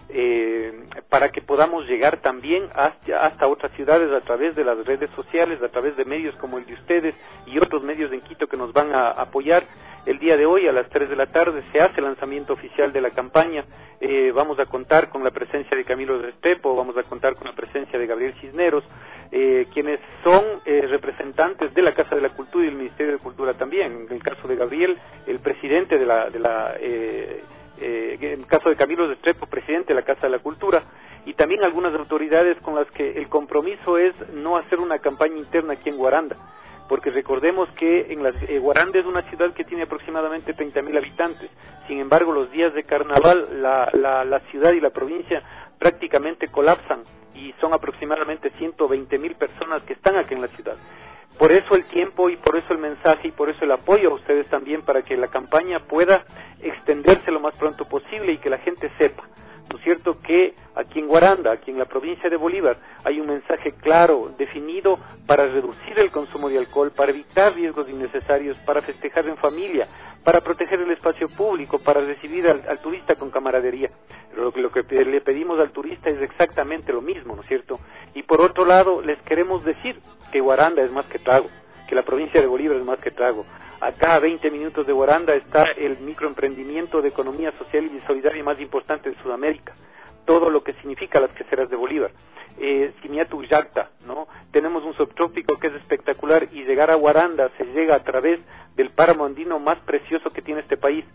para que podamos llegar también hasta otras ciudades a través de las redes sociales, a través de medios como el de ustedes y otros medios en Quito que nos van a apoyar. El día de hoy a las 3 de la tarde se hace el lanzamiento oficial de la campaña. Vamos a contar con la presencia de Camilo Restrepo, vamos a contar con la presencia de Gabriel Cisneros, quienes son representantes de la Casa de la Cultura y el Ministerio de Cultura también. En el caso de Gabriel, el presidente en el caso de Camilo Restrepo, presidente de la Casa de la Cultura, y también algunas autoridades con las que el compromiso es no hacer una campaña interna aquí en Guaranda, porque recordemos que Guaranda es una ciudad que tiene aproximadamente 30.000 habitantes. Sin embargo, los días de carnaval la ciudad y la provincia prácticamente colapsan y son aproximadamente 120.000 personas que están aquí en la ciudad. Por eso el tiempo y por eso el mensaje y por eso el apoyo a ustedes también para que la campaña pueda extenderse lo más pronto posible y que la gente sepa, ¿no es cierto?, que aquí en Guaranda, aquí en la provincia de Bolívar, hay un mensaje claro, definido para reducir el consumo de alcohol, para evitar riesgos innecesarios, para festejar en familia, para proteger el espacio público, para recibir al turista con camaradería. Lo que le pedimos al turista es exactamente lo mismo, ¿no es cierto? Y por otro lado, les queremos decir que Guaranda es más que trago, que la provincia de Bolívar es más que trago. Acá a 20 minutos de Guaranda está el microemprendimiento de economía social y solidaria más importante de Sudamérica. Todo lo que significa las queseras de Bolívar. Simiatu Yacta, ¿no? Tenemos un subtrópico que es espectacular y llegar a Guaranda se llega a través del páramo andino más precioso que tiene este país,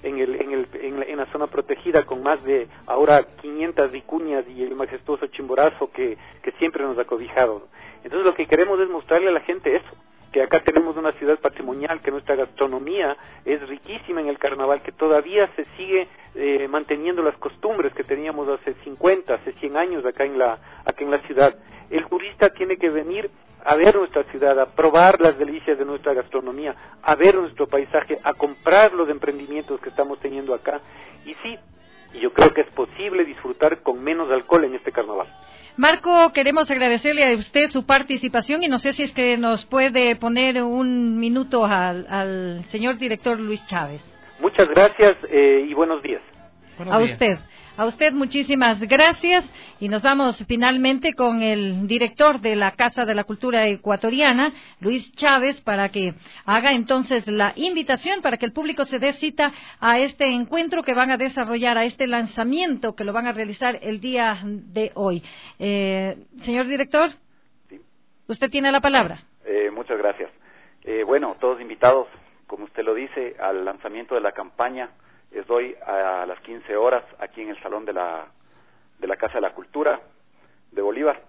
en la zona protegida, con más de ahora 500 vicuñas y el majestuoso Chimborazo que siempre nos ha cobijado. Entonces lo que queremos es mostrarle a la gente eso, que acá tenemos una ciudad patrimonial, que nuestra gastronomía es riquísima en el carnaval, que todavía se sigue manteniendo las costumbres que teníamos hace 50, hace 100 años acá en la ciudad. El turista tiene que venir a ver nuestra ciudad, a probar las delicias de nuestra gastronomía, a ver nuestro paisaje, a comprar los emprendimientos que estamos teniendo acá. Y sí, yo creo que es posible disfrutar con menos alcohol en este carnaval. Marco, queremos agradecerle a usted su participación y no sé si es que nos puede poner un minuto al señor director Luis Chávez. Muchas gracias y buenos días. A usted. A usted muchísimas gracias y nos vamos finalmente con el director de la Casa de la Cultura Ecuatoriana, Luis Chávez, para que haga entonces la invitación para que el público se dé cita a este encuentro que van a desarrollar, a este lanzamiento que lo van a realizar el día de hoy. Señor director, sí. Usted tiene la palabra. Muchas gracias. Bueno, todos invitados, como usted lo dice, al lanzamiento de la campaña. Es hoy a las 15 horas aquí en el Salón de la Casa de la Cultura de Bolívar.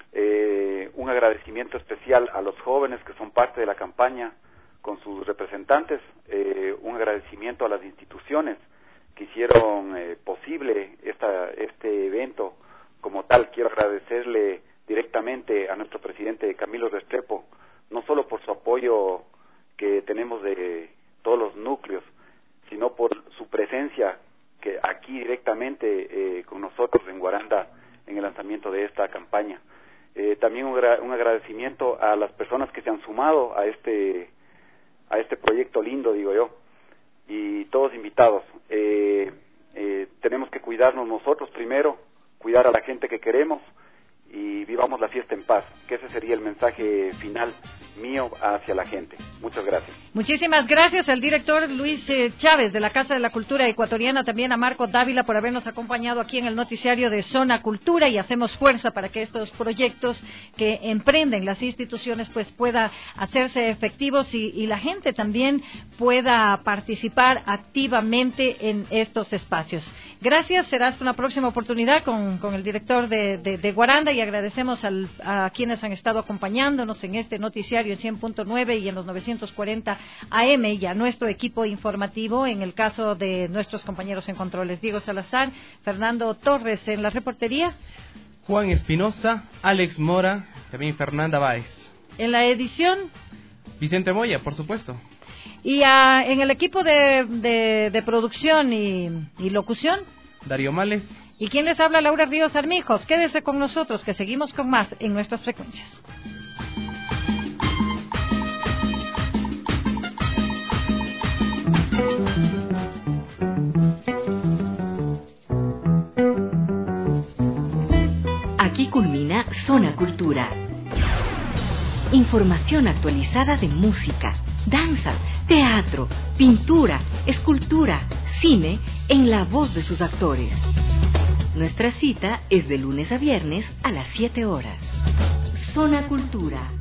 Un agradecimiento especial a los jóvenes que son parte de la campaña con sus representantes. Un agradecimiento a las instituciones que hicieron posible este evento. Como tal, quiero agradecerle directamente a nuestro presidente Camilo Restrepo, no solo por su apoyo que tenemos de todos los núcleos, sino por su presencia que aquí directamente con nosotros en Guaranda en el lanzamiento de esta campaña. También un agradecimiento a las personas que se han sumado a este proyecto lindo, digo yo, y todos invitados. Tenemos que cuidarnos nosotros primero, cuidar a la gente que queremos y vivamos la fiesta en paz, que ese sería el mensaje final mío hacia la gente. Muchas gracias. Muchísimas gracias al director Luis Chávez de la Casa de la Cultura Ecuatoriana, también a Marco Dávila por habernos acompañado aquí en el noticiario de Zona Cultura, y hacemos fuerza para que estos proyectos que emprenden las instituciones pues pueda hacerse efectivos y la gente también pueda participar activamente en estos espacios. Gracias, será hasta una próxima oportunidad con el director de Guaranda, y agradecemos a quienes han estado acompañándonos en este noticiario en 100.9 y en los 940 AM, y a nuestro equipo informativo, en el caso de nuestros compañeros en controles, Diego Salazar, Fernando Torres en la reportería, Juan Espinosa, Alex Mora, también Fernanda Báez. En la edición, Vicente Moya, por supuesto. Y en el equipo de producción y locución, Darío Males. ¿Y quién les habla? Laura Ríos Armijos. Quédese con nosotros, que seguimos con más en nuestras frecuencias. Aquí culmina Zona Cultura. Información actualizada de música, danza, teatro, pintura, escultura, cine, en la voz de sus actores. Nuestra cita es de lunes a viernes a las 7 horas. Zona Cultura.